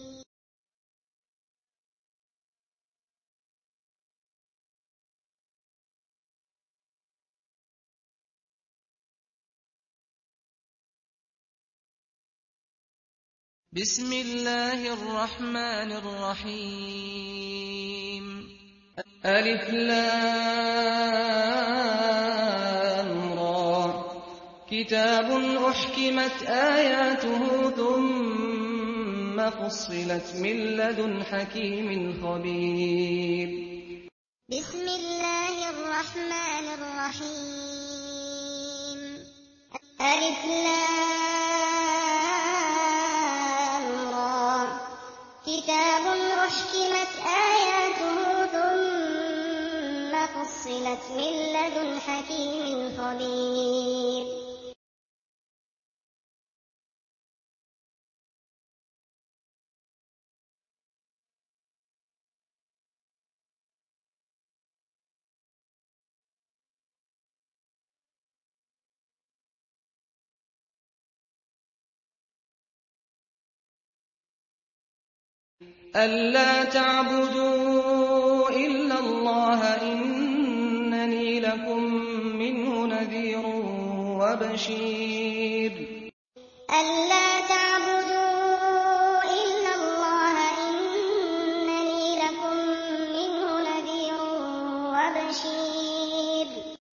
بسم الله الرحمن الرحيم. ألف لام را كتاب أحكمت آياته ثم فصلت من لدن حكيم خبير. بسم الله الرحمن الرحيم. ألف لام را كتاب أحكمت آياته ثم فصلت من لدن حكيم خبير. ألا تعبدوا إلا الله إنني لكم منه نذير وبشير. ألا تعبدوا إلا الله إنني لكم منه نذير وبشير.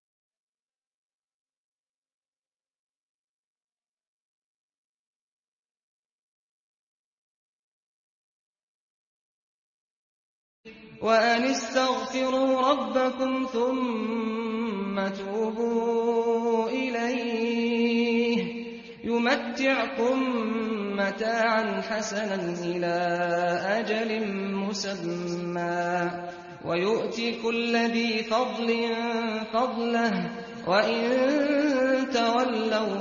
وأن استغفروا ربكم ثم توبوا إليه يمتعكم متاعا حسنا إلى أجل مسمى ويؤتي كل ذي فضل فضله وإن تولوا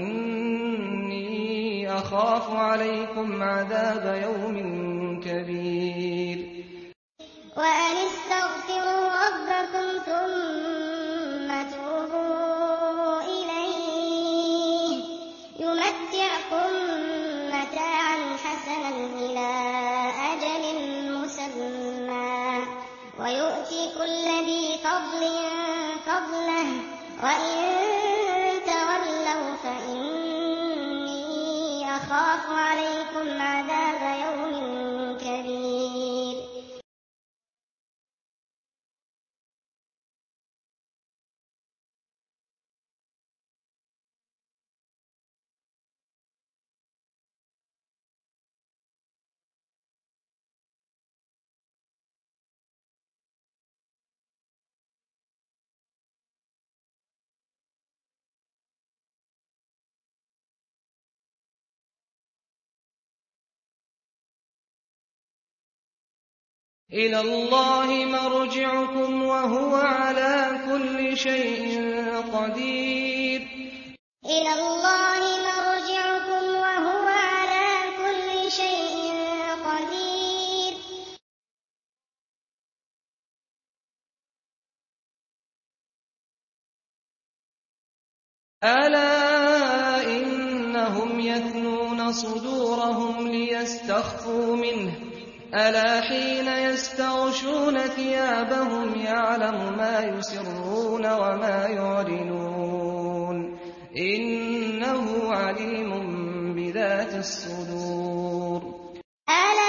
فإني أخاف عليكم عذاب يوم كبير. وأن استغفروا ربكم ثم توبوا إليه يمتعكم متاعا حسنا إلى أجل مسمى ويؤتي كل ذي فضل فضله وإن تولوا فإني أخاف عليكم عذاب يوم كبير. إلى الله مرجعكم وهو على كل شيء قدير. إلى الله مرجعكم وهو على كل شيء قدير. ألا إنهم يثنون صدورهم ليستخفوا منه ألا حين يستغشون ثيابهم يعلم ما يسرون وما يعلنون إنه عليم بذات الصدور. ألا